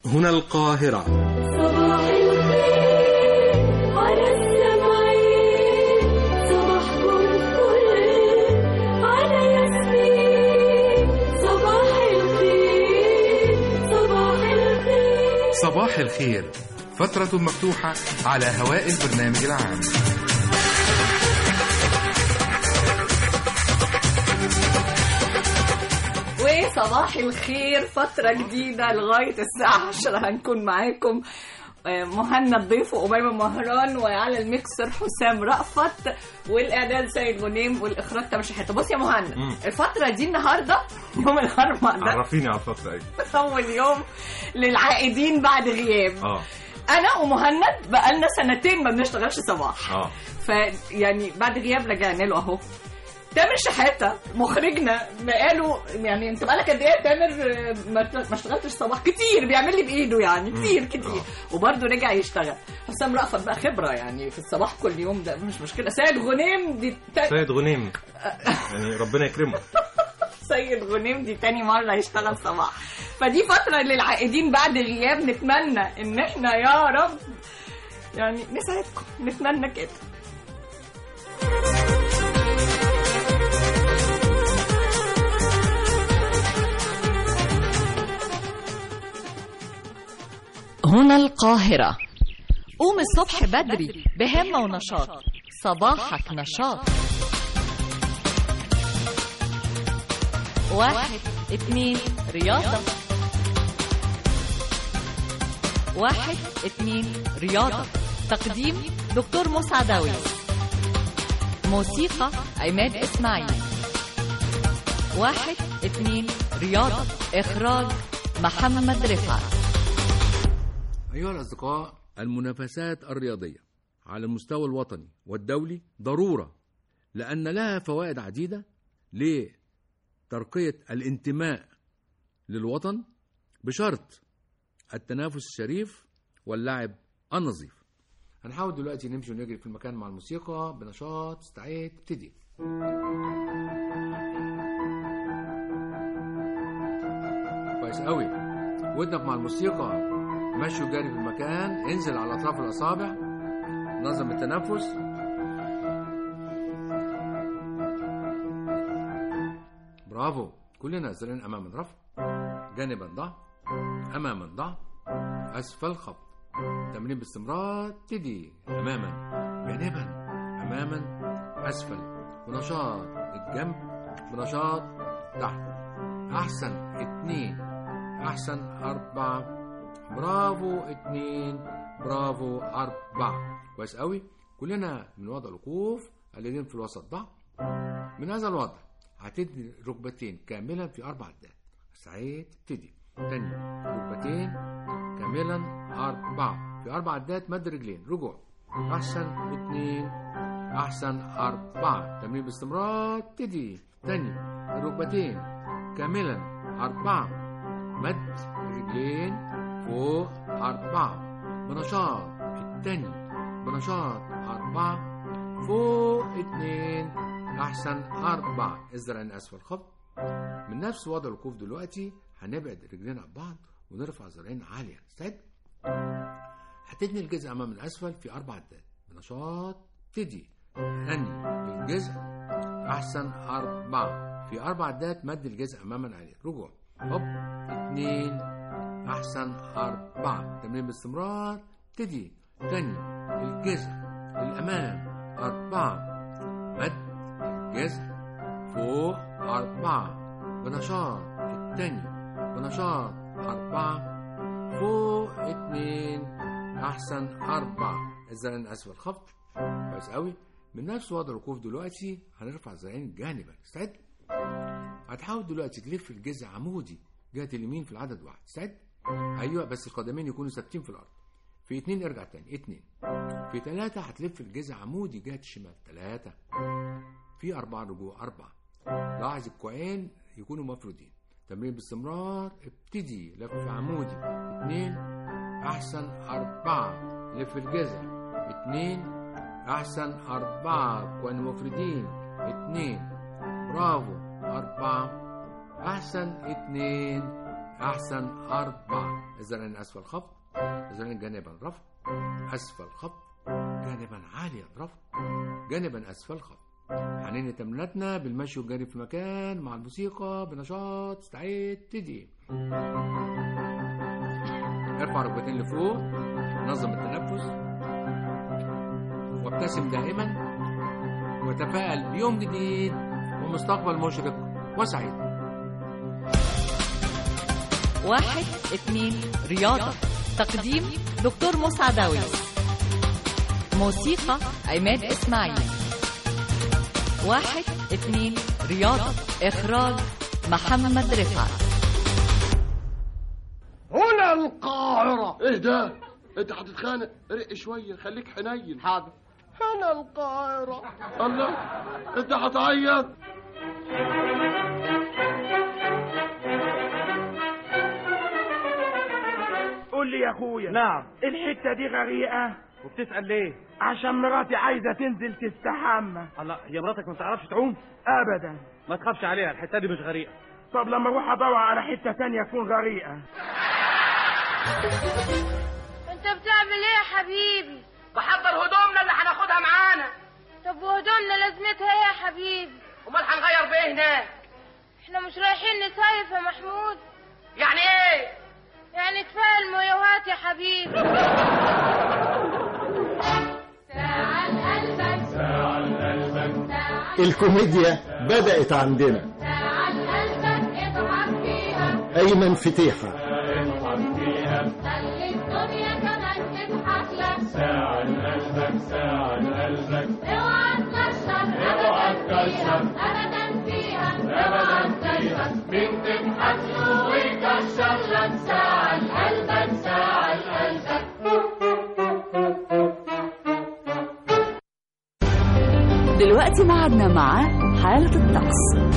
هنا القاهرة. صباح الخير على السمعين، صباحكم فل على ياسمين. صباح الخير صباح الخير صباح الخير، فترة مفتوحة على هواء البرنامج العام. وصباح الخير فترة جديدة لغاية الساعة 10 هنكون معاكم. مهند ضيف وأميمة مهران، وعلى الميكسر حسام رأفت، والإعداد سيد غنيم، والإخراج تامر شحاتة. بص يا مهند، الفترة دي النهاردة يوم الأربعاء ده، عرفيني على الفترة ايه؟ أول يوم للعائدين بعد غياب. أنا ومهند بقالنا سنتين ما بنشتغلش صباح. فيعني بعد غياب رجعنا له أهو. تامر شحاتة مخرجنا بقاله، يعني انت بقالك قد ايه تامر ما اشتغلتش صباح؟ كتير، بيعمل لي بايده يعني كتير وبرده رجع يشتغل. حسام رأفت بقى خبره يعني في الصباح كل يوم، ده مش مشكله. سيد غنيم دي سيد غنيم يعني ربنا يكرمه. سيد غنيم دي تاني مره يشتغل صباح. فدي فتره للعائدين بعد غياب، نتمنى ان احنا يا رب يعني نسعدكم، نتمنى كده. هنا القاهرة. قوم الصبح بدري بهمة ونشاط، صباحك نشاط. 1 2 رياضة. 1 2 رياضة. تقديم دكتور مسعداوي. موسيقى عماد إسماعيل. 1 2 رياضة. إخراج محمد رفعت. أيها الأصدقاء، المنافسات الرياضية على المستوى الوطني والدولي ضرورة، لأن لها فوائد عديدة لترقية الانتماء للوطن، بشرط التنافس الشريف واللعب النظيف. هنحاول دلوقتي نمشي ونجري في المكان مع الموسيقى بنشاط. استعد، ابتدي. كويس قوي، ودنك مع الموسيقى، مشي وجاري في المكان، انزل على اطراف الاصابع، نظم التنفس. برافو، كلنا زرين. اماما رفع، جانبا ضع، اماما ضع، اسفل خفض. تمرين باستمرار. ابتدي. اماما، جانبا، اماما، اسفل، بنشاط الجنب، بنشاط تحت. احسن 2، احسن 4، برافو 2، برافو 4. كويس قوي. كلنا من وضع الوقوف، اليدين في الوسط ضع. من هذا الوضع هتدي ركبتين كاملا في 4 عدات. سعيد، ابتدي. تاني، ركبتين كاملا 4 في 4 عدات. مد رجلين، رجوع. احسن 2، احسن 4. تمرين باستمرار. ابتدي. تاني، الركبتين كاملا 4، مد رجلين فوق 4، بنشاط التاني، بنشاط 4 فوق 2، احسن 4. الذراعين اسفل خفض. من نفس وضع الوقوف دلوقتي هنبعد رجلينا عن بعض ونرفع الذراعين عالية. استعد. هتدني الجزء امام الاسفل في 4 عدات. بنشاط. ابتدي. اني الجزء، احسن 4 في 4 عدات. مد الجزء اماما عالية، رجوع. هوب 2، احسن 4. تمرين باستمرار. ابتدي. تاني، الجزء الامام 4، مد الجزء فوق 4، بنشاط التاني، بنشاط 4 فوق 2، احسن 4. الذراعين اسفل خفض. كويس قوي. من نفس وضع الوقوف دلوقتي هنرفع الذراعين جانبا. استعد. هتحاول دلوقتي تلف الجزء عمودي جهة اليمين في العدد 1. استعد. ايوه، بس القدمين يكونوا ثابتين في الارض. في 2 ارجع تاني. 2. في 3 هتلف الجزء عمودي جهة الشمال. 3. في 4 رجوع. 4. لاحظ الكوعين يكونوا مفرودين. تمرين باستمرار. ابتدي. لف عمودي 2، احسن 4. لف الجزء 2، احسن 4. كوعين مفردين 2، برافو 4، احسن 2، أحسن 4. الذراعين أسفل خفض، الذراعين جانبا رفع، أسفل خفض، جانبا عالية رفع، جانبا أسفل خفض. هننهي تمريناتنا بالمشي والجري في مكان مع الموسيقى بنشاط. استعد تدي. ارفع ركبتين لفوق، نظم التنفس، وابتسم دائما، وتفائل بيوم جديد ومستقبل مشرق وسعيد. 1 2 رياضة. تقديم دكتور مسعداوي. موسيقى عماد إسماعيل. 1 2 رياضة. إخراج محمد رفعت. هنا القاهرة. ايه ده؟ انت هتتخانق؟ رق شوية، خليك حنين. حاضر. هنا القاهرة. الله، انت هتعيط؟ قول لي يا اخويا. نعم. الحتة دي غريقة. وبتسأل ليه؟ عشان مراتي عايزة تنزل تستحمى. الله، هي مراتك ما بتعرفش تعوم؟ ابدا. ما تخافش عليها، الحتة دي مش غريقة. طب لما اروح ادور على حتة تانية تكون غريقة. انت بتعمل ايه يا حبيبي؟ بحضر هدومنا اللي هناخدها معانا. طب وهدومنا لازمتها ايه يا حبيبي؟ امال هنغير بايه هناك؟ احنا مش رايحين نصيف يا محمود. يعني ايه؟ يعني كفايه المايوهات يا حبيبي. ساعة لقلبك، ساعة لقلبك. الكوميديا بدأت عندنا. ساعة لقلبك اضحك فيها. أيمن فتيحة. خلي الدنيا كمان تضحك لك. ساعة لقلبك، ساعة لقلبك. اوعى تكشر ابدا فيها، اوعى تكشر مين تضحك له ويكشر لك. ساعة لقلبك، ساعة لقلبك. دلوقتي معدنا مع حالة الطقس.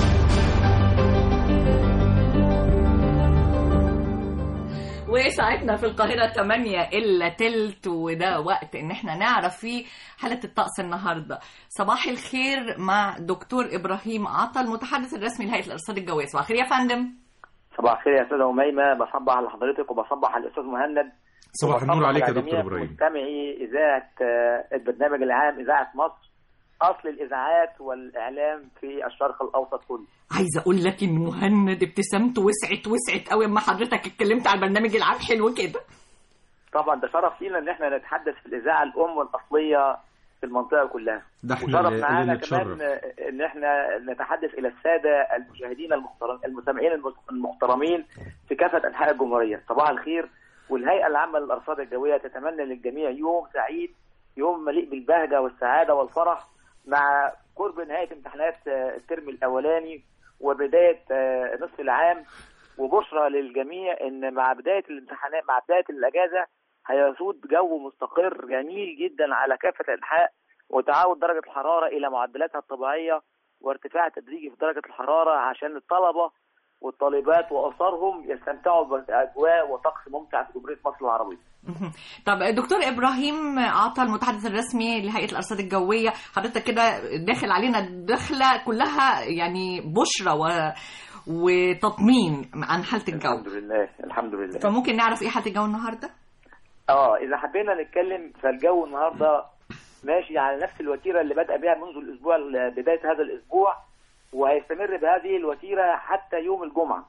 وساعتنا في القاهرة 8:03، وده وقت ان احنا نعرف فيه حالة الطقس النهاردة. صباح الخير مع دكتور إبراهيم عطا، المتحدث الرسمي لهيئة الأرصاد الجوية. صباح الخير يا فندم. صباح الخير يا أستاذة أميمة، بصبح على حضرتك وبصبح على الأستاذ مهند. صباح النور عليك يا دكتور إبراهيم. مستمعي إذاعة البرنامج العام إذاعة مصر، أصل الإذاعات والإعلام في الشرق الأوسط كله. عايزة أقول لك إن مهند ابتسامته وسعت قوي أما حضرتك اتكلمت على البرنامج العام حلو كده. طبعا ده شرف لينا إن احنا نتحدث في الإذاعة الأم الأصلية في المنطقة كلها. ده احنا وشرف معانا كمان إن احنا نتحدث إلى السادة المشاهدين المستمعين المحترمين في كافة أنحاء الجمهورية. صباح الخير. والهيئة العامة للأرصاد الجوية تتمنى للجميع يوم سعيد، يوم مليء بالبهجة والسعادة والفرح، مع قرب نهاية امتحانات الترم الأولاني وبداية نصف العام. وبشرى للجميع إن مع بداية الامتحانات، مع بداية الأجازة، هيسود جو مستقر جميل جدا على كافة الأنحاء، وتعود درجة الحرارة إلى معدلاتها الطبيعية، وارتفاع تدريجي في درجة الحرارة عشان الطلبة والطالبات وأسرهم يستمتعوا بأجواء وطقس ممتع في جمهورية مصر العربية. طب دكتور إبراهيم عطا، المتحدث الرسمي لهيئة الأرصاد الجوية، حضرتك كده داخل علينا دخلة كلها يعني بشرى وتطمين عن حالة الجو. الحمد لله الحمد لله. فممكن نعرف إيه حالة الجو النهاردة؟ إذا حبينا نتكلم، فالجو النهاردة ماشي على نفس الوتيرة اللي بدأ بها منذ الأسبوع، بداية هذا الأسبوع، وهيستمر بهذه الوتيرة حتى يوم الجمعة،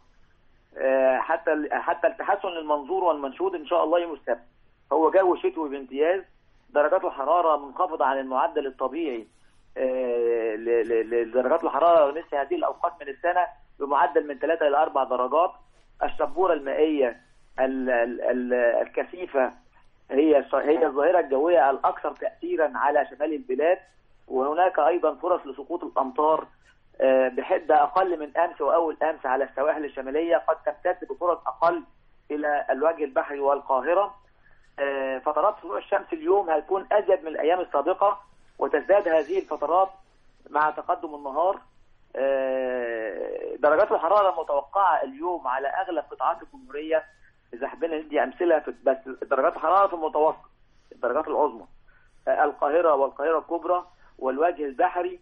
حتى التحسن المنظور والمنشود إن شاء الله يوم السبت. هو جو شتوي بامتياز، درجات الحرارة منخفضة عن المعدل الطبيعي لدرجات الحرارة مثل هذه الأوقات من السنة بمعدل من 3 إلى 4 درجات. الشبورة المائية الكثيفة هي الظاهرة الجوية الأكثر تأثيرا على شمال البلاد، وهناك أيضا فرص لسقوط الأمطار بحدة أقل من أمس وأول أمس على السواحل الشمالية، قد تمتد بفرص أقل إلى الوجه البحري والقاهرة. فترات طلوع الشمس اليوم هتكون أزيد من الأيام السابقة، وتزداد هذه الفترات مع تقدم النهار. درجات الحرارة المتوقعة اليوم على أغلب قطاعات الجمهورية، إذا حبينا ندي أمثلة بس درجات الحرارة في المتوسط، الدرجات العظمى القاهرة والقاهرة الكبرى والوجه البحري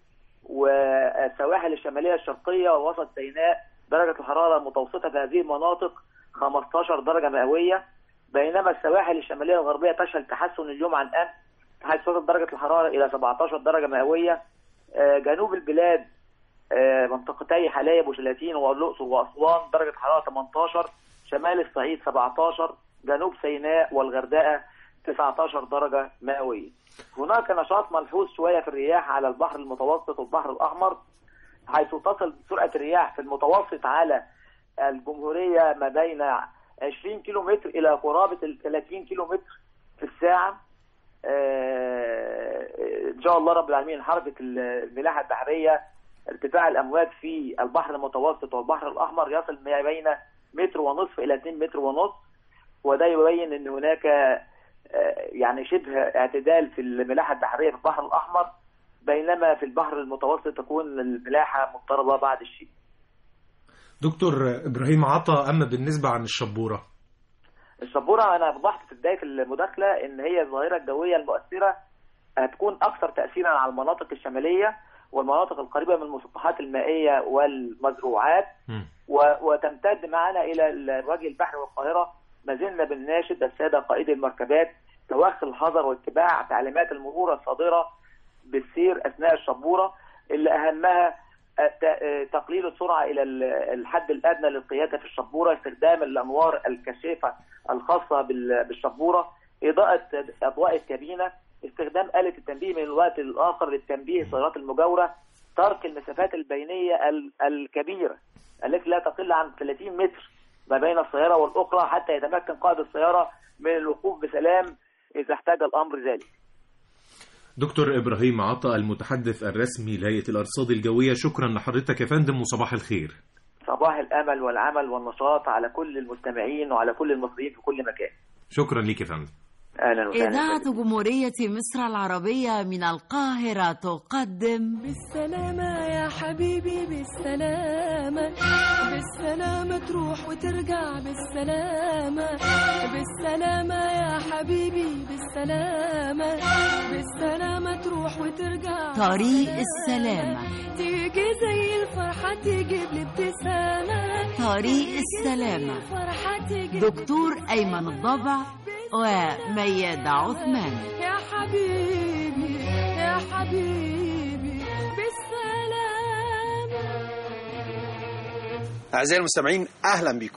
والسواحل الشمالية الشرقية ووسط سيناء، درجة الحرارة المتوسطة في هذه المناطق 15 درجة مئوية، بينما السواحل الشمالية الغربية تشهد تحسن اليوم عن أمس، حيث وصلت درجة الحرارة إلى 17 درجة مئوية. جنوب البلاد منطقتي حلايب وشلاتين والأقصر وأسوان درجة حرارة 18، شمال الصعيد 17، جنوب سيناء والغردقة 19 درجة مئوية. هناك نشاط ملحوظ شوية في الرياح على البحر المتوسط والبحر الأحمر، حيث تصل سرعة الرياح في المتوسط على الجمهورية ما بين 20 كيلومتر إلى قرابة 30 كيلومتر في الساعة. إن شاء الله رب العالمين حركة الملاحة البحرية ارتفاع الأمواج في البحر المتوسط والبحر الأحمر يصل ما بين 1.5 متر إلى 2.5 متر، وده يبين أن هناك يعني شبه اعتدال في الملاحة البحرية في البحر الأحمر، بينما في البحر المتوسط تكون الملاحة مضطربة بعد الشيء. دكتور إبراهيم عطا، أما بالنسبة عن الشبورة؟ الشبورة أنا وضحت في بداية المداخلة إن هي الظاهرة الجوية المؤثرة هتكون أكثر تأثيرا على المناطق الشمالية والمناطق القريبة من المسطحات المائية والمزروعات، وتمتد معنا إلى الوجه البحري والقاهرة. ما زلنا بنناشد السادة قائدي المركبات توخي الحذر واتباع تعليمات المرور الصادرة بالسير أثناء الشبورة، اللي أهمها تقليل السرعة إلى الحد الأدنى للقيادة في الشبورة، استخدام الأنوار الكشافة الخاصة بالشبورة، إضاءة أضواء الكابينة، استخدام آلة التنبيه من الوقت للآخر للتنبيه السيارات المجاورة، ترك المسافات البينية الكبيرة التي لا تقل عن 30 متر ما بين السيارة والأخرى، حتى يتمكن قائد السيارة من الوقوف بسلام إذا احتاج الأمر ذلك. دكتور إبراهيم عطا المتحدث الرسمي لهيئة الأرصاد الجوية، شكرا لحضرتك يا فندم وصباح الخير. صباح الأمل والعمل والنشاط على كل المستمعين وعلى كل المصريين في كل مكان. شكرا ليك يا فندم. أهلا وسهلا. إذاعة جمهورية مصر العربية من القاهرة تقدم بالسلامة يا حبيبي بالسلامة، بالسلامة تروح وترجع بالسلامة، بالسلامة يا حبيبي بالسلامة، بالسلامة تروح وترجع. طريق السلامة تيجي زي الفرحة تجيب لي ابتسامة، طريق السلامة دكتور أيمن الضبع وميادة عثمان. يا حبيبي يا حبيبي بالسلامة. أعزائي المستمعين أهلا بكم.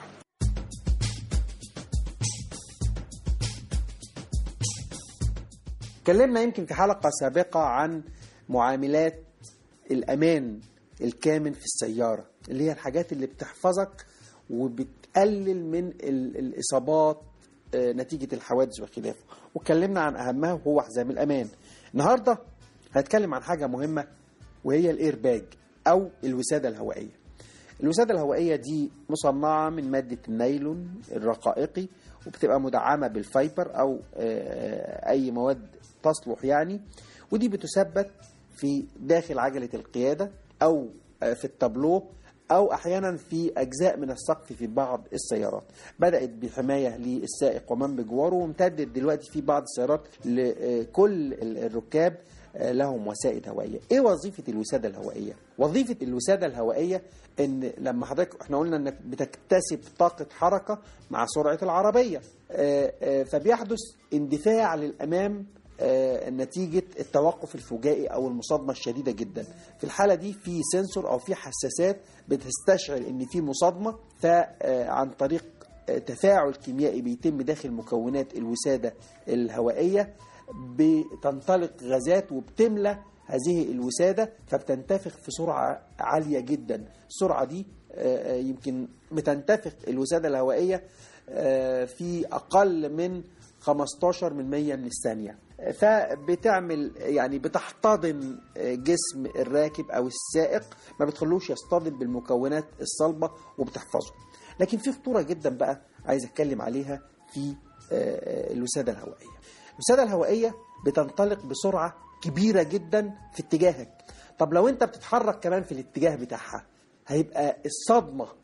اتكلمنا يمكن في حلقة سابقة عن معاملات الأمان الكامن في السيارة، اللي هي الحاجات اللي بتحفظك وبتقلل من الإصابات نتيجة الحوادث وخلافه، واتكلمنا عن أهمها وهو حزام الأمان. النهاردة هنتكلم عن حاجة مهمة وهي الإيرباج أو الوسادة الهوائية. الوسادة الهوائية دي مصنعة من مادة النايلون الرقائقي، وبتبقى مدعمة بالفايبر أو أي مواد تصلح يعني، ودي بتثبت في داخل عجلة القيادة أو في التابلو أو أحيانا في أجزاء من السقف في بعض السيارات. بدأت بحماية للسائق ومن بجواره، وامتدت دلوقتي في بعض السيارات لكل الركاب لهم وسائد هوائية. إيه وظيفة الوسادة الهوائية؟ وظيفة الوسادة الهوائية إن لما حضرتك إحنا قلنا إنك بتكتسب طاقة حركة مع سرعة العربية، فبيحدث اندفاع للأمام نتيجة التوقف الفجائي أو المصادمة الشديدة جدا. في الحالة دي في سنسور أو في حساسات بتستشعر إن في مصادمة، فعن طريق تفاعل كيميائي بيتم داخل مكونات الوسادة الهوائية بتنطلق غازات وبتملى هذه الوسادة، فبتنتفخ في سرعة عالية جدا. السرعة دي يمكن بتنتفخ الوسادة الهوائية في أقل من 15% من الثانية، فبتعمل يعني بتحتضن جسم الراكب أو السائق، ما بتخلوش يصطدم بالمكونات الصلبة وبتحفظه. لكن في خطورة جدا بقى عايز أتكلم عليها في الوسادة الهوائية. الوسادة الهوائية بتنطلق بسرعة كبيرة جدا في اتجاهك. طب لو انت بتتحرك كمان في الاتجاه بتاعها، هيبقى الصدمة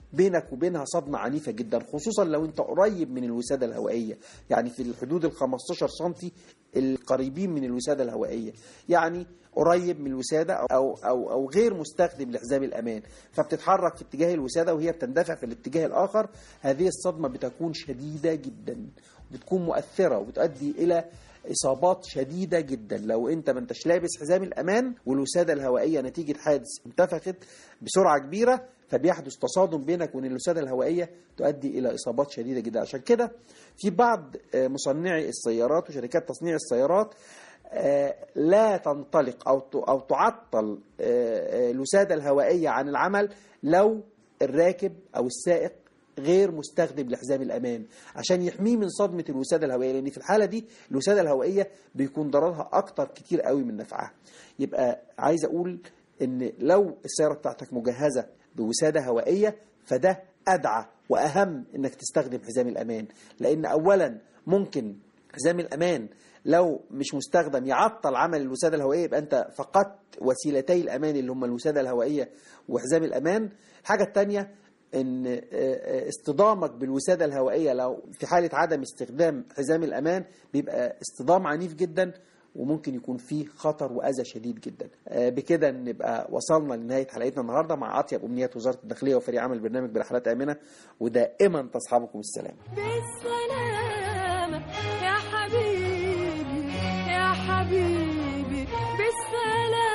بينك وبينها صدمة عنيفة جدا، خصوصا لو انت قريب من الوسادة الهوائية، يعني في الحدود ال 15 سنتي القريبين من الوسادة الهوائية، يعني قريب من الوسادة أو غير مستخدم لحزام الأمان، فبتتحرك في اتجاه الوسادة وهي بتندفع في الاتجاه الآخر. هذه الصدمة بتكون شديدة جدا، بتكون مؤثرة وبتؤدي إلى إصابات شديدة جدا. لو أنت ما انتش لابس حزام الأمان والوسادة الهوائية نتيجة حادث انتفخت بسرعة كبيرة، فبيحدث تصادم بينك وبين الوسادة الهوائية تؤدي إلى إصابات شديدة جدا. عشان كده في بعض مصنعي السيارات وشركات تصنيع السيارات لا تنطلق أو تعطل الوسادة الهوائية عن العمل لو الراكب أو السائق غير مستخدم لحزام الأمان، عشان يحميه من صدمة الوسادة الهوائية، لأن في الحالة دي الوسادة الهوائية بيكون ضررها أكتر كتير قوي من نفعها. يبقى عايز أقول إن لو السيارة بتاعتك مجهزة بوسادة هوائية فده أدعى وأهم إنك تستخدم حزام الأمان، لأن أولا ممكن حزام الأمان لو مش مستخدم يعطل عمل الوسادة الهوائية، يبقى أنت فقدت وسيلتي الأمان اللي هم الوسادة الهوائية وحزام الأمان. الحاجة الثانية ان اصطدامك بالوسادة الهوائية لو في حالة عدم استخدام حزام الأمان بيبقى اصطدام عنيف جدا وممكن يكون فيه خطر وأذى شديد جدا. بكده نبقى وصلنا لنهاية حلقتنا النهاردة مع أطيب أمنيات وزارة الداخلية وفريق عمل برنامج برحلات آمنة، ودائما تصحبكم السلام. بالسلامة يا حبيبي يا حبيبي بالسلامة.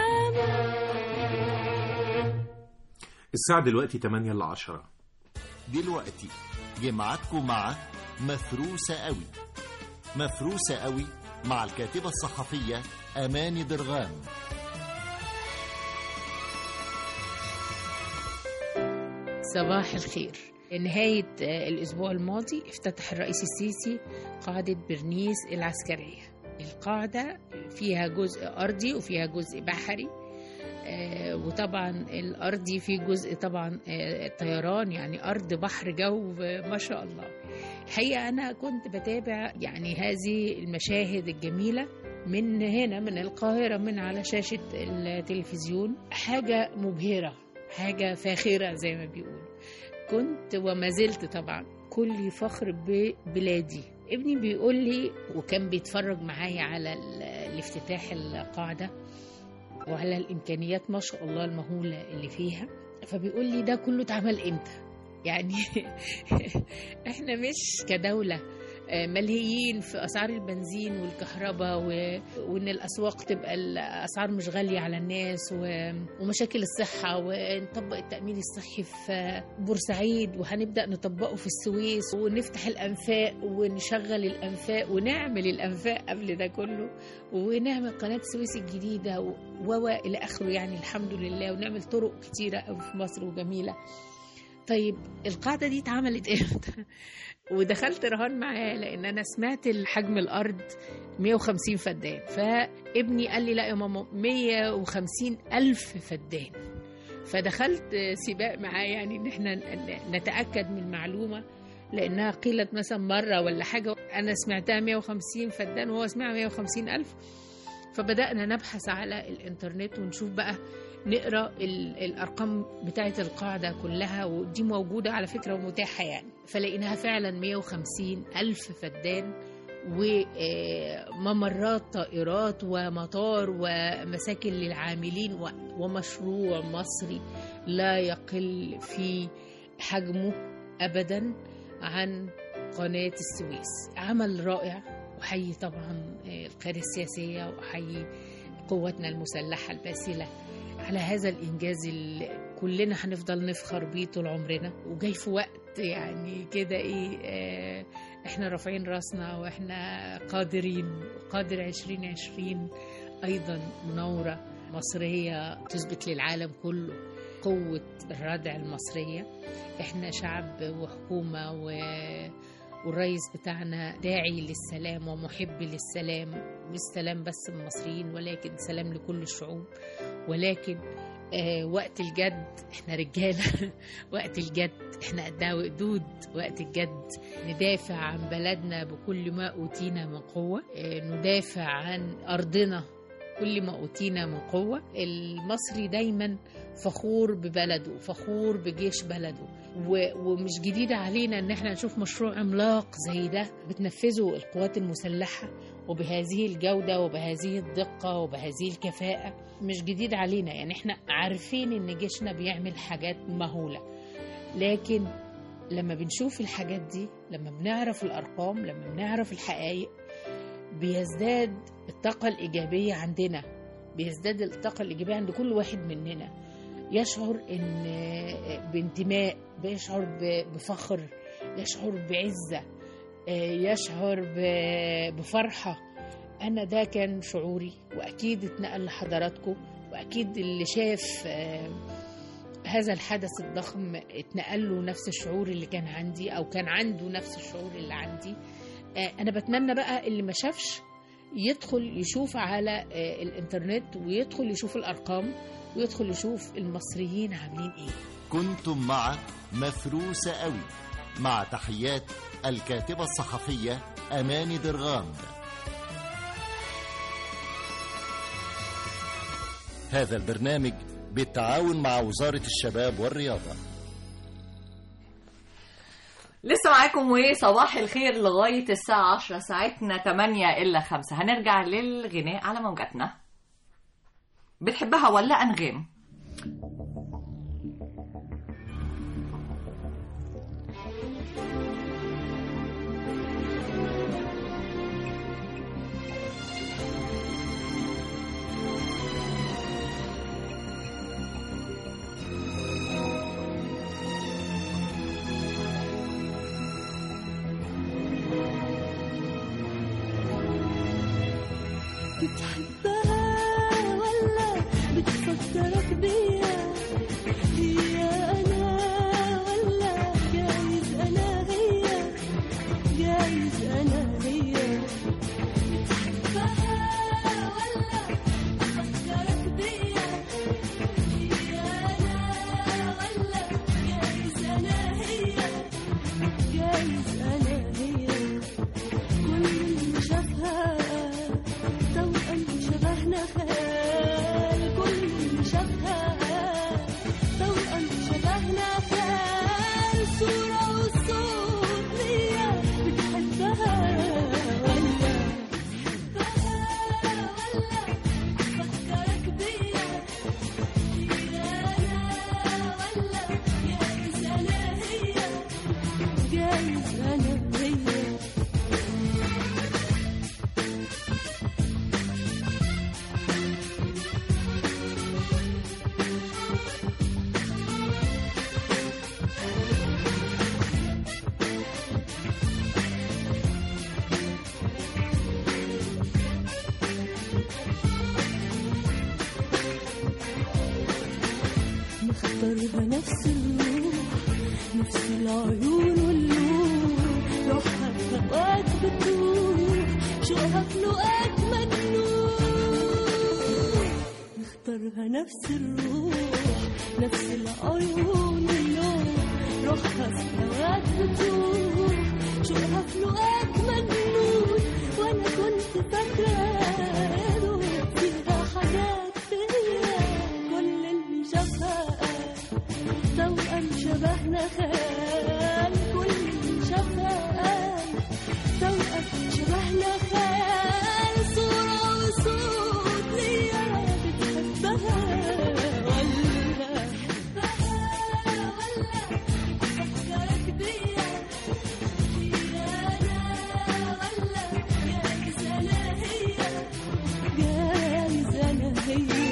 الساعة دلوقتي 8:10. دلوقتي جمعتكم مع مفروسة قوي. مفروسة قوي مع الكاتبة الصحفية أماني درغام. صباح الخير. نهاية الأسبوع الماضي افتتح الرئيس السيسي قاعدة برنيس العسكرية. القاعدة فيها جزء أرضي وفيها جزء بحري، وطبعا الأرضي فيه جزء طبعا طيران، يعني أرض بحر جو ما شاء الله. الحقيقة أنا كنت بتابع يعني هذه المشاهد الجميلة من هنا من القاهرة من على شاشة التلفزيون، حاجة مبهرة، حاجة فاخرة زي ما بيقولوا. كنت وما زلت طبعا كل فخر ببلادي. ابني بيقول لي وكان بيتفرج معايا على الافتتاح القاعدة وعلى الإمكانيات ما شاء الله المهولة اللي فيها، فبيقول لي ده كله اتعمل إمتى؟ يعني إحنا مش كدولة ملهيين في أسعار البنزين والكهرباء وإن الأسواق تبقى الأسعار مش غالية على الناس ومشاكل الصحة، ونطبق التأمين الصحي في بورسعيد وهنبدأ نطبقه في السويس، ونفتح الأنفاق ونشغل الأنفاق ونعمل الأنفاق قبل ده كله، ونعمل قناة السويس الجديدة إلى آخره، يعني الحمد لله، ونعمل طرق كتيرة قوي في مصر وجميلة. طيب القاعدة دي اتعملت امتى؟ ودخلت رهان معاه لان انا سمعت الحجم الارض 150 فدان، فابني قال لي لا يا ماما 150,000 فدان. فدخلت سباق معاه يعني ان احنا نتاكد من المعلومه، لانها قيلت مثلا مره ولا حاجه، انا سمعتها 150 فدان وهو سمعها 150,000. فبدانا نبحث على الانترنت ونشوف بقى، نقرأ الأرقام بتاعت القاعدة كلها، ودي موجودة على فكرة ومتاحة يعني. فلقيناها فعلا 150,000 فدان، وممرات طائرات ومطار ومساكن للعاملين، ومشروع مصري لا يقل في حجمه أبدا عن قناة السويس. عمل رائع، وحيي طبعا القيادة السياسية وحيي قواتنا المسلحة الباسلة على هذا الإنجاز اللي كلنا هنفضل نفخر بيه طول عمرنا. وجاي في وقت يعني كده احنا رافعين راسنا واحنا قادر 2020 أيضا مناورة مصرية تثبت للعالم كله قوة الردع المصرية. احنا شعب وحكومة والرئيس بتاعنا داعي للسلام ومحب للسلام، مش سلام بس المصريين ولكن سلام لكل الشعوب. ولكن وقت الجد احنا رجالة وقت الجد احنا قدها وقدود. وقت الجد ندافع عن بلدنا بكل ما أوتينا من قوة، ندافع عن أرضنا كل ما أوتينا من قوة. المصري دايما فخور ببلده، فخور بجيش بلده، ومش جديد علينا ان احنا نشوف مشروع عملاق زي ده بتنفذه القوات المسلحة وبهذه الجودة وبهذه الدقة وبهذه الكفاءة. مش جديد علينا، يعني احنا عارفين ان جيشنا بيعمل حاجات مهولة، لكن لما بنشوف الحاجات دي، لما بنعرف الأرقام، لما بنعرف الحقائق، بيزداد الطاقة الإيجابية عندنا، بيزداد الطاقة الإيجابية عند كل واحد مننا. يشعر إن بانتماء، بيشعر بفخر، يشعر بعزة، يشعر بفرحة. أنا ده كان شعوري، وأكيد اتنقل لحضراتكم، وأكيد اللي شاف هذا الحدث الضخم اتنقل له نفس الشعور اللي كان عندي، أو كان عنده نفس الشعور اللي عندي. أنا بتمنى بقى اللي ما شافش يدخل يشوف على الإنترنت، ويدخل يشوف الأرقام، ويدخل يشوف المصريين عاملين إيه. كنتم مع مفروسة قوي، مع تحيات الكاتبة الصحفية أماني درغام. هذا البرنامج بالتعاون مع وزارة الشباب والرياضة. لسه معاكم وصباح الخير لغاية الساعة 10، ساعتنا 8 إلا 5. هنرجع للغناء على موجاتنا. بتحبها ولا أنغام؟ بتحبها ولا بتفكرك بيا؟ هي أنا ولا جايز أنا هي؟ جايز أنا هي. بتحبها ولا بتفكرك بيا؟ هي أنا ولا جايز أنا هي؟ جايز أنا هي. كل اللي شافها توأم شبهنا خيال، كل اللي شافها توأم شبهنا خيال، صورة والصوت ليا. بتحبها ولا بتفكرك بيا؟ هي أنا ولا جايز أنا هي؟ جايز أنا هي. مختارها نفس الروح، نفس العيون واللون، روحها في اوقات بتروح، شوقها في لقاك مجنون. مختارها نفس الروح، نفس العيون واللون، روحها في اوقات بتروح، شوقها في لقاك مجنون. وانا كنت فاكره فيها حاجات فيا، كل اللي شافها توأم شبهنا خيال، كل اللي شافها توأم شبهنا خيال، صورة وصوت ليا. بتحبها ولا بتفكرك بيا؟ هي أنا ولا جايز أنا هي؟ جايز أنا هي.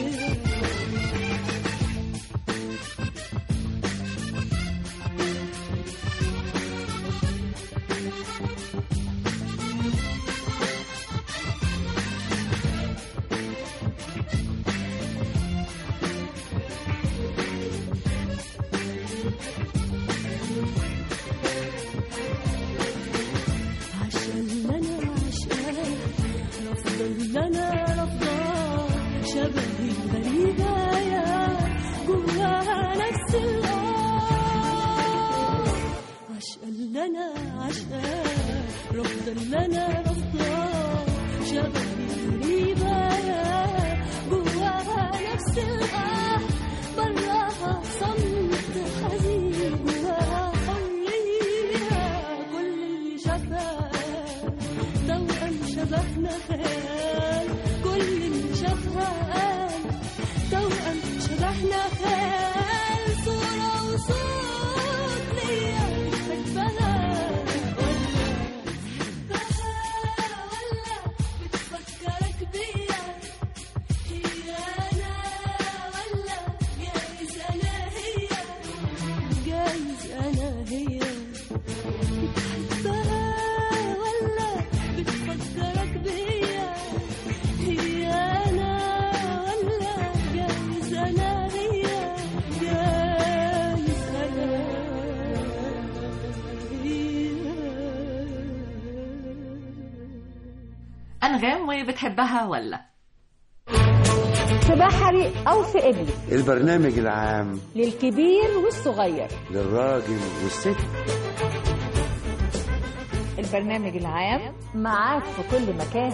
رفضا لنا رفضا، شبهي غريبة شبهنا خيال، كل اللي شافها قال توأم شبهنا خيال، صورة وصوت ليا بتحبها ولا بتفكرك بيا، هي أنا ولا جايز أنا هي، جايز أنا هي، بتحبها ولا بتفكرك بيا، هي أنا ولا جايز أنا هي، جايز أنا أنغام وبتحبها ولا. في بحري أو في قبلي، البرنامج العام للكبير والصغير، للراجل والست. البرنامج العام معاك في كل مكان.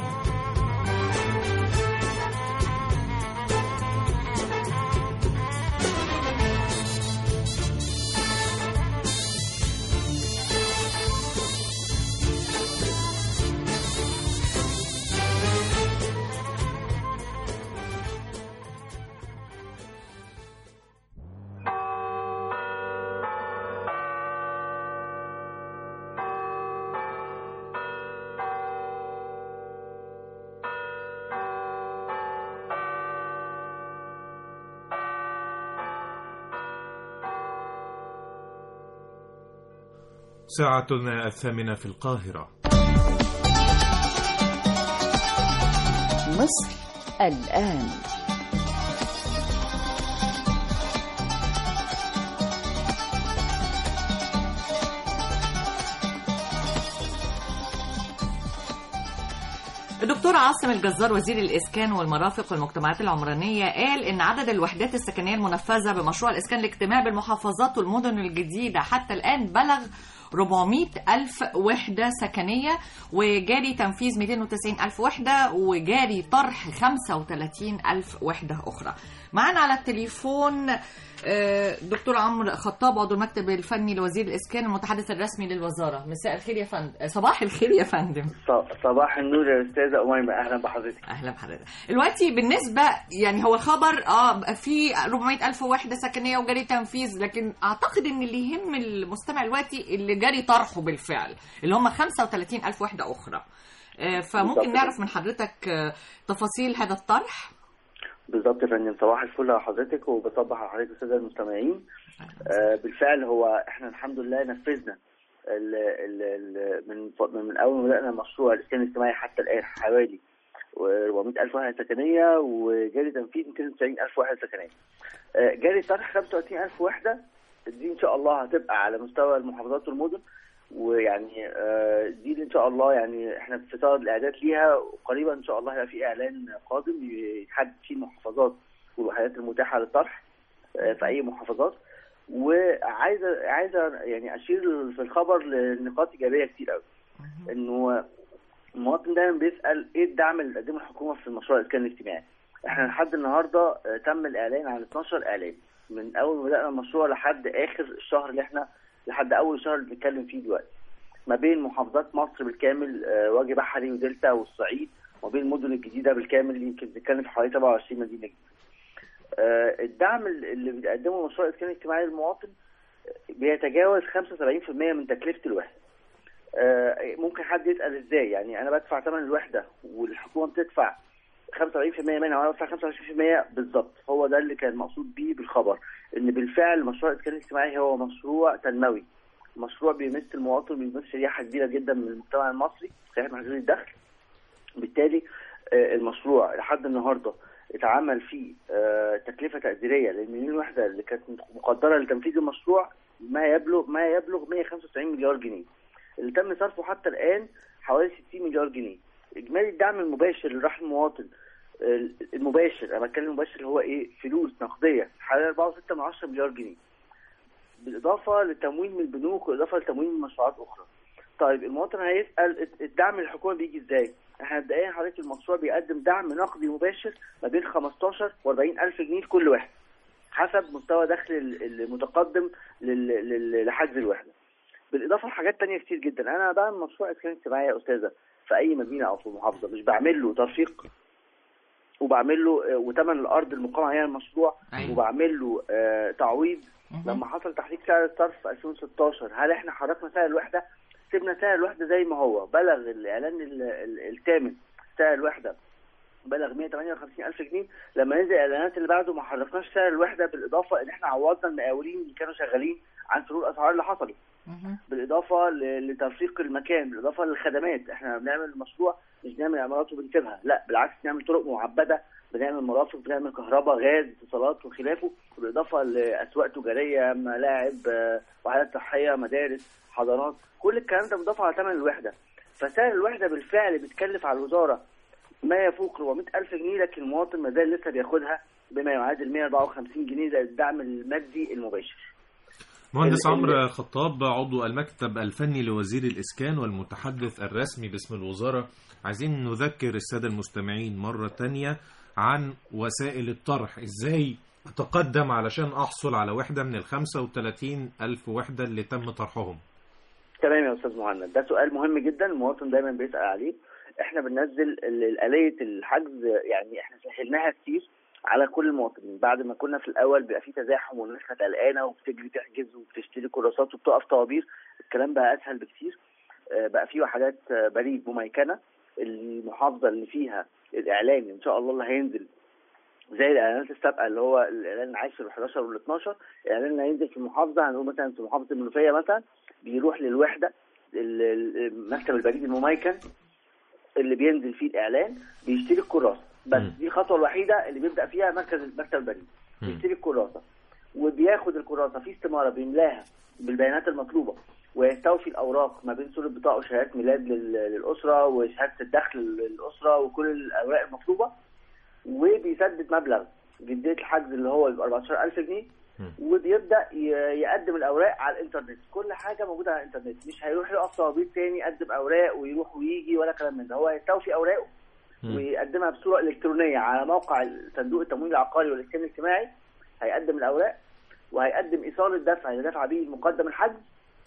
ساعتنا 8 في القاهرة. مصر الآن. الدكتور عاصم الجزار وزير الإسكان والمرافق والمجتمعات العمرانية قال إن عدد الوحدات السكنية المنفذة بمشروع الإسكان الاجتماعي بالمحافظات والمدن الجديدة حتى الآن بلغ 400,000 وحدة سكنية، وجاري تنفيذ 290,000 وحدة، وجاري طرح 35,000 وحدة أخرى. معنا على التليفون دكتور عمرو خطاب، عضو المكتب الفني لوزير الإسكان المتحدث الرسمي للوزارة. مساء الخير يا فندم. صباح الخير يا فندم. صباح النور يا أستاذة أميمة، أهلا بحضرتك. أهلا بحضرتك. دلوقتي بالنسبة يعني هو الخبر في 400,000 وحدة سكنية وجاري تنفيذ، لكن أعتقد إن اللي يهم المستمع دلوقتي اللي جاري طرحه بالفعل اللي هم 35,000 وحدة أخرى. فممكن نعرف من حضرتك تفاصيل هذا الطرح؟ بالضبط يا فندم، صباح الفل على حضرتك وبصبح على حضرتك الساده المستمعين. بالفعل هو احنا الحمد لله نفذنا من اول ما بدانا مشروع الاسكان الاجتماعي حتى الان حوالي 400,000 وحده سكنيه، وجاري تنفيذ 290,000 وحده سكنيه. جاري طرح 35,000 وحده، دي ان شاء الله هتبقى على مستوى المحافظات والمدن، ويعني دي اللي ان شاء الله يعني احنا في صدد الاعداد ليها، وقريبا ان شاء الله هيبقى في اعلان قادم يحدد فيه المحافظات والوحدات المتاحه للطرح في اي محافظات. وعايزه يعني اشير في الخبر لنقاط ايجابيه كتير قوي. انه المواطن دايما بيسال ايه الدعم اللي بتقدمه الحكومه في مشروع الاسكان الاجتماعي. احنا لحد النهارده تم الاعلان عن 12 اعلان من اول ما بدانا المشروع لحد اخر الشهر اللي احنا لحد اول شهر اللي بنتكلم فيه دلوقتي، ما بين محافظات مصر بالكامل وجه بحري ودلتا والصعيد، وما بين المدن الجديده بالكامل يمكن بنتكلم في حوالي 27 مدينه جديده. الدعم اللي بيقدمه مشروع الاسكان الاجتماعي للمواطن بيتجاوز 75% من تكلفه الوحده. ممكن حد يسال ازاي؟ يعني انا بدفع ثمن الوحده والحكومه بتدفع 75% منها وانا بدفع 25% بالظبط. هو ده اللي كان مقصود بيه بالخبر، ان بالفعل مشروع الاسكان الاجتماعي هو مشروع تنموي، مشروع بيمس المواطن، بيمس شريحه كبيره جدا من المجتمع المصري، شريحه محدودة الدخل. بالتالي المشروع لحد النهارده اتعمل فيه تكلفه تقديريه للمليون وحده اللي كانت مقدره لتنفيذ المشروع ما يبلغ 195 مليار جنيه، اللي تم صرفه حتى الان حوالي 60 مليار جنيه. اجمالي الدعم المباشر اللي راح للمواطن المباشر، انا بتكلم المباشر اللي هو ايه، فلوس نقديه حوالي 4.6 مليار جنيه، بالاضافه للتمويل من البنوك والاضافه لتمويل من مشروعات اخرى. طيب المواطن هيسال الدعم الحكومي بيجي ازاي؟ احنا مبدئيا حضرتك المشروع بيقدم دعم نقدي مباشر ما بين 15 و40 الف جنيه لكل واحد حسب مستوى دخل المتقدم لحجز الوحده. بالاضافه لحاجات تانية كتير جدا. انا بعمل مشروع اسكان اجتماعي يا استاذه في اي مدينه او في محافظه مش بعمل له ترفيق وبعمل له وثمن الارض المقام عليها المشروع وبعمل له تعويض. لما حصل تحريك سعر الصرف في 2016 هل احنا حركنا سعر الوحده؟ سيبنا سعر الوحده زي ما هو. بلغ الاعلان الثامن سعر الوحده بلغ 158,000 جنيه. لما نزل الاعلانات اللي بعده ما حركناش سعر الوحده، بالاضافه ان احنا عوضنا المقاولين اللي كانوا شغالين عن فروق الاسعار اللي حصلت، بالاضافه لترفيق المكان، بالاضافه للخدمات. احنا بنعمل مشروع مش بنعمل عمارات وبنسيبها، لا بالعكس نعمل طرق معبده، بنعمل مرافق، بنعمل كهرباء، غاز، اتصالات وخلافه، بالاضافه لاسواق تجاريه، ملاعب، وحدات صحيه، مدارس، حضانات. كل الكلام ده مضاف على ثمن الوحده. فسعر الوحده بالفعل بتكلف على الوزاره ما يفوق 400,000 جنيه، لكن المواطن ما زال لسه بياخدها بما يعادل 154 جنيه زي الدعم المادي المباشر. مهندس عمرو خطاب، عضو المكتب الفني لوزير الإسكان والمتحدث الرسمي باسم الوزارة، عايزين نذكر السادة المستمعين مرة تانية عن وسائل الطرح. إزاي أتقدم علشان أحصل على وحدة من 35,000 وحدة اللي تم طرحهم؟ تمام يا أستاذ مهند، ده سؤال مهم جدا المواطن دايما بيسأل عليه. احنا بننزل آلية الحجز، يعني احنا سهلناها كتير على كل المواطنين. بعد ما كنا في الاول بيبقى في تزاحم والناس كانت قلقانه وبتجري تحجز وبتشتري كراسات وبتقف طوابير، الكلام بقى اسهل بكتير. بقى في وحدات بريد مميكنه، المحافظه اللي فيها الاعلان ان شاء الله اللي هينزل زي الاعلانات السابقه اللي هو الاعلان العاشر وال11 وال12. الاعلان اللي هينزل في المحافظه هنقول مثلا في محافظه المنوفيه مثلا بيروح للوحده مكتب البريد المميكن اللي بينزل فيه الاعلان بيشتري الكراسه. بس دي الخطوه الوحيده اللي بيبدا فيها مكتب البريد، بيشتري الكراسه وبياخد الكراسه في استماره بيملاها بالبيانات المطلوبه ويستوفي الاوراق ما بين صوره بطاقه وشهاده ميلاد للاسره وشهاده الدخل للاسره وكل الاوراق المطلوبه، وبيسدد مبلغ جديه الحجز اللي هو 14,000 جنيه، وبيبدا يقدم الاوراق على الانترنت. كل حاجه موجوده على الانترنت، مش هيروح يقف طوابير تاني يقدم اوراق ويروح ويجي ولا كلام من ده. هو هيستوفي اوراقه ويقدمها بصوره الكترونيه على موقع صندوق التمويل العقاري والاسكان الاجتماعي. هيقدم الاوراق وهيقدم ايصال الدفع اللي دفع بيه مقدم الحجز،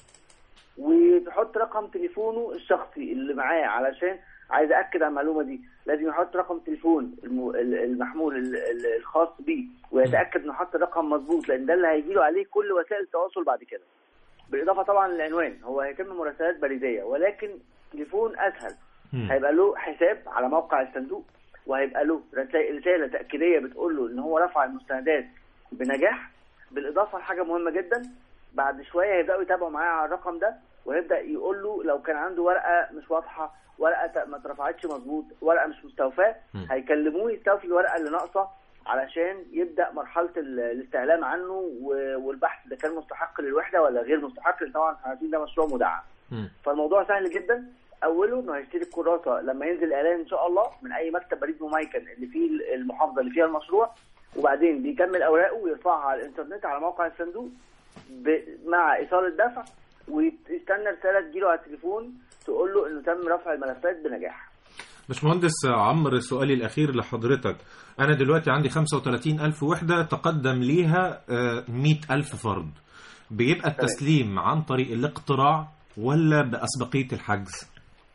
ويحط رقم تليفونه الشخصي اللي معاه. علشان عايز اكد على المعلومه دي لازم يحط رقم تليفون المحمول الخاص بيه ويتاكد انه حط الرقم مظبوط، لان ده اللي هيجي له عليه كل وسائل التواصل بعد كده. بالاضافه طبعا للعنوان، هو هيتم مراسلات بريديه ولكن تليفون اسهل. هيبقى له حساب على موقع الصندوق وهيبقى له رساله تاكيديه بتقول له ان هو رفع المستندات بنجاح. بالاضافه لحاجه مهمه جدا، بعد شويه هيبداوا يتابعوا معاه على الرقم ده ويبدا يقول له لو كان عنده ورقه مش واضحه، ورقه ما اترفعتش مظبوط، ورقه مش مستوفاه، هيكلموه يستوفي الورقه اللي ناقصه علشان يبدا مرحله الاستعلام عنه والبحث اذا كان مستحق للوحده ولا غير مستحق، لان طبعا عارفين ده مشروع مدعم. فالموضوع سهل جدا. اوله انه هيشتري الكراسه لما ينزل الاعلان ان شاء الله من اي مكتب بريد مميكن اللي فيه المحافظه اللي فيها المشروع، وبعدين بيكمل اوراقه ويرفعها على الانترنت على موقع الصندوق مع ايصال الدفع، ويستنى رساله تجيله على التليفون تقول له انه تم رفع الملفات بنجاح. باشمهندس عمرو، سؤالي الاخير لحضرتك، انا دلوقتي عندي 35,000 وحده تقدم ليها 100,000 فرد، بيبقى التسليم عن طريق الاقتراع ولا باسبقيه الحجز؟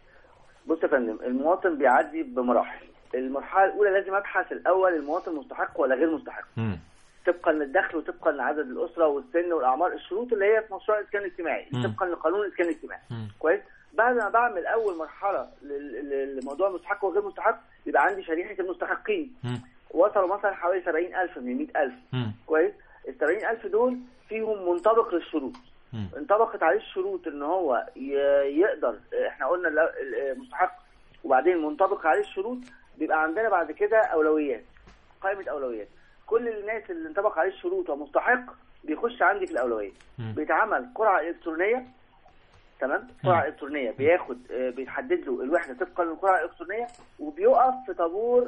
بص يا فندم، المواطن بيعدي بمراحل. المرحله الاولى لازم ابحث الاول المواطن مستحق ولا غير مستحق، طبقا للدخل وطبقا لعدد الاسره والسن والاعمار، الشروط اللي هي في مشروع الاسكان الاجتماعي طبقا لقانون الاسكان الاجتماعي. كويس. بعد ما بعمل اول مرحله لموضوع مستحق وغير مستحق يبقى عندي شريحه المستحقين وصلوا مثلا حوالي 70,000 من 100,000. كويس. ال 70,000 دول فيهم منطبق للشروط، انطبقت عليه الشروط ان هو يقدر، احنا قلنا مستحق وبعدين منطبق عليه الشروط، بيبقى عندنا بعد كده اولويات، قائمه اولويات. كل الناس اللي انطبق عليه الشروط ومستحق بيخش عندي في الاولويات. بيتعمل قرعه الكترونيه، تمام؟ قرعه الكترونيه بياخد بيتحدد له الوحده طبقا للقرعه الالكترونيه، وبيقف في طابور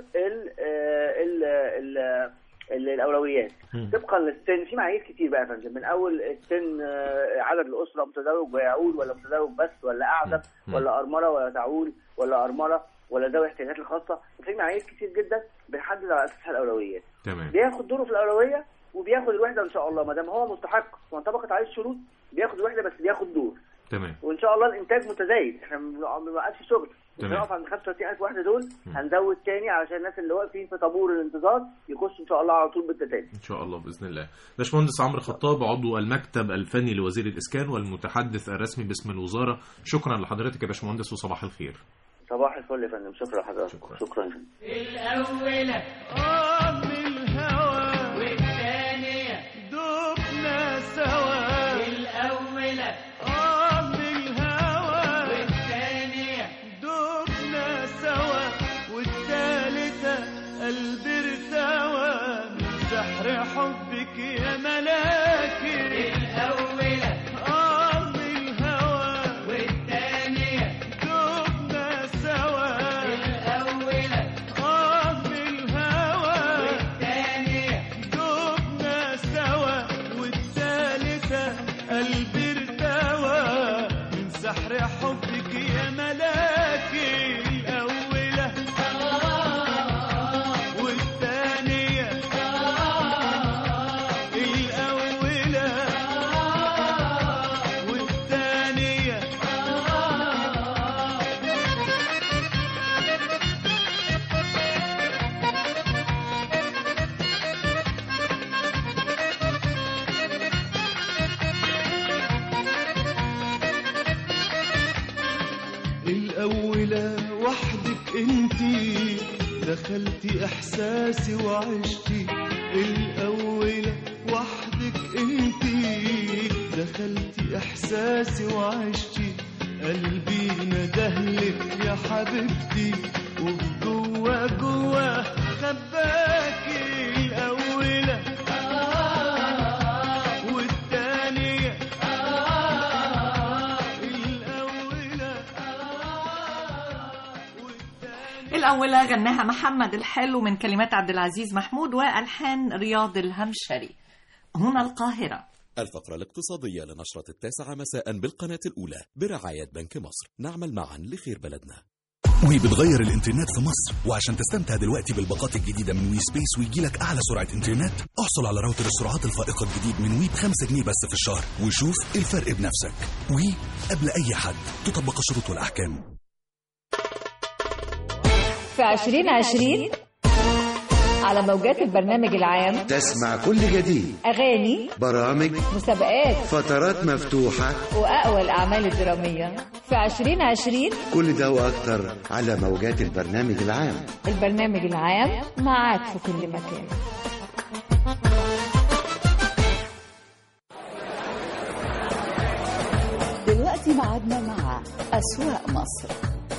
الاولويات طبقا للسن. في معايير كتير بقى يا فندم، من اول السن، عدد الاسره، متزوج ويعول ولا متزوج بس ولا اعزب ولا ارمله ولا تعول ولا ارمله ولا ذوي احتياجات الخاصه. في معايير كتير جدا بنحدد على اساسها الاولويات. تمام. بياخد دوره في الاولويه وبياخد الوحده ان شاء الله، ما دام هو مستحق وانطبقت عليه الشروط بياخد الوحده بس بياخد دور. تمام. وان شاء الله الانتاج متزايد، احنا ما بنوقفش شغل. نقف عند 35,000 وحده دول. هنزود تاني علشان الناس اللي واقفين في طابور الانتظار يخشوا ان شاء الله على طول بالتتالي ان شاء الله باذن الله. باشمهندس عمرو خطاب، عضو المكتب الفني لوزير الاسكان والمتحدث الرسمي باسم الوزاره، شكرا لحضرتك يا باشمهندس وصباح الخير. صباح الفل يا فندم. شكرا لحضرتك. شكرا. الأولى من الهوى والثانية دبنا سوا. الأولى من الهوى والثانية دبنا سوا والثالثة قلبي ارتوى من سحر حبك يا ملاكي. الأولى حبك يا ملاكي. الأولى والثانية الأولى والثانية. الأولى وحدك انتي دخلتي إحساسي وعشتي. الأولى وحدك انتي دخلتي إحساسي وعشتي. قلبي ندهلك يا حبيبتي وجوا جوا خباكي. الأولى والثانية الأولى غناها محمد الحلو من كلمات عبد العزيز محمود وألحان رياض الهمشري. هنا القاهرة. الفقرة الاقتصادية لنشرة 9 مساء بالقناة الأولى برعاية بنك مصر. نعمل معا لخير بلدنا. وي بتغير الانترنت في مصر، وعشان تستمتع دلوقتي بالباقات الجديدة من وي سبيس ويجيلك أعلى سرعة انترنت، احصل على راوتر السرعات الفائقة الجديد من وي ب5 جنيه بس في الشهر، وشوف الفرق بنفسك. وي قبل أي حد، تطبق الشروط والأحكام. في 2020 على موجات البرنامج العام تسمع كل جديد، أغاني، برامج، مسابقات، فترات مفتوحة، وأقوى الأعمال الدرامية. في 2020 كل ده وأكتر على موجات البرنامج العام. البرنامج العام معاك في كل مكان. دلوقتي معادنا مع أسواق مصر.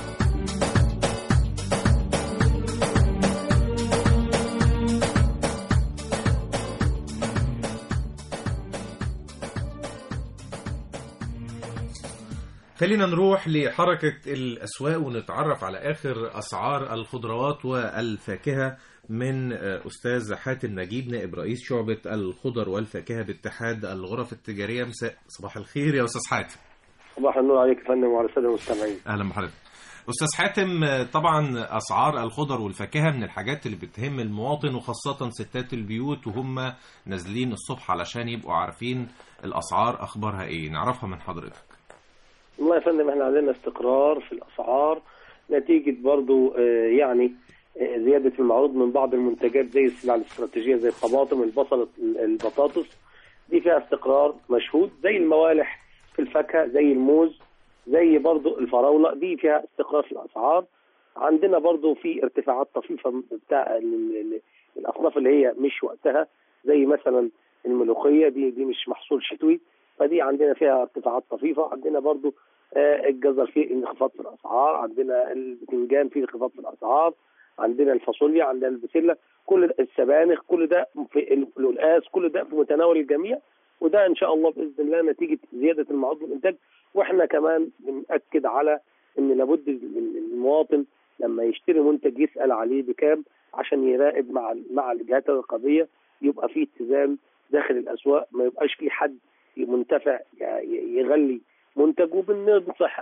خلينا نروح لحركة الأسواق ونتعرف على آخر أسعار الخضروات والفاكهة من أستاذ حاتم نجيب، نائب رئيس شعبة الخضر والفاكهة باتحاد الغرف التجارية. صباح الخير يا أستاذ حاتم. صباح النور عليك يا فندم وعلى السادة المستمعين. أهلا بحضرتك أستاذ حاتم. طبعا أسعار الخضر والفاكهة من الحاجات اللي بتهم المواطن، وخاصة ستات البيوت وهم نازلين الصبح علشان يبقوا عارفين الأسعار أخبارها إيه. نعرفها من حضرتك. والله يا فندم احنا عندنا استقرار في الاسعار نتيجه برضو يعني زياده المعروض من بعض المنتجات زي السلع الاستراتيجيه زي الطماطم، البصل، البطاطس، دي فيها استقرار مشهود. زي الموالح في الفاكهه زي الموز زي برضو الفراوله، دي فيها استقرار في الاسعار. عندنا برضو في ارتفاعات طفيفه بتاع الاصناف اللي هي مش وقتها زي مثلا الملوخيه، دي مش محصول شتوي، فدي عندنا فيها ارتفاعات طفيفه. عندنا برضو الجزر فيه انخفاض في الاسعار، عندنا البتنجان فيه انخفاض في الاسعار، عندنا الفاصوليا، عندنا البسله، كل السبانخ، كل ده في القلقاس، كل ده في متناول الجميع. وده ان شاء الله باذن الله نتيجه زياده المعروض والانتاج. واحنا كمان بنأكد على ان لابد المواطن لما يشتري منتج يسال عليه بكام عشان يراقب مع الجهات الرقابيه، يبقى فيه اتزان داخل الاسواق، ما يبقاش فيه حد منتفع يغلي منتج. وبننصح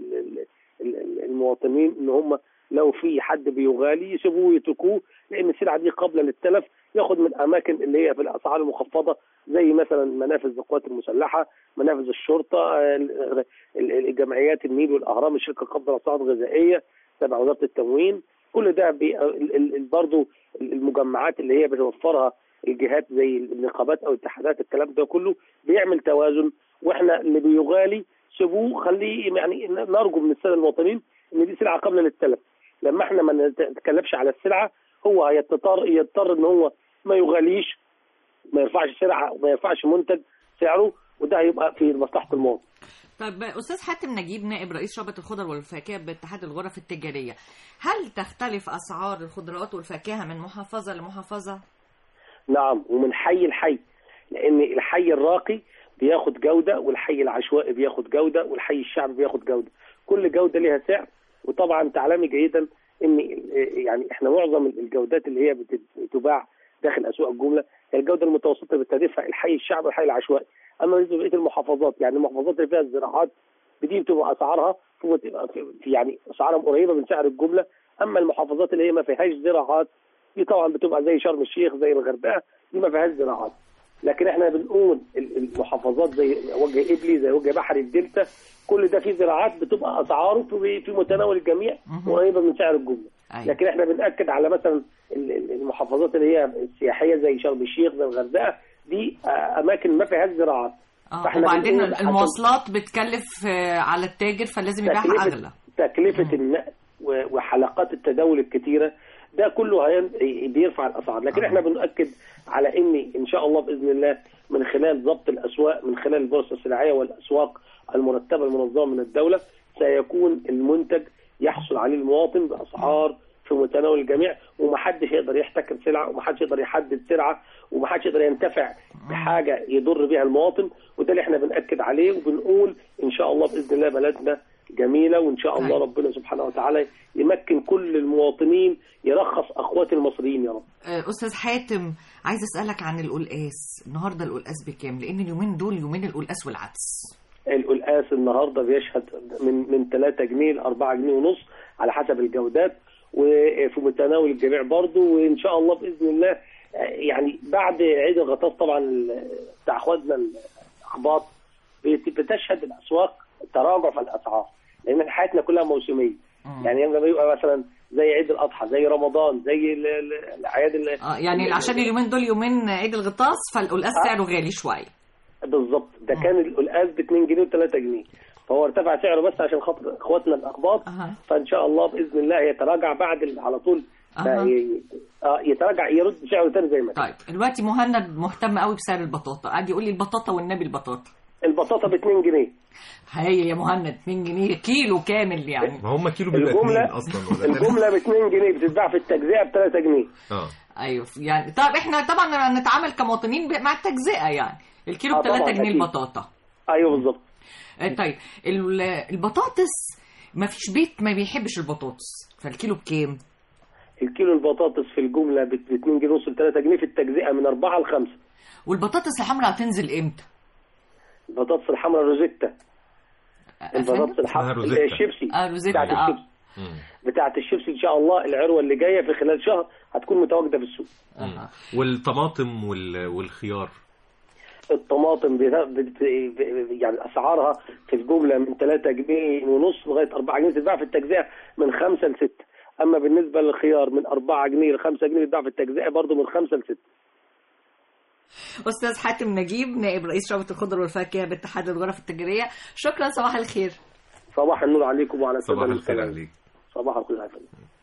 المواطنين ان هم لو في حد بيغالي يسيبوه ويتركوه، لان السلعه دي قابله للتلف. ياخد من اماكن اللي هي في الاسعار المخفضه زي مثلا منافذ القوات المسلحه، منافذ الشرطه، الجمعيات النيل والاهرام، الشركه القابضه للاسعار الغذائيه، تبع وزاره التموين. كل ده برضه المجمعات اللي هي بتوفرها الجهات زي النقابات او الاتحادات، الكلام ده كله بيعمل توازن. واحنا اللي بيغالي سيبوه، خليه يعني نرجو من الساده المواطنين ان دي سلعه قابله للتلف. لما احنا ما نتكلمش على السلعه هو يضطر ان هو ما يغاليش، ما يرفعش سلعه وما يرفعش منتج سعره، وده هيبقى في مصلحه المواطن. طب أستاذ حاتم نجيب نائب رئيس شعبة الخضر والفاكهة باتحاد الغرف التجارية، هل تختلف أسعار الخضروات والفاكهة من محافظة لمحافظة؟ نعم، ومن حي لحي، لأن الحي الراقي بياخد جودة، والحي العشوائي بياخد جودة، والحي الشعبي بياخد جودة. كل جودة لها سعر. وطبعا تعلمي جيدا ان يعني احنا معظم الجودات اللي هي بتباع داخل اسواق الجمله هي الجوده المتوسطه بتستهدفها الحي الشعبي والحي العشوائي. اما بالنسبه لبقيه المحافظات، يعني المحافظات اللي فيها الزراعات دي بتبقى اسعارها يعني اسعارها قريبه من سعر الجمله. اما المحافظات اللي هي ما فيهاش زراعات دي طبعا بتبقى زي شرم الشيخ، زي الغردقه، دي ما فيهاش زراعات. لكن احنا بنقول المحافظات زي وجه ابلي، زي وجه بحري، الدلتا، كل ده فيه زراعات بتبقى اسعاره في متناول الجميع قريبه من سعر الجمله. لكن احنا بنأكد على مثلا المحافظات اللي هي السياحيه زي شرم الشيخ، زي الغردقه، دي اماكن ما فيهاش زراعات. وبعدين المواصلات بتكلف على التاجر، فلازم يبيعها اغلى. تكلفه النقل وحلقات التداول الكتيره ده كله بيرفع الاسعار. لكن احنا بنؤكد على ان شاء الله باذن الله من خلال ضبط الاسواق، من خلال البورصه السلعيه والاسواق المرتبه المنظمه من الدوله، سيكون المنتج يحصل عليه المواطن باسعار في متناول الجميع، ومحدش يقدر يحتكر سلعه، ومحدش يقدر يحدد سلعه، ومحدش يقدر ينتفع بحاجه يضر بها المواطن. وده اللي احنا بنأكد عليه، وبنقول ان شاء الله باذن الله بلدنا جميله، وان شاء الله ربنا سبحانه وتعالى يمكن كل المواطنين، يرخص اخوات المصريين يا رب. استاذ حاتم، عايز اسالك عن القلقاس. النهارده القلقاس بكام؟ لان اليومين دول يومين القلقاس والعدس. القلقاس النهارده بيشهد من 3 جنيه ل 4 جنيه ونص على حسب الجودات، وفي متناول الجميع برضه. وان شاء الله باذن الله يعني بعد عيد الغطاس طبعا بتاع اخواتنا الاحباط بتشهد الاسواق تراجع في الاسعار، لان حياتنا كلها موسميه. يعني لما بيبقى مثلا زي عيد الاضحى، زي رمضان، زي الاعياد يعني عشان اليومين دول يومين عيد الغطاس، فالقلقاس سعره غالي شويه. بالظبط. ده كان القلقاس ب 2 جنيه و3 جنيه، فهو ارتفع سعره بس عشان خاطر اخواتنا الاقباط. فان شاء الله باذن الله يتراجع بعد على طول. يتراجع، يرد سعره تاني زي ما كان. طيب دلوقتي مهند مهتم قوي بسعر البطاطا، قاعد يقول لي البطاطا والنبي البطاطا. البطاطا ب 2 جنيه. هي يا مهند 2 جنيه كيلو كامل يعني. ما هم كيلو بيبقى 2 اصلا. الجمله ب 2 جنيه بتتباع في التجزئه ب 3 جنيه. ايوه يعني. طب احنا طبعا نتعامل كمواطنين مع التجزئه، يعني الكيلو ب 3 جنيه البطاطا. ايوه بالظبط. طيب البطاطس، ما فيش بيت ما بيحبش البطاطس، فالكيلو بكام؟ الكيلو البطاطس في الجمله ب 2 جنيه ونص ل 3 جنيه، في التجزئه من 4 ل 5. والبطاطس الحمراء هتنزل امتى؟ البطاطس الحمراء روزيتا. البطاطس الحمراء الشيبسي. روزيتا. بتاعت الشيبسي ان شاء الله العروه اللي جايه في خلال شهر هتكون متواجده في السوق. والطماطم والخيار. الطماطم يعني اسعارها في الجمله من 3 جنيه ونص لغايه 4 جنيه، تتباع في التجزئه من 5 ل 6. اما بالنسبه للخيار من 4 جنيه ل 5 جنيه تتباع في التجزئه برضه من 5 ل 6. أستاذ حاتم نجيب نائب رئيس شعبة الخضر والفاكهة باتحاد الغرف التجارية، شكرا. صباح الخير. صباح النور عليكم وعلى صباح الخير عليك. صباح الخير عليكم.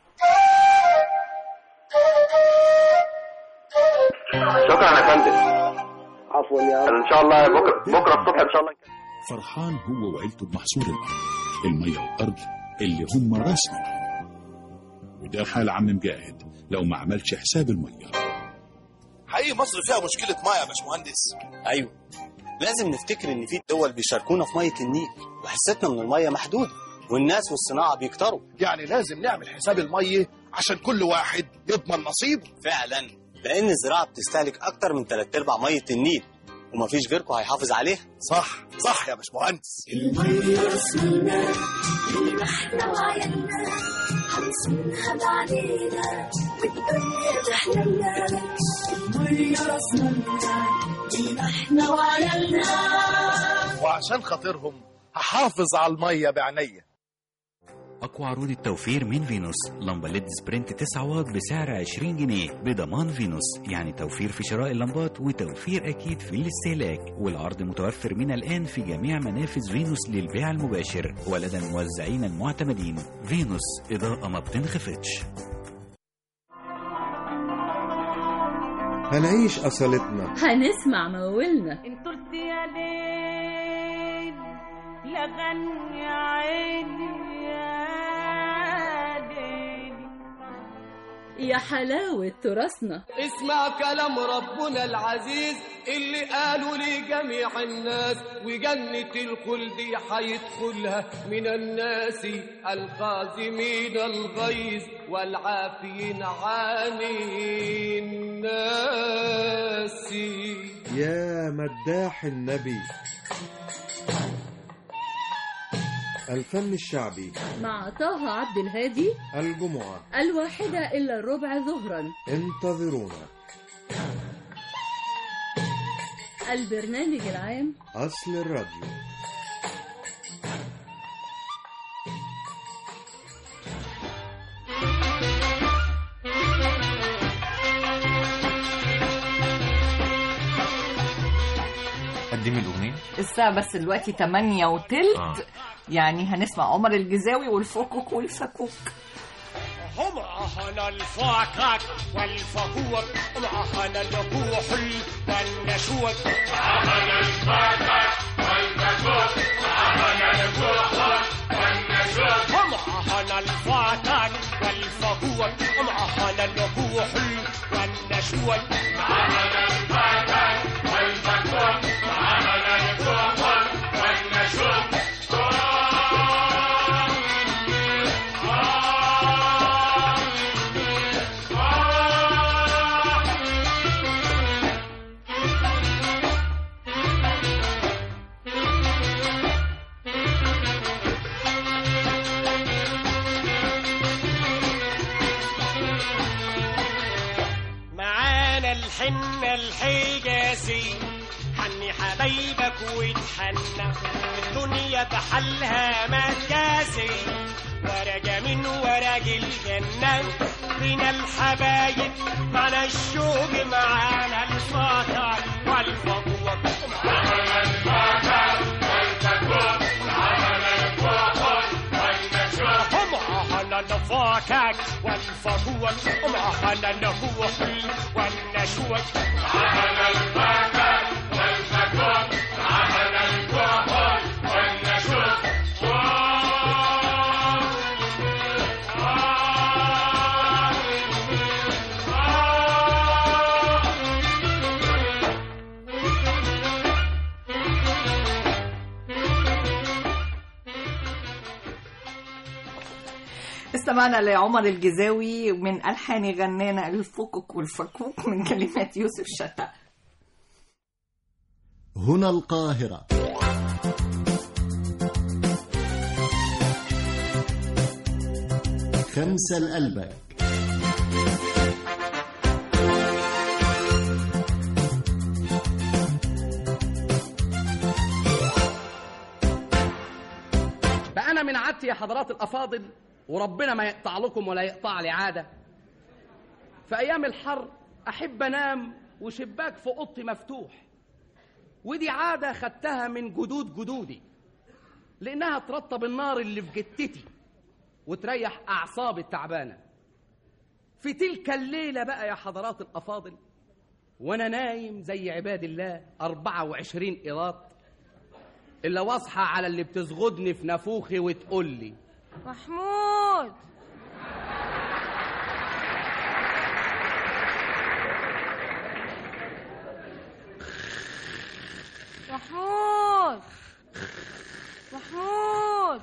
شكرا يا فندم. عفوا يا ان شاء الله بكره الصبح ان شاء الله. فرحان هو وعيلته بمحصول الارض، الميه والارض اللي هم راس مالهم. وده حال عم مجاهد لو ما عملش حساب الميه. حقيقي مصر فيها مشكله ميه يا باشمهندس. ايوه، لازم نفتكر ان في دول بيشاركونا في ميه النيل، وحصتنا من الميه محدوده، والناس والصناعه بيكتروا. يعني لازم نعمل حساب الميه عشان كل واحد يضمن نصيبه. فعلا، لان الزراعه بتستهلك اكتر من 3/4 ميه النيل، ومفيش غيركم هيحافظ عليها. صح يا باشمهندس. الميه رسمنا اللي احنا وعيالنا هنصونها بعدينا والدنيا تحللنا. الميه رسمنا اللي احنا وعيالنا، وعشان خاطرهم هحافظ على الميه بعينيا. أقوى عروض التوفير من فينوس. لمبة ليد سبرنت 9 واط بسعر 20 جنيه بضمان فينوس، يعني توفير في شراء اللمبات وتوفير أكيد في الاستهلاك. والعرض متوفر من الآن في جميع منافذ فينوس للبيع المباشر ولدى الموزعين المعتمدين. فينوس، إضاءة ما بتنخفتش. هنعيش أصالتنا، هنسمع مولنا. انت قلت يا ليل لا غني يا عيني يا ليل يا حلاوة تراثنا. اسمع كلام ربنا العزيز اللي قالوا لجميع الناس، وجنة الخلد هيدخلها من الناس القازمين الغيظ والعافين عن الناس. يا مداح النبي. الفن الشعبي مع طه عبد الهادي، الجمعة 1:01 ظهرا. انتظرونا. البرنامج العام أصل الراديو. قدمي الأغنية. الساعة بس دلوقتي 8:03. يعني هنسمع عمر الجزاوي والفكك والفكوك. معهنا الفاكك والفكوك، معهنا الكحل والنشوك. معهنا الفاكك والفكوك، معهنا الكحل والنشوك. معهنا الفاكك والفكوك، معهنا الكحل والنشوك. معهنا الفاكك والفكوك، معهنا الكحل والنشوك. الحنة الحجازي حني حبايبك وتحنى الدنيا بحالها مجازي، ورجة من ورج الجنة بينا الحبايب معنا الشوق معانا الفطر والفضوة. معانا الفطر والفضوة، معانا الفطر والنشوة. معانا الفاكك والفضوة، معانا الكحل والنشوة. معانا الفاكك والفضوة، معانا الكحل والنشوة. استمعنا لعمر الجزاوي من ألحان غنانا الفكك والفكوك من كلمات يوسف شتا. هنا القاهرة. خمسة لقلبك. بقى أنا من عادتي يا حضرات الأفاضل، وربنا ما يقطع لكم ولا يقطع لي عادة، في أيام الحر أحب أنام وشباك في أوضتي مفتوح، ودي عادة خدتها من جدودي لأنها ترطب النار اللي في جتتي وتريح أعصابي التعبانة. في تلك الليلة بقى يا حضرات الأفاضل وأنا نايم زي عباد الله 24 قيراط، إلا واصحى على اللي بتزغدني في نافوخي وتقول لي: محمود محمود محمود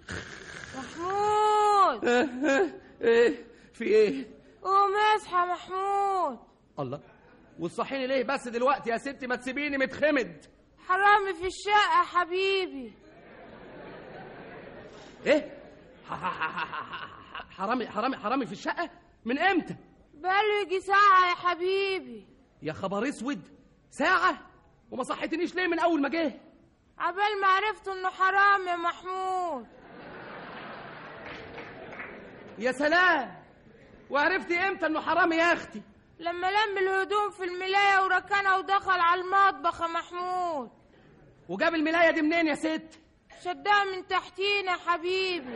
محمود. ايه في ايه؟ قوم اصحى محمود. الله، وتصحيني ليه بس دلوقتي يا ستي؟ ما تسيبيني متخمد. حرامي في الشقة حبيبي. ايه؟ حرامي في الشقة؟ من امتى؟ بقاله يجي ساعة يا حبيبي. يا خبر اسود، ساعة؟ وما صحيتنيش ليه من اول ما جه؟ عبال ما عرفت انه حرام يا محمود. يا سلام، وعرفتي امتى انه حرامي يا اختي؟ لما لم الهدوم في الملاية وركنها ودخل على المطبخ يا محمود. وجاب الملاية دي منين يا ست؟ شدها من تحتينا حبيبي.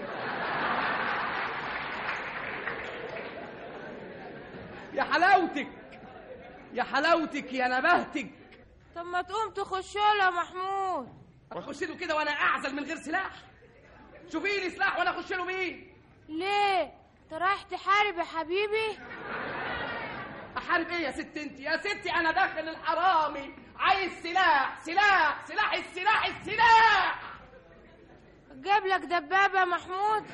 يا حلاوتك يا حلاوتك يا نبهتك. طب ما تقوم تخش له يا محمود. اخش له كده وانا اعزل من غير سلاح؟ شوفي لي سلاح وانا اخش له بيه. ليه؟ انت رايح تحارب يا حبيبي؟ احارب ايه يا ست انت؟ يا ستي انا داخل الحرامي عايز سلاح سلاح سلاح السلاح السلاح. جاب لك دبابة يا محمود؟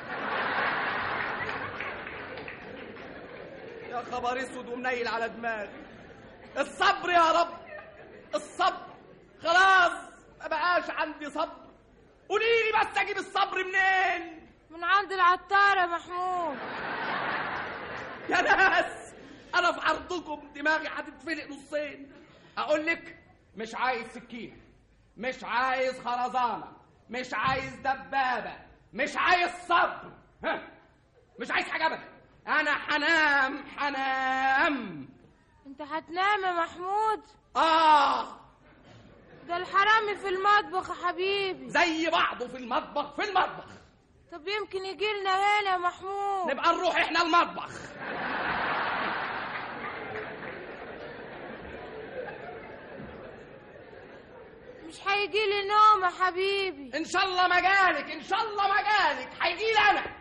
يا خبر اسود ومنيل على دماغي. الصبر يا رب، الصبر. خلاص ما بقاش عندي صبر. قولي لي بس اجيب الصبر منين؟ من عند العطار يا محمود. يا ناس انا في عرضكم دماغي هتتفلق نصين. اقول لك مش عايز سكين، مش عايز خرزانه، مش عايز دبابه، مش عايز صبر، مش عايز حاجه ابدا. انا حنام. انت هتنام يا محمود؟ ده الحرامي في المطبخ يا حبيبي. زي بعضه في المطبخ في المطبخ. طب يمكن يجي لنا هنا يا محمود. نبقى نروح احنا المطبخ. مش هيجي لي نوم يا حبيبي. ان شاء الله ما جالك، ان شاء الله ما جالك، هيجي لي انا.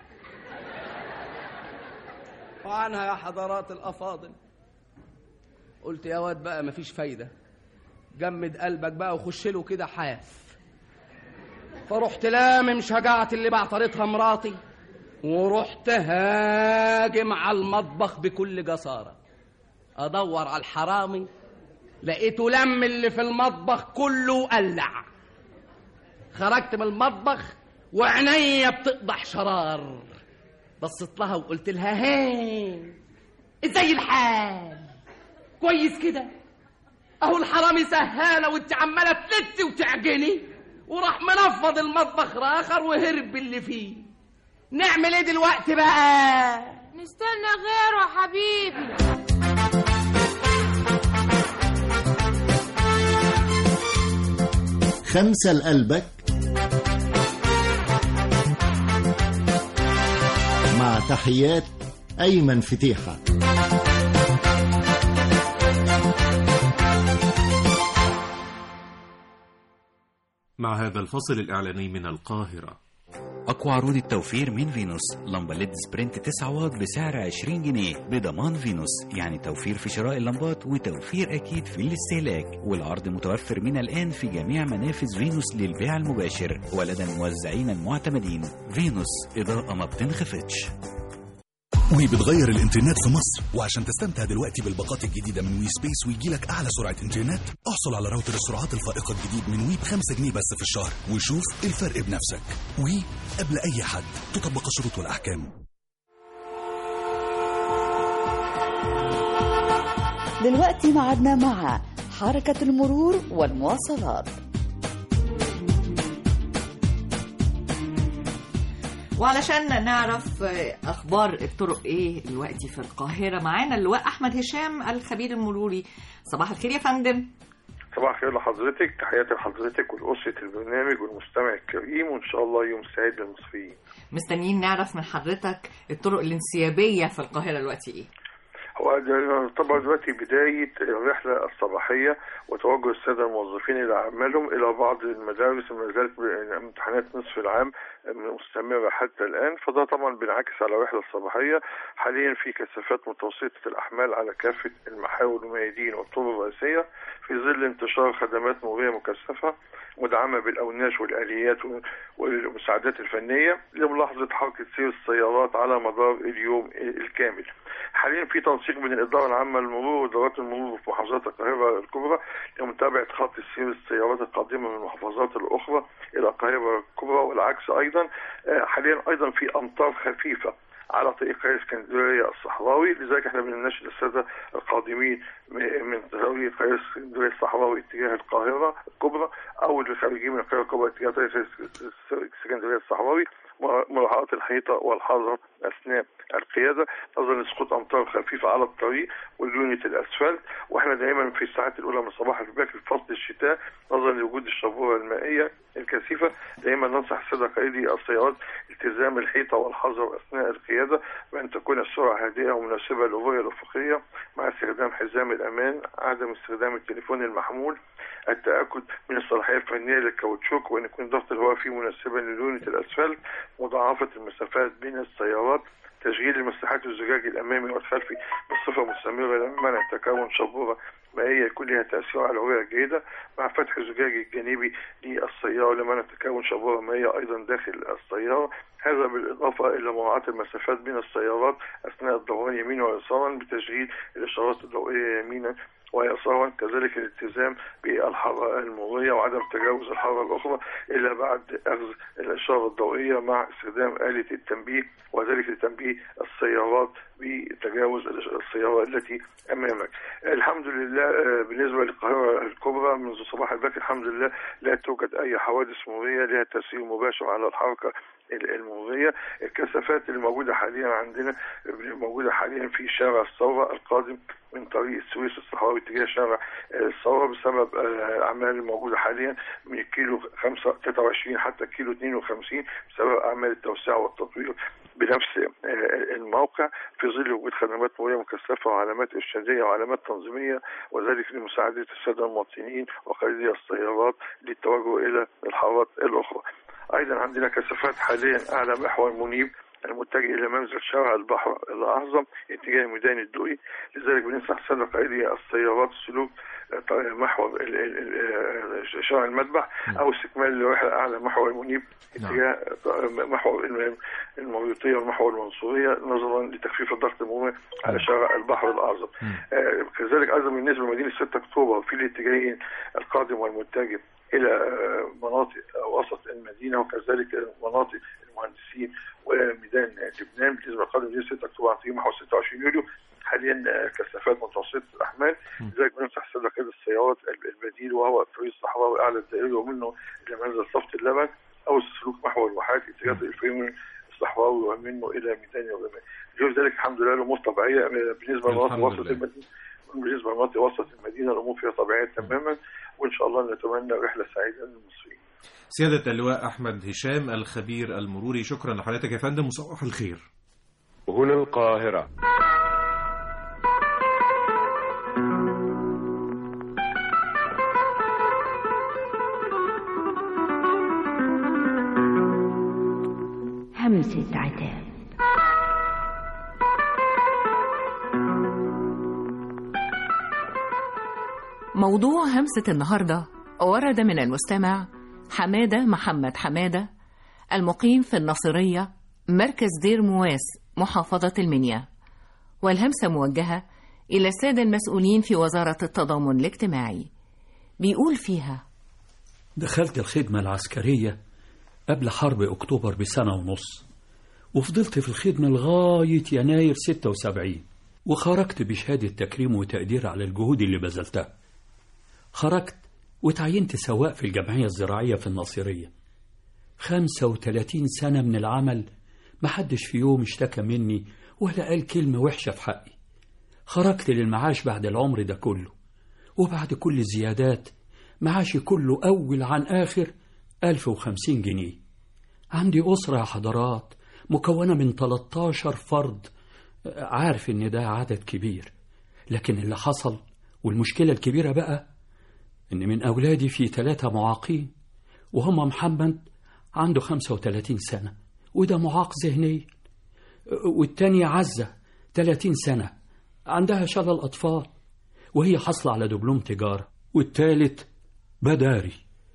وعنها يا حضرات الافاضل. قلت يا واد بقى مفيش فايده، جمد قلبك بقى وخش له كده حاف. فرحت لامم شجاعتي اللي بعترضها مراتي، ورحت هاجم على المطبخ بكل جساره ادور على الحرامي. لقيته لم اللي في المطبخ كله وقلع. خرجت من المطبخ وعينيا بتقضح شرار. بصيت لها وقلت لها هي ازاي الحال؟ كويس كده؟ اهو الحرامي سهاله وانت عماله تلتي وتعجني، وراح منفض المطبخ راخر وهرب باللي فيه. نعمل ايه دلوقتي بقى؟ نستنى غيره يا حبيبي. خمسة لقلبك مع تحيات أيمن فتيحة. مع هذا الفصل الإعلاني من القاهرة. أقوى عروض التوفير من فينوس. لمبة ليد سبرنت 9 واط بسعر 20 جنيه بضمان فينوس، يعني توفير في شراء اللمبات وتوفير أكيد في الاستهلاك. والعرض متوفر من الآن في جميع منافذ فينوس للبيع المباشر ولدى الموزعين المعتمدين. فينوس، إضاءة ما بتنخفتش. وي بتغير الانترنت في مصر، وعشان تستمتع دلوقتي بالباقات الجديدة من وي سبيس ويجيلك أعلى سرعة انترنت، احصل على راوتر السرعات الفائقة الجديد من وي ب5 جنيه بس في الشهر، وشوف الفرق بنفسك. وي قبل أي حد، تطبق الشروط والأحكام. دلوقتي معادنا مع حركة المرور والمواصلات. وعلشان نعرف اخبار الطرق ايه دلوقتي في القاهره، معانا اللواء احمد هشام الخبير المروري. صباح الخير يا فندم. صباح الخير لحضرتك، تحياتي لحضرتك ولأسرة البرنامج والمستمع الكريم، وان شاء الله يوم سعيد للمصريين. مستنيين نعرف من حضرتك الطرق الانسيابيه في القاهره دلوقتي ايه؟ هو طبعا دلوقتي بداية الرحلة الصباحية وتوجه السادة الموظفين إلى أعمالهم إلى بعض المدارس ما زالت امتحانات نصف العام مستمرة حتى الآن، فده طبعا بينعكس على الرحلة الصباحية. حاليا في كثافات متوسطة الأحمال على كافة المحاور والميادين والطرق الرئيسية في ظل انتشار خدمات مرورية مكثفة مدعمة بالأوناش والآليات والمساعدات الفنية لملاحظة حركة سير السيارات على مدار اليوم الكامل. حاليا في تنسيق بين الإدارة العامة للمرور وإدارات المرور في محافظات القاهرة الكبرى لمتابعة خط سير السيارات القادمة من المحافظات الأخرى إلى القاهرة الكبرى والعكس أيضا. حاليا أيضا في أمطار خفيفة على طريق قرية اسكندرية الصحراوي، لذلك احنا بنناشد السادة القادمين من طريق قرية اسكندرية الصحراوي اتجاه القاهرة الكبرى أو اللي خارجين من القاهرة الكبرى اتجاه طريق اسكندرية الصحراوي مراعاة الحيطة والحذر اثناء القياده نظرا لسقوط امطار خفيفه على الطريق ولونة الاسفلت. واحنا دائما في الساعات الاولى من صباح الباكر في فصل الشتاء نظرا لوجود الشبوره المائيه الكثيفه دائما ننصح الساده قائدي السيارات التزام الحيطه والحذر اثناء القياده بان تكون السرعه هادئه ومناسبه للرؤيه الافقيه مع استخدام حزام الامان، عدم استخدام التليفون المحمول، التاكد من الصلاحيه الفنيه للكاوتشوك وان يكون ضغط الهواء فيه مناسبا للونة الاسفلت، مضاعفه المسافات بين السيارات، تشغيل المساحات الزجاج الامامي والخلفي بصفه مستمره لمنع تكون شبوره مائيه يكون لها تاثير على الرؤيه الجيده، مع فتح الزجاج الجانبي للسياره لمنع تكون شبوره مائيه ايضا داخل السياره. هذا بالاضافه الى مراعاه المسافات بين السيارات اثناء الدوران يمينا ويسارا بتشغيل الاشارات الضوئيه يمينا ويسارا، كذلك الالتزام بالحاره المروريه وعدم تجاوز الحاره الاخرى الا بعد اخذ الاشاره الضوئيه مع استخدام آلة التنبيه وذلك لتنبيه السيارات بتجاوز السياره التي امامك. الحمد لله بالنسبه للقاهره الكبرى منذ صباح الباكر الحمد لله لا توجد اي حوادث مروريه لها تاثير مباشر على الحركه المروريه. الكثافات اللي موجوده حاليا في شارع الثوره القادم من طريق السويس الصحراوي اتجاه شارع الثوره بسبب الاعمال الموجوده حاليا من الكيلو 23 حتى الكيلو 52 بسبب اعمال التوسعه والتطوير بنفس الموقع في ظل وجود خدمات مروريه مكثفه وعلامات ارشاديه وعلامات تنظيميه وذلك لمساعده الساده المواطنين وقائدي السيارات للتوجه الى الحارات الاخرى. ايضا عندنا كثافات حاليا اعلى محور منيب المتجه الى منزل شارع البحر الاعظم اتجاه ميدان الدقي، لذلك بننصح الساده قائدي السيارات سلوك محور شارع المذبح او استكمال الرحله اعلى محور منيب اتجاه محور المريوطيه والمحور المنصوريه نظرا لتخفيف الضغط المروري على شارع البحر الاعظم. كذلك ايضا بالنسبه لمدينه 6 اكتوبر في الاتجاهين القادم والمتجه الى مناطق وسط المدينه وكذلك مناطق المهندسين وميدان لبنان بالنسبه لقادم مدينه 6 اكتوبر في محور 26 يوليو حاليا كثافات متوسطه الاحمال، لذلك بننصح الساده قيادة السيارات البديل وهو الطريق الصحراوي اعلى الدائري ومنه الى منزل صفت اللبن او السلوك محور الواحات اتجاه الفريم الصحراوي ومنه الى ميدان الرمال. لذلك الحمد لله الامور طبيعيه بالنسبه لمناطق وسط المدينه. بالنسبه لمناطق وسط المدينه الامور فيها طبيعيه تماما وان شاء الله نتمنى رحله سعيده للمصريين. سيادة اللواء أحمد هشام الخبير المروري، شكرا لحضرتك يا فندم وصباح الخير. هنا القاهرة. همسة عتاب. موضوع همسة النهاردة ورد من المستمع حمادة محمد حمادة المقيم في الناصرية مركز دير مواس محافظة المنيا، والهمسة موجهة إلى السادة المسؤولين في وزارة التضامن الاجتماعي. بيقول فيها: دخلت الخدمة العسكرية قبل حرب أكتوبر بسنة ونص، وفضلت في الخدمة لغاية يناير 76، وخرجت بشهادة تكريم وتقدير على الجهود اللي بذلتها. خرجت وتعينت سواق في الجمعية الزراعية في الناصرية. 35 سنة من العمل محدش في يوم اشتكى مني ولا قال كلمة وحشة في حقي. خرجت للمعاش بعد العمر ده كله، وبعد كل الزيادات معاشي كله أول عن آخر 1050 جنيه. عندي أسرة يا حضرات مكونة من 13 فرد. عارف إن ده عدد كبير، لكن اللي حصل والمشكلة الكبيرة بقى إن من أولادي في 3 معاقين، وهم محمد عنده 35 سنة وده معاق ذهني، والتانية عزة 30 سنة عندها شلل أطفال وهي حصل على دبلوم تجارة، والتالت بداري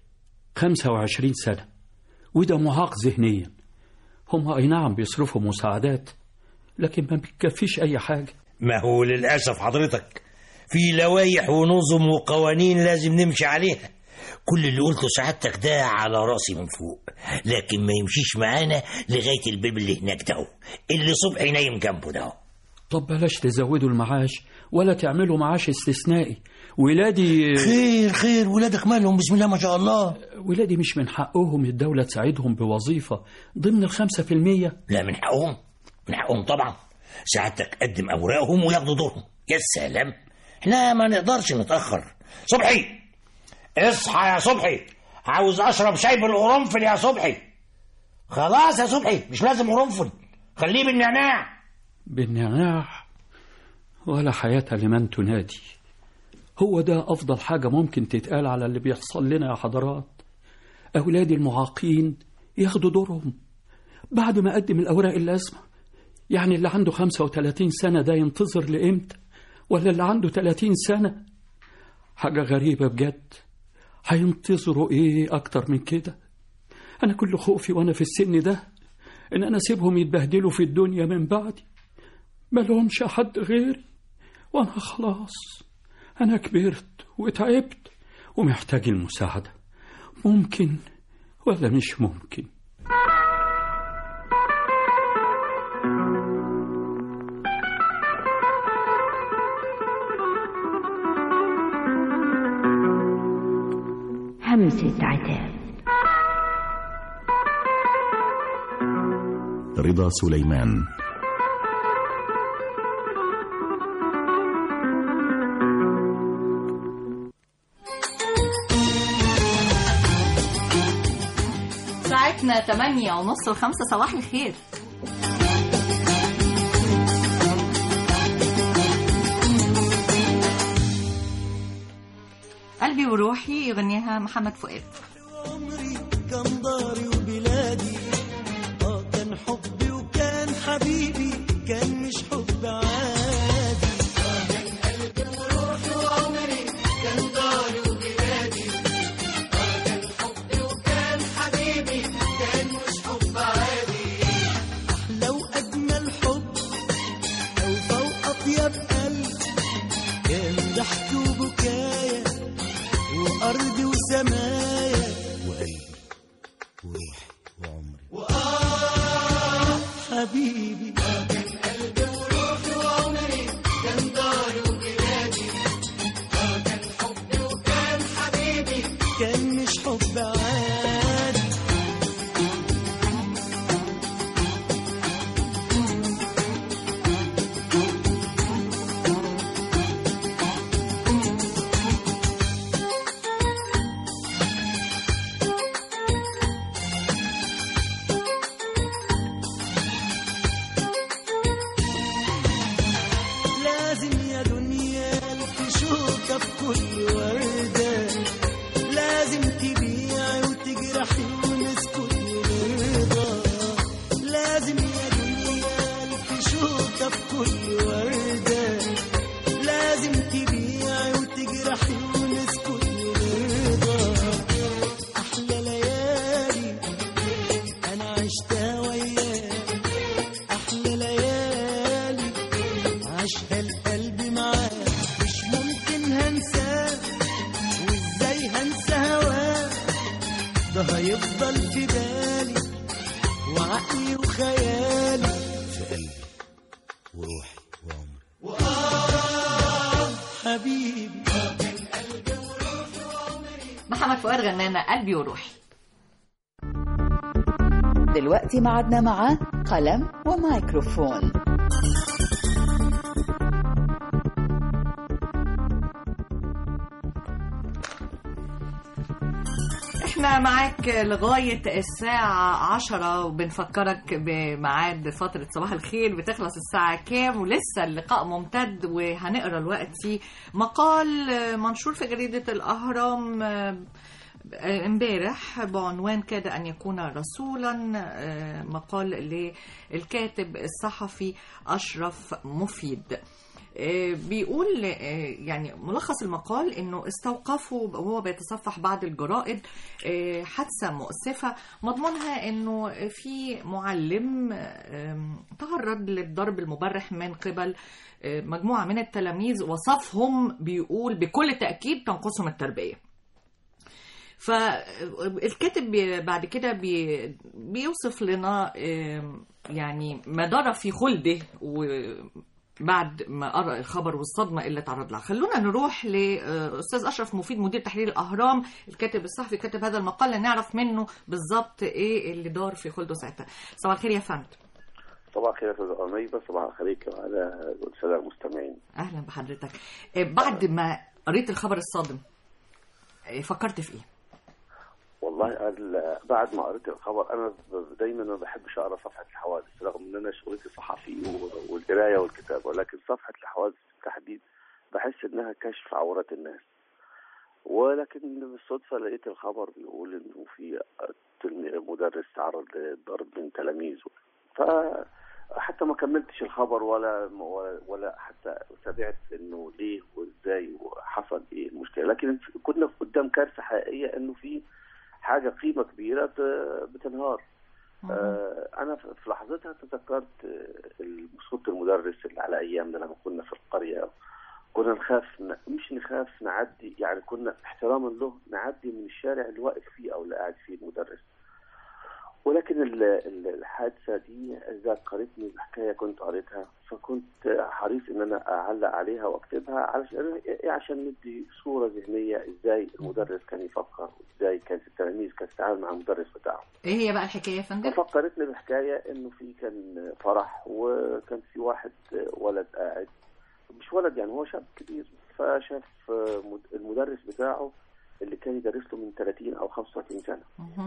25 سنة وده معاق ذهنيا. هم أي نعم بيصرفوا مساعدات لكن ما بيكفيش أي حاجة. ما هو للأسف حضرتك في لوائح ونظم وقوانين لازم نمشي عليها. كل اللي قلته سعادتك ده على راسي من فوق، لكن ما يمشيش معانا لغاية الباب اللي هناك ده اللي صبحي نايم جنبه ده. طب بلاش تزودوا المعاش ولا تعملوا معاش استثنائي. ولادي خير ولادك مالهم بسم الله ما شاء الله. ولادي مش من حقهم الدولة تساعدهم بوظيفة ضمن 5%؟ لا من حقهم. من حقهم طبعا. سعادتك قدم أوراقهم وياخدوا دورهم. يا سلام، احنا ما نقدرش نتأخر. صبحي اصحى يا صبحي، عاوز أشرب شاي بالقرنفل يا صبحي. خلاص يا صبحي، مش لازم قرنفل، خليه بالنعناع. بالنعناع ولا حياة لمن تنادي. هو ده أفضل حاجة ممكن تتقال على اللي بيحصل لنا يا حضرات. أولادي المعاقين ياخدوا دورهم بعد ما أقدم الأوراق اللازمة. يعني اللي عنده 35 سنة ده ينتظر لإمتى؟ ولا اللي عنده 30 سنة؟ حاجة غريبة بجد. هينتظروا إيه أكتر من كده؟ أنا كل خوفي وأنا في السن ده إن أنا أسيبهم يتبهدلوا في الدنيا من بعدي، ملهمش حد غيري، وأنا خلاص أنا كبرت وتعبت ومحتاج المساعدة. ممكن ولا مش ممكن؟ همسة عتاب. رضا سليمان. ساعتنا 8:30 ل5. صباح الخير. قلبي وروحي يغنيها محمد فؤاد. عمري كان داري وبلادي، كان حبي وكان حبيبي، كان مش حب عادي. كان قلبي وروحي وعمري كان داري وبلادي، كان حبي وكان حبيبي، كان مش حب عادي. أحلى وأجمل حب أوفى وأطيب قلب، كان ضحك وبكايا وأرض وسمايا وقلبي وروحي وعمري حبيبي. كان قلبي وروحي وعمري، كان داري وبلادي، كان حبي وكان حبيبي، كان مش حب عادي. كل وردة لازم تبيعي وتجرحي ونسكت ونرضى. لازم يا دنيا ألف شوكة في كل وردة، لازم تبيعي وتجرحي ونسكت ونرضى. أحلى ليالي أنا عشتها وياك، أحلى ليالي عاشها القلب معاك. وازاي هنسى هواك، ده هيفضل في بالي وعقلي وخيالي، في قلبي وروحي وعمري حبيبي. محمد فؤاد غنانا قلبي وروحي. دلوقتي معدنا مع قلم وميكروفون. احنا معاك لغاية الساعة 10 وبنفكرك بميعاد فترة صباح الخير بتخلص الساعة كام، ولسه اللقاء ممتد. وهنقرأ دلوقتي مقال منشور في جريدة الأهرام امبارح بعنوان كاد أن يكون رسولا، مقال للكاتب الصحفي أشرف مفيد. بيقول يعني ملخص المقال انه استوقفوا وهو بيتصفح بعض الجرائد حادثة مؤسفة مضمونها انه في معلم تعرض للضرب المبرح من قبل مجموعة من التلاميذ، وصفهم بيقول بكل تأكيد تنقصهم التربية. فالكاتب بعد كده بيوصف لنا يعني ما دار في خلده بعد ما قرأ الخبر والصدمة اللي تعرض لها. خلونا نروح لأستاذ أشرف مفيد مدير تحرير الأهرام، الكاتب الصحفي كاتب هذا المقال، لنعرف منه بالضبط إيه اللي دار في خلده ساعتها. صباح الخير يا فندم. صباح الخير يا استاذ أميبة، صباح الخير وعلى السادة المستمعين. اهلا بحضرتك. بعد ما قريت الخبر الصادم فكرت في ايه؟ والله بعد ما قريت الخبر انا دايما ما بحبش اقرا صفحه الحوادث رغم ان انا شغلتي صحفي والقرايه والكتابه، ولكن صفحه الحوادث بالتحديد بحس انها كشف عورات الناس. ولكن بالصدفه لقيت الخبر بيقول انه في مدرس تعرض لضرب من تلاميذه، فحتى ما كملتش الخبر ولا حتى تابعت انه ليه وازاي وحصل ايه المشكله، لكن كنا قدام كارثه حقيقيه انه في حاجه قيمه كبيره بتنهار. انا في لحظتها تذكرت صوت المدرس اللي على ايامنا لما كنا في القريه كنا نخاف مش نخاف نعدي، يعني كنا احتراما له نعدي من الشارع اللي واقف فيه او اللي قاعد فيه المدرس. ولكن الحادثه دي ذكرتني بحكايه كنت قريتها، فكنت حريص ان انا اعلق عليها واكتبها عشان ندي صوره ذهنيه ازاي المدرس كان يفكر وازاي كانت التلاميذ كانت تتعامل مع المدرس بتاعه. ايه هي بقى الحكايه يا فندم؟ فكرتني بحكايه انه كان فرح وكان في واحد ولد قاعد، مش ولد يعني هو شاب كبير، فشاف المدرس بتاعه اللي كان يدرس له من 30 او 35 سنه.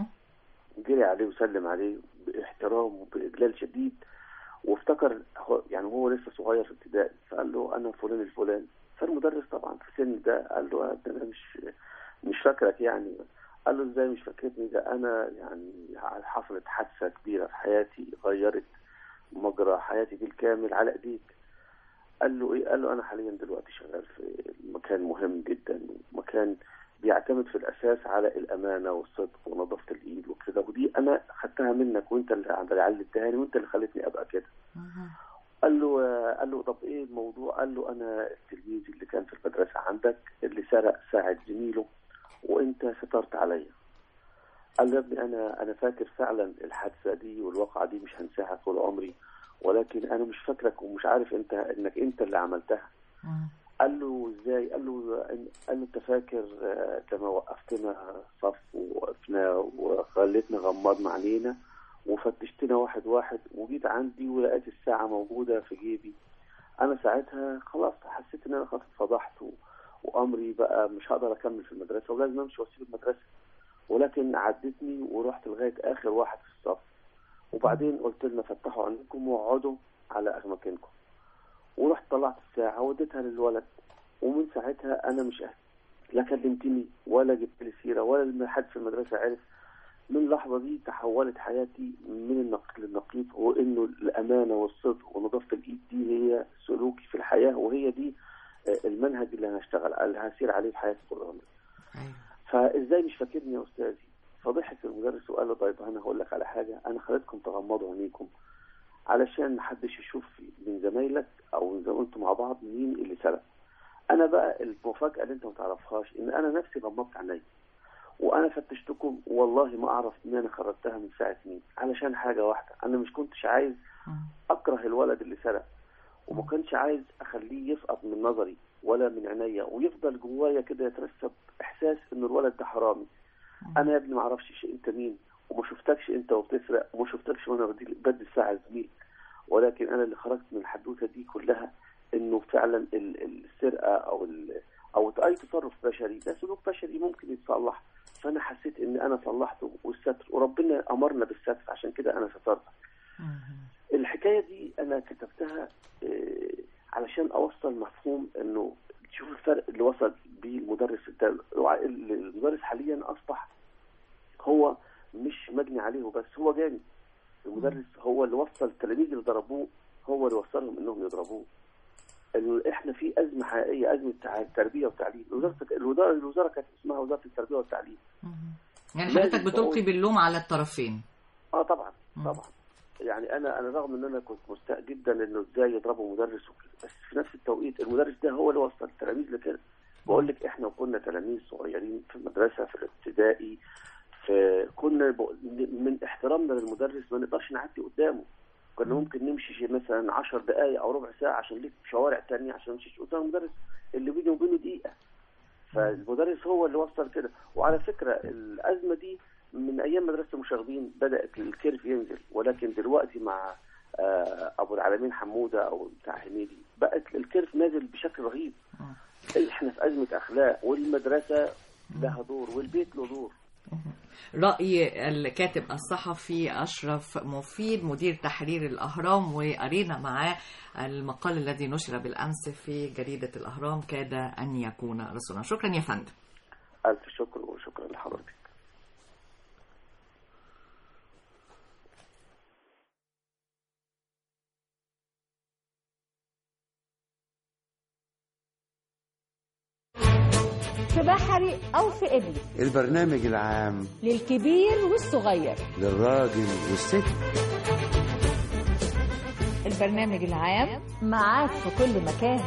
جري عليه وسلم عليه باحترام وبإجلال شديد، وافتكر يعني هو لسه صغير في ابتدائي، فقال له انا فلان الفلاني. فالمدرس طبعا في السن ده قال له انا مش فاكرك يعني. قال له ازاي مش فاكرني؟ ده انا يعني حصلت حادثه كبيره في حياتي غيرت مجرى حياتي بالكامل على ايديك. قال له ايه؟ قال له انا حاليا دلوقتي شغال في مكان مهم جدا، مكان بيعتمد في الاساس على الامانه والصدق ونظافه الايد وكده، ودي انا خدتها منك وانت اللي علمتها لي وانت اللي خلتني ابقى كده. قال له طب ايه الموضوع؟ قال له انا التلميذ اللي كان في المدرسه عندك اللي سرق ساعه زميله وانت سترت عليا. قال له يا ابني انا فاكر فعلا الحادثه دي والواقعه دي مش هنساها طول عمري، ولكن انا مش فاكرك ومش عارف انك انت اللي عملتها. قال له ازاي؟ قال له انت فاكر لما وقفتنا صف ووقفنا وخليتنا غمضنا عينينا وفتشتنا واحد واحد وجيت عندي ولقيت الساعه موجوده في جيبي. انا ساعتها خلاص حسيت ان انا خلاص اتفضحت وامري بقى مش هقدر اكمل في المدرسه ولازم امشي واسيب المدرسه، ولكن عدتني ورحت لغايه اخر واحد في الصف، وبعدين قلت لنا فتحوا عينكم واقعدوا على اماكنكم، ورحت طلعت الساعه وديتها للولد. ومن ساعتها انا مش لا كلمتني ولا جبت لي سيره ولا حد في المدرسه عرف. من اللحظه دي تحولت حياتي من النقيض للنقيض، وانه الامانه والصدق ونظافه الايد دي هي سلوكي في الحياه، وهي دي المنهج اللي انا هسير عليه في حياتي طول عمري. فازاي مش فاكرني يا استاذي؟ فضحك المدرس وقال له طيب انا هقول لك على حاجه، انا خليتكم تغمضوا عينيكم علشان محدش يشوف من زمايلك او من زمايلكم مع بعض مين اللي سرق. انا بقى المفاجاه اللي انت ما تعرفهاش ان انا نفسي غمضت عيني وانا فتشتكم، والله ما اعرف ان انا خرجتها من ساعه مين، علشان حاجه واحده، انا مش كنتش عايز اكره الولد اللي سرق، وما كنتش عايز اخليه يسقط من نظري ولا من عينيا ويفضل جوايا كده يترسب احساس ان الولد ده حرامي. انا يا ابني ما اعرفش انت مين، وما شفتكش انت وبتسرق، وما شفتكش وانا بدي الساعه زميل، ولكن انا اللي خرجت من الحدوته دي كلها انه فعلا السرقه او اي تصرف بشري ده سلوك بشري ممكن يتصلح، فانا حسيت ان انا صلحته والستر، وربنا امرنا بالستر عشان كده انا سترتك. الحكايه دي انا كتبتها علشان اوصل مفهوم انه تشوف الفرق اللي وصل بيه المدرس. المدرس حاليا اصبح هو مش مجني عليه وبس، هو جاني. المدرس هو اللي وصل التلاميذ اللي ضربوه، هو اللي وصلهم انهم يضربوه. احنا في ازمه حقيقيه، ازمه تربيه وتعليم. الوزاره كانت اسمها وزاره التربيه والتعليم. يعني حضرتك بتلقي باللوم على الطرفين؟ طبعا طبعا. يعني انا رغم ان انا كنت مستاء جدا انه ازاي يضربوا مدرس وكده، بس في نفس التوقيت المدرس ده هو اللي وصل التلاميذ لكده. بقول لك احنا كنا تلاميذ صغيرين في المدرسه في الابتدائي، كنا من احترامنا للمدرس ما نقدرش نعدي قدامه، كنا ممكن نمشي مثلا 10 دقائق او ربع ساعه عشان نلف في شوارع ثانيه عشان نمشي قدام المدرس اللي بيني وبينه دقيقه. فالمدرس هو اللي وصل كده. وعلى فكره الازمه دي من ايام مدرسه المشاغبين بدات الكيرف ينزل، ولكن دلوقتي مع ابو العالمين حموده او بتاع هنيدي، بقت الكيرف نازل بشكل رهيب. احنا في ازمه اخلاق، والمدرسه لها دور والبيت له دور. رأي الكاتب الصحفي أشرف مفيد مدير تحرير الأهرام، وقرينا معاه المقال الذي نشر بالأمس في جريدة الأهرام كاد أن يكون رسولا. شكرا يا فندم. ألف شكر وشكرا لحضرتك. في بحري أو في قبلي، البرنامج العام للكبير والصغير، للراجل والست. البرنامج العام معاك في كل مكان.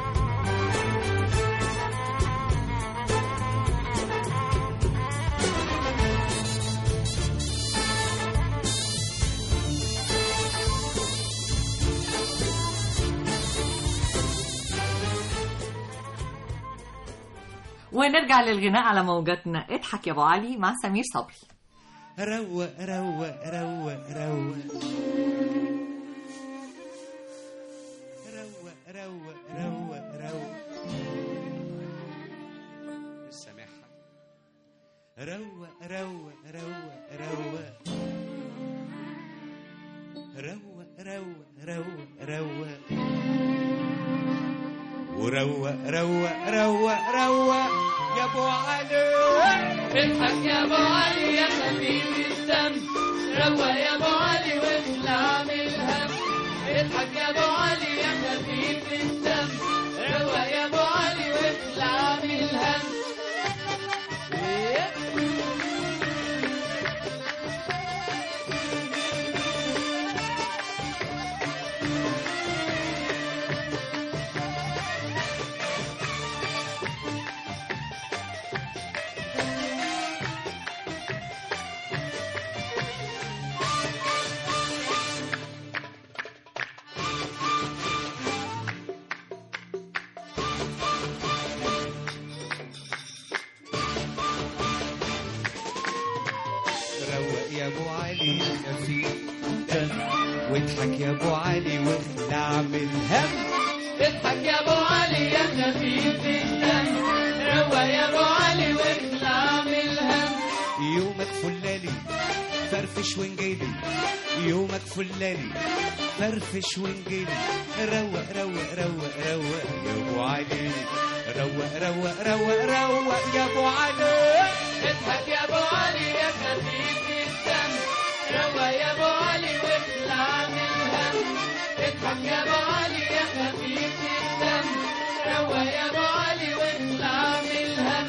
ونرجع للغناء على موجاتنا. اضحك يا ابو علي مع سمير صبري. روق روق روق روق روق روق روق روق سامحها. روق روق روق روق روق روق روق روق وروق روق روق روق يا ابو علي. اضحك يا ابو علي يا خفيف الدم، روق يا ابو علي واخلع من الهم. اضحك يا ابو علي يا خفيف الدم، روق يا ابو علي واخلع من الهم. واضحك يا ابو علي واخلع من الهم. اضحك يا ابو علي يا خفيف الدم، روق يا ابو علي واخلع من الهم. يومك فلالي فرفش ونجيلي، يومك فلالي فرفش ونجيلي. روق روق روق روق يا ابو علي، روق روق روق روق يا ابو علي. اضحك يا ابو علي يا خفيف الدم، روق يا ابو علي واخلع من الهم. اضحك يا ابو علي يا خفيف الدم، روق يا ابو علي واخلع من الهم.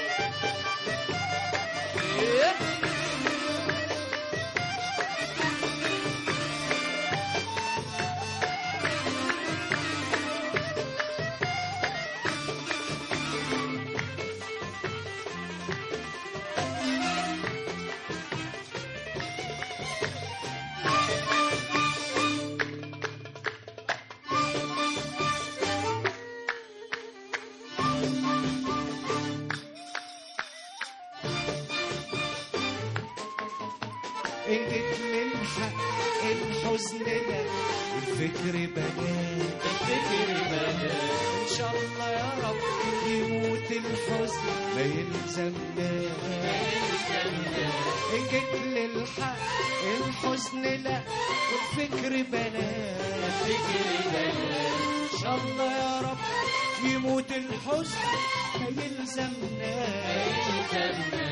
انجد للحق الحزن ده والفكر بنات، الفكر بنات. ان شاء الله يا رب يموت الحزن ما يلزمناش. انجد للحق الحزن لا والفكر بنات، الفكر بنات. ان شاء الله يا رب يموت الحزن ما يلزمناش.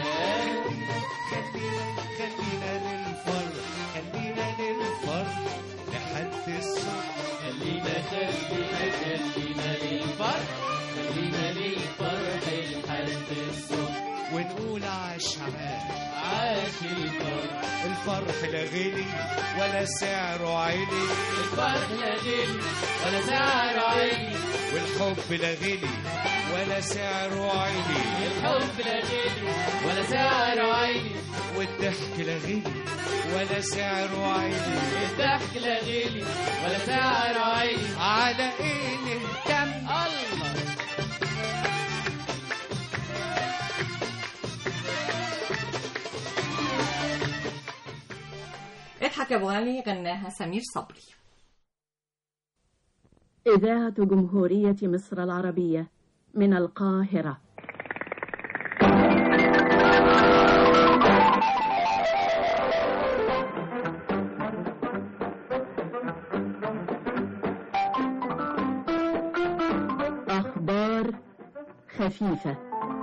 خلينا للفرح، خلينا للفرح لحد الصبح. خلينا للفرح، خلينا للفرح لحد الصبح. ونقول عاش عاش الفرح. الفرح لا غلي ولا سعره عالي، الفرح لا غلي ولا سعره عالي. والحب لا غلي ولا سعره عالي، الحب لا غلي ولا سعره عالي. والضحك لا غلي ولا سعره عالي، الضحك لا غلي ولا سعره عالي. على ايه نهتم؟ الله. اضحك اضحك يا ابو علي غناها سمير صبري. إذاعة جمهورية مصر العربية من القاهرة. أخبار خفيفة.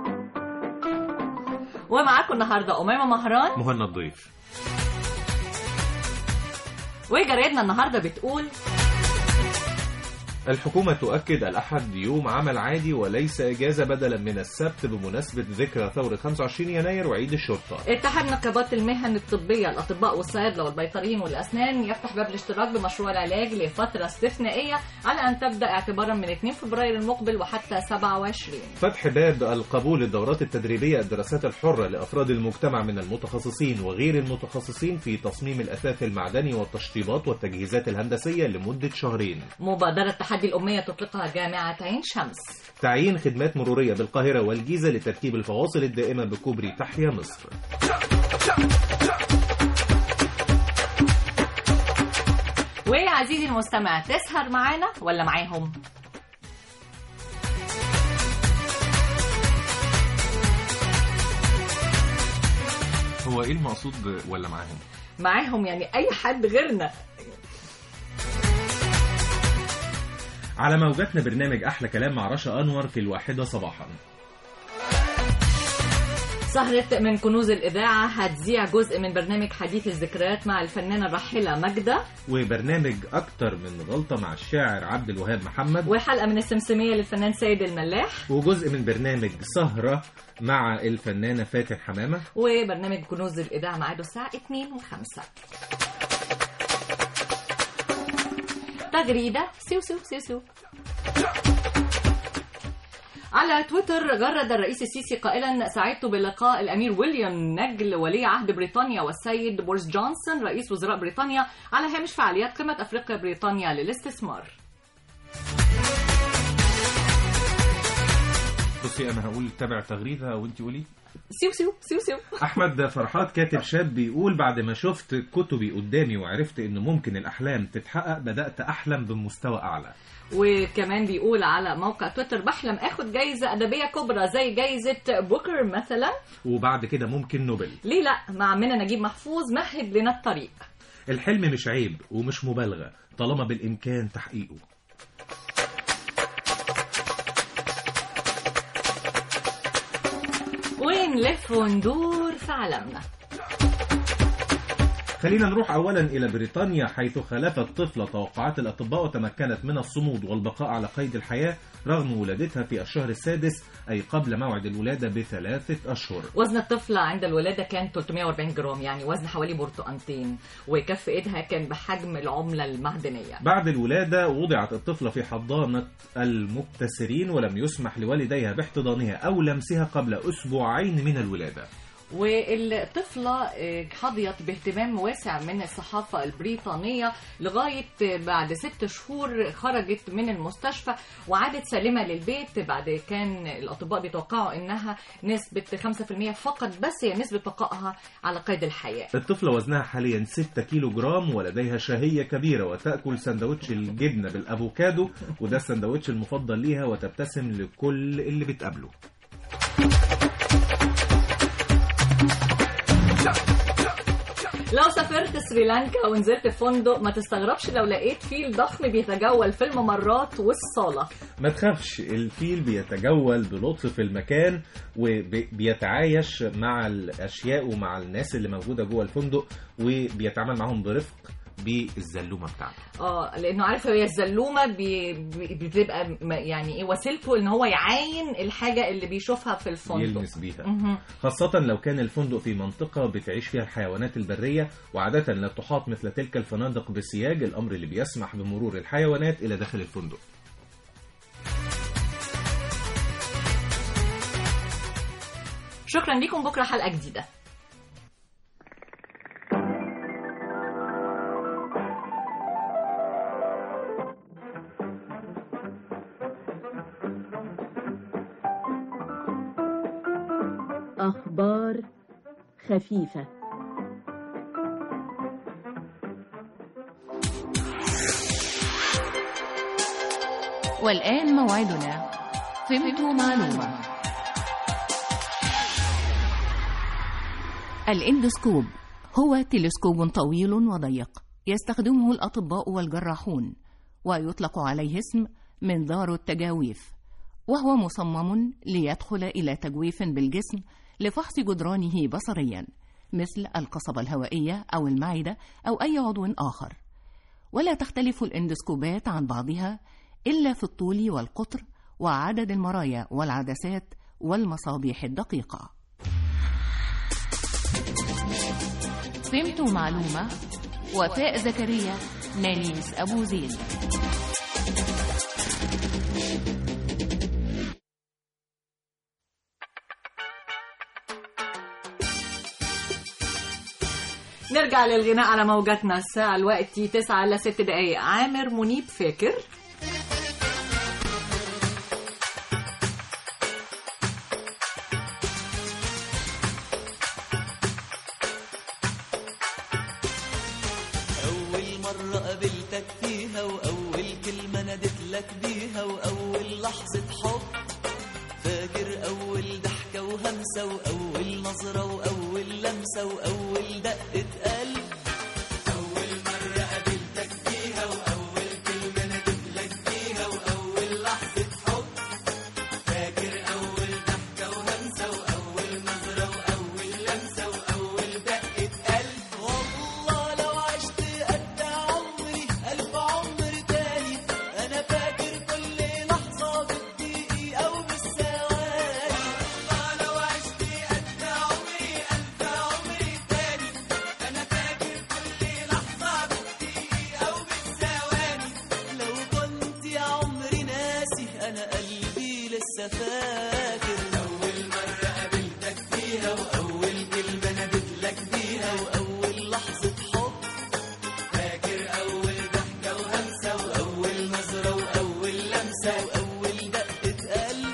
ومعاكم النهارده أميمة مهران، مهند ضيف. وجريدنا النهارده بتقول: الحكومة تؤكد الأحد يوم عمل عادي وليس إجازة بدلا من السبت بمناسبة ذكرى ثورة 25 يناير وعيد الشرطة. اتحاد نقابات المهن الطبية، الأطباء والصيادلة والبيطريين والأسنان يفتح باب الاشتراك بمشروع العلاج لفترة استثنائية على أن تبدأ اعتبارا من 2 فبراير المقبل وحتى 27. فتح باب القبول للدورات التدريبية الدراسات الحرة لأفراد المجتمع من المتخصصين وغير المتخصصين في تصميم الأثاث المعدني والتشطيبات والتجهيزات الهندسية لمدة شهرين. مبادرة تحدي الأمية تطلقها جامعة عين شمس. تعيين خدمات مرورية بالقاهرة والجيزة لتركيب الفواصل الدائمة بكوبري تحيا مصر. وعزيزي المستمع، تسهر معانا ولا معاهم؟ هو ايه المقصود ولا معاهم؟ معاهم يعني أي حد غيرنا. على موجاتنا برنامج أحلى كلام مع رشا أنور في 1 صباحا. سهرة من كنوز الإذاعة هتذيع جزء من برنامج حديث الذكريات مع الفنانة الراحلة ماجدة، وبرنامج أكتر من غلطة مع الشاعر عبد الوهاب محمد، وحلقة من السمسمية للفنان سيد الملاح، وجزء من برنامج سهرة مع الفنانة فاتن حمامة، وبرنامج كنوز الإذاعة معاده الساعة 2 و5. تغريدة سيو سيو سيو سيو. على تويتر غرد الرئيس السيسي قائلا: سعدت بلقاء الأمير ويليام نجل ولي عهد بريطانيا والسيد بوريس جونسون رئيس وزراء بريطانيا على هامش فعاليات قمة أفريقيا بريطانيا للاستثمار. بصي أنا هقول تابع تغريدة وانتي قولي سيو سيو سيو سيو. أحمد فرحات كاتب شاب بيقول: بعد ما شفت كتبي قدامي وعرفت إنه ممكن الأحلام تتحقق بدأت أحلم بمستوى أعلى. وكمان بيقول على موقع تويتر: بحلم اخد جايزة أدبية كبرى زي جايزة بوكر مثلا، وبعد كده ممكن نوبل. ليه لا؟ مع عمنا نجيب محفوظ مهد لنا الطريق. الحلم مش عيب ومش مبالغة طالما بالإمكان تحقيقه. ونلف وندور في عالمنا. خلينا نروح أولا إلى بريطانيا، حيث خالفت طفلة توقعات الأطباء وتمكنت من الصمود والبقاء على قيد الحياة رغم ولادتها في الشهر السادس، أي قبل موعد الولادة ب3 أشهر. وزن الطفلة عند الولادة كان 340 جرام، يعني وزن حوالي برتقانتين، وكف إيدها كان بحجم العملة المعدنية. بعد الولادة وضعت الطفلة في حضانة المبتسرين ولم يسمح لوالديها باحتضانها أو لمسها قبل أسبوعين من الولادة. والطفلة حظيت باهتمام واسع من الصحافة البريطانية لغاية بعد 6 شهور خرجت من المستشفى وعادت سالمة للبيت. بعد كان الأطباء بيتوقعوا إنها نسبة 5% فقط، بس هي نسبة بقائها على قيد الحياة. الطفلة وزنها حاليا 6 كيلو جرام ولديها شهية كبيرة وتأكل سندوتش الجبنة بالأفوكادو، وده السندوتش المفضل ليها، وتبتسم لكل اللي بتقابله. لو سافرت سريلانكا ونزلت في فندق ما تستغربش لو لقيت فيل ضخم بيتجول في الممرات والصالة. ما تخافش، الفيل بيتجول بلطف في المكان وبيتعايش مع الأشياء ومع الناس اللي موجودة جوه الفندق وبيتعامل معهم برفق بالزلومه بتاعته. لانه عارف هي الزلومه بتبقى يعني ايه وسيلته ان هو يعاين الحاجه اللي بيشوفها في الفندق، يلمس بيها. خاصه لو كان الفندق في منطقه بتعيش فيها الحيوانات البريه، وعاده لا تحاط مثل تلك الفنادق بسياج، الامر اللي بيسمح بمرور الحيوانات الى داخل الفندق. شكرا لكم، بكره حلقه جديده. أخبار خفيفة. والآن موعدنا فهمت معلومة. الاندوسكوب هو تلسكوب طويل وضيق يستخدمه الأطباء والجراحون، ويطلق عليه اسم منظار التجاويف، وهو مصمم ليدخل إلى تجويف بالجسم لفحص جدرانه بصريا، مثل القصبة الهوائية أو المعدة أو أي عضو آخر. ولا تختلف الاندوسكوبات عن بعضها إلا في الطول والقطر وعدد المرايا والعدسات والمصابيح الدقيقة. فهمت معلومة. وفاء زكريا، نانيس أبو زيد. نرجع للغناء على موجاتنا. الساعة الوقت 9:06. عامر منيب فاكر. أول مرة قابلتك فيها وأول كلمة نادت لك بيها وأول لحظة حب، فاكر أول ضحكة وهمسة وأول نظرة وأول لمسة وأول دقة قلب. أول مرة قابلتك فيها وأول كلمة نادت لك بيها وأول لحظة حب، فاكر أول ضحكة وهمسة وأول نظرة وأول لمسة وأول دقة قلب. والله لو عشت قد عمري ألف عمر تاني أنا فاكر كل لحظة بالدقيقة أو بالثواني. والله لو عشت قد عمري ألف عمر تاني أنا فاكر كل لحظة بالدقيقة أو بالثواني. لو كنت يا عمري ناسي أنا قلبي لسه فاكر. أول مرة قابلتك فيها وأول كلمة نادت لك بيها وأول لحظة حب، فاكر أول ضحكة وهمسة وأول نظرة وأول لمسة وأول دقة قلب.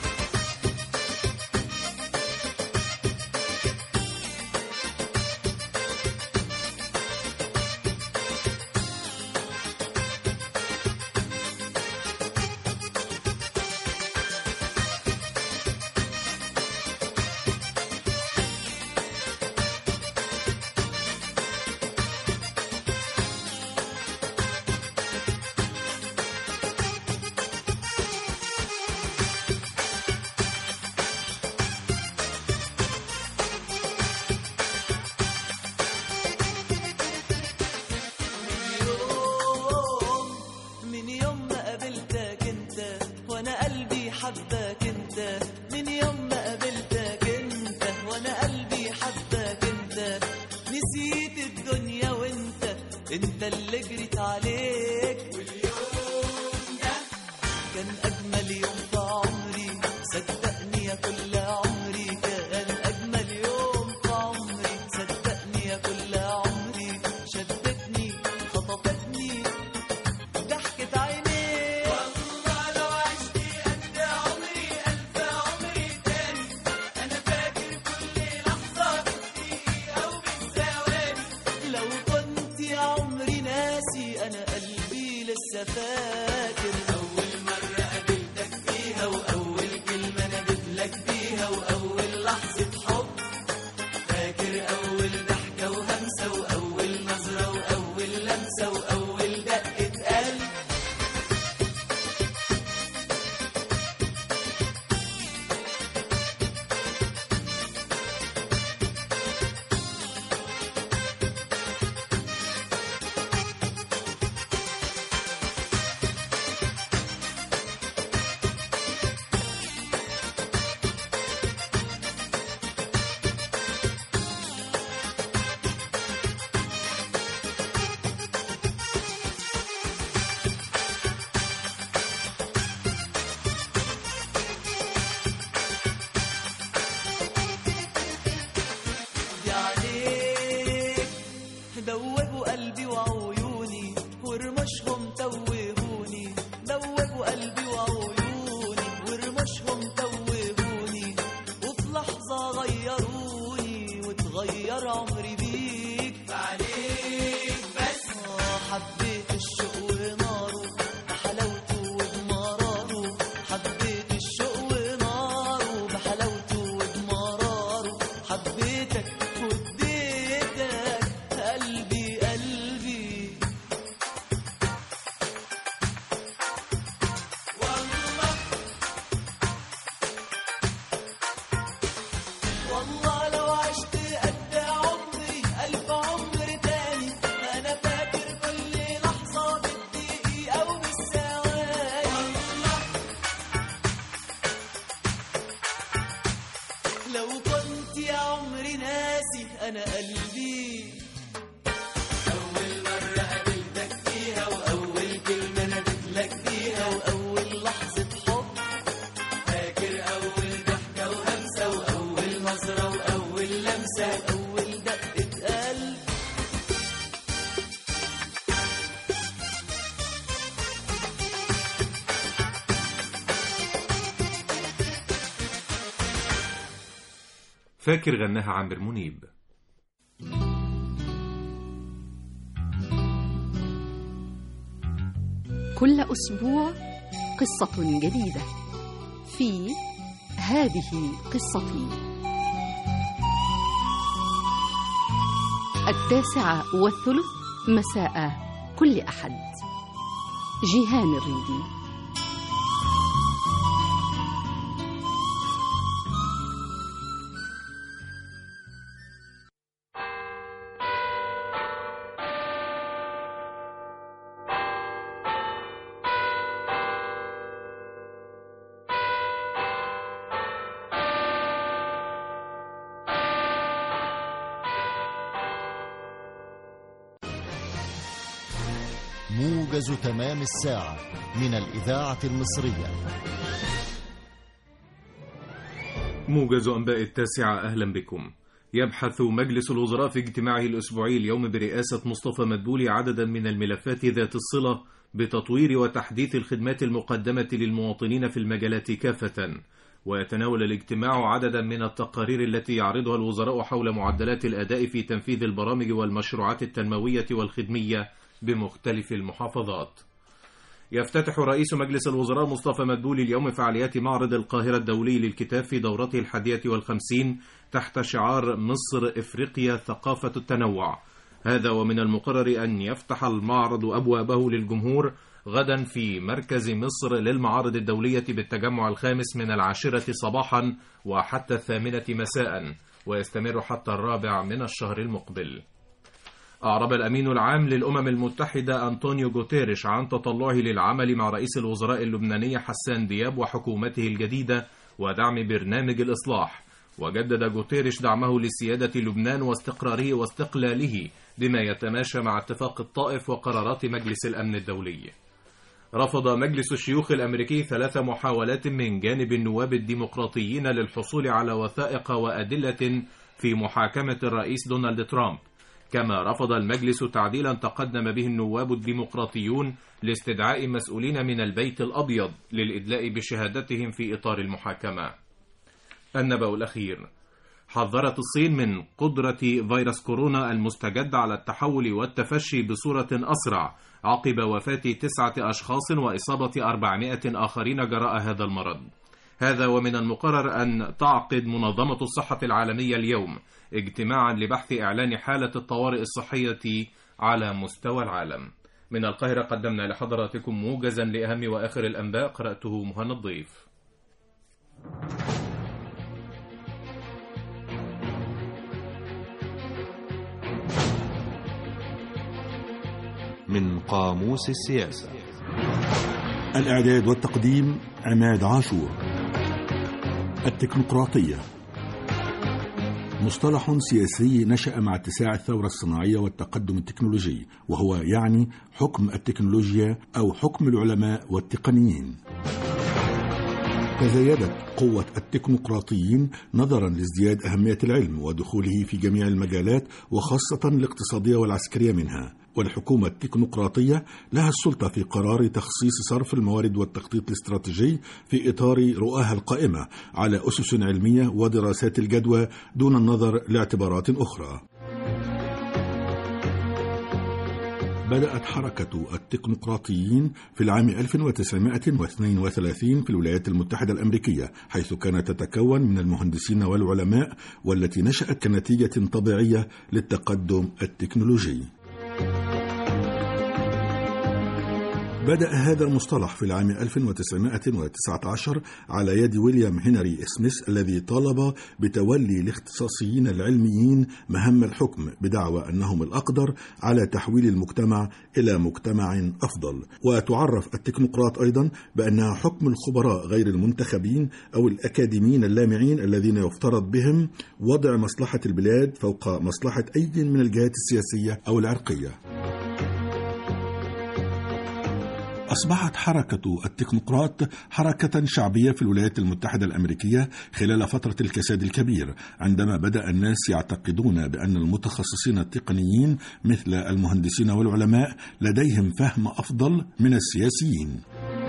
من يوم ما قابلتك انت وانا قلبي حبك انت. من يوم ما قابلتك انت وانا قلبي حبك انت. نسيت الدنيا وانت اللي جريت عليك. واليوم ده كان اجمل يوم في عمري، صدقني يا كل عمري. كان اجمل يوم في عمري، صدقني يا كل عمري. شدتني خطفتني ضحكت عينيك. والله لو عشت قد عمري ألف عمري تاني أنا فاكر كل لحظة بالدقيقة أو بالثواني. لو كنت يا عمري ناسي أنا قلبي لسه فاكر. أول مرة قابلتك فيها وأول أنا قلبي أول مرة قابلتك فيها وأول كلمة ناديتلك فيها وأول لحظة حب فاكر أول ضحكة وهمسة وأول نظرة وأول لمسة وأول دقة قلب فاكر غناها عامر منيب. كل أسبوع قصة جديدة في هذه قصتي. 9:30 مساء كل أحد. جيهان الريدي. موجز تمام الساعة من الإذاعة المصرية. موجز أنباء 9 أهلا بكم. يبحث مجلس الوزراء في اجتماعه الأسبوعي اليوم برئاسة مصطفى مدبولي عددا من الملفات ذات الصلة بتطوير وتحديث الخدمات المقدمة للمواطنين في المجالات كافة. ويتناول الاجتماع عددا من التقارير التي يعرضها الوزراء حول معدلات الأداء في تنفيذ البرامج والمشروعات التنموية والخدمية بمختلف المحافظات. يفتتح رئيس مجلس الوزراء مصطفى مدبولي اليوم فعاليات معرض القاهرة الدولي للكتاب في دورته 51 تحت شعار مصر إفريقيا ثقافة التنوع. هذا ومن المقرر أن يفتح المعرض أبوابه للجمهور غدا في مركز مصر للمعارض الدولية بالتجمع 5 من 10 صباحا وحتى 8 مساء، ويستمر حتى 4 من الشهر المقبل. أعرب الأمين العام للأمم المتحدة أنطونيو غوتيريش عن تطلعه للعمل مع رئيس الوزراء اللبناني حسان دياب وحكومته الجديدة ودعم برنامج الإصلاح. وجدد غوتيريش دعمه لسيادة لبنان واستقراره واستقلاله بما يتماشى مع اتفاق الطائف وقرارات مجلس الأمن الدولي. رفض مجلس الشيوخ الأمريكي 3 محاولات من جانب النواب الديمقراطيين للحصول على وثائق وأدلة في محاكمة الرئيس دونالد ترامب. كما رفض المجلس تعديلا تقدم به النواب الديمقراطيون لاستدعاء مسؤولين من البيت الأبيض للإدلاء بشهادتهم في إطار المحاكمة. النبأ الأخير: حذرت الصين من قدرة فيروس كورونا المستجد على التحول والتفشي بصورة أسرع عقب وفاة 9 أشخاص وإصابة 400 آخرين جراء هذا المرض. هذا ومن المقرر أن تعقد منظمة الصحة العالمية اليوم اجتماعا لبحث إعلان حالة الطوارئ الصحية على مستوى العالم. من القاهرة قدمنا لحضراتكم موجزا لأهم وآخر الأنباء، قرأته مهند ضيف. من قاموس السياسة. الإعداد والتقديم عماد عاشور. التكنوقراطية مصطلح سياسي نشأ مع اتساع الثورة الصناعية والتقدم التكنولوجي، وهو يعني حكم التكنولوجيا أو حكم العلماء والتقنيين. تزايدت قوة التكنوقراطيين نظرا لازدياد أهمية العلم ودخوله في جميع المجالات وخاصة الاقتصادية والعسكرية منها، والحكومة التكنوقراطية لها السلطة في قرار تخصيص صرف الموارد والتخطيط الاستراتيجي في إطار رؤاها القائمة على أسس علمية ودراسات الجدوى دون النظر لاعتبارات أخرى. بدأت حركة التكنوقراطيين في العام 1932 في الولايات المتحدة الأمريكية، حيث كانت تتكون من المهندسين والعلماء، والتي نشأت كنتيجة طبيعية للتقدم التكنولوجي. بدأ هذا المصطلح في العام 1919 على يد ويليام هنري سميث الذي طالب بتولي الاختصاصيين العلميين مهام الحكم بدعوى أنهم الأقدر على تحويل المجتمع إلى مجتمع أفضل. وتعرف التكنوقراط أيضا بأنها حكم الخبراء غير المنتخبين أو الأكاديميين اللامعين الذين يفترض بهم وضع مصلحة البلاد فوق مصلحة أي من الجهات السياسية أو العرقية. أصبحت حركة التكنوقراط حركة شعبية في الولايات المتحدة الأمريكية خلال فترة الكساد الكبير، عندما بدأ الناس يعتقدون بأن المتخصصين التقنيين مثل المهندسين والعلماء لديهم فهم أفضل من السياسيين.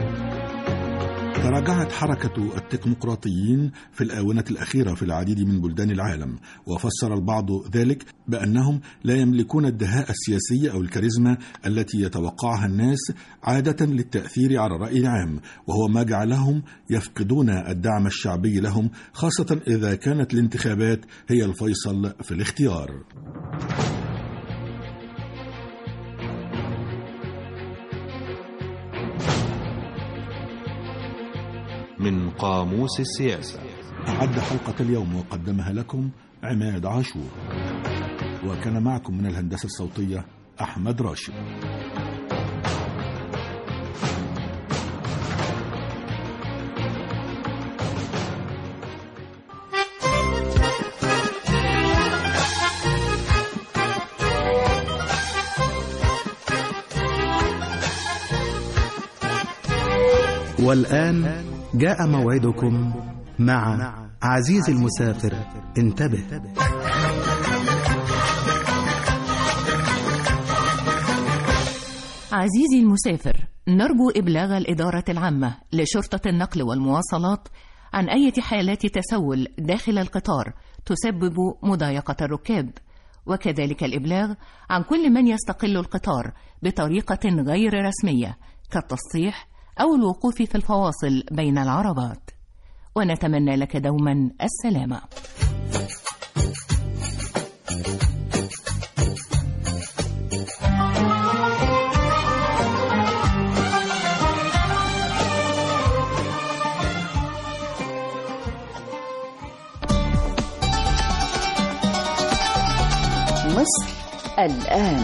تراجعت حركة التكنوقراطيين في الآونة الأخيرة في العديد من بلدان العالم، وفسر البعض ذلك بأنهم لا يملكون الدهاء السياسي أو الكاريزما التي يتوقعها الناس عادة للتأثير على الرأي العام، وهو ما جعلهم يفقدون الدعم الشعبي لهم، خاصة إذا كانت الانتخابات هي الفيصل في الاختيار. من قاموس السياسة. أعد حلقة اليوم وقدمها لكم عماد عاشور، وكان معكم من الهندسة الصوتية أحمد راشد. والآن جاء موعدكم مع عزيزي المسافر، انتبه. عزيزي المسافر، نرجو إبلاغ الإدارة العامة لشرطة النقل والمواصلات عن أي حالات تسول داخل القطار تسبب مضايقة الركاب، وكذلك الإبلاغ عن كل من يستقل القطار بطريقة غير رسمية كالتصحيح أو الوقوف في الفواصل بين العربات، ونتمنى لك دوما السلامة. مصر الآن.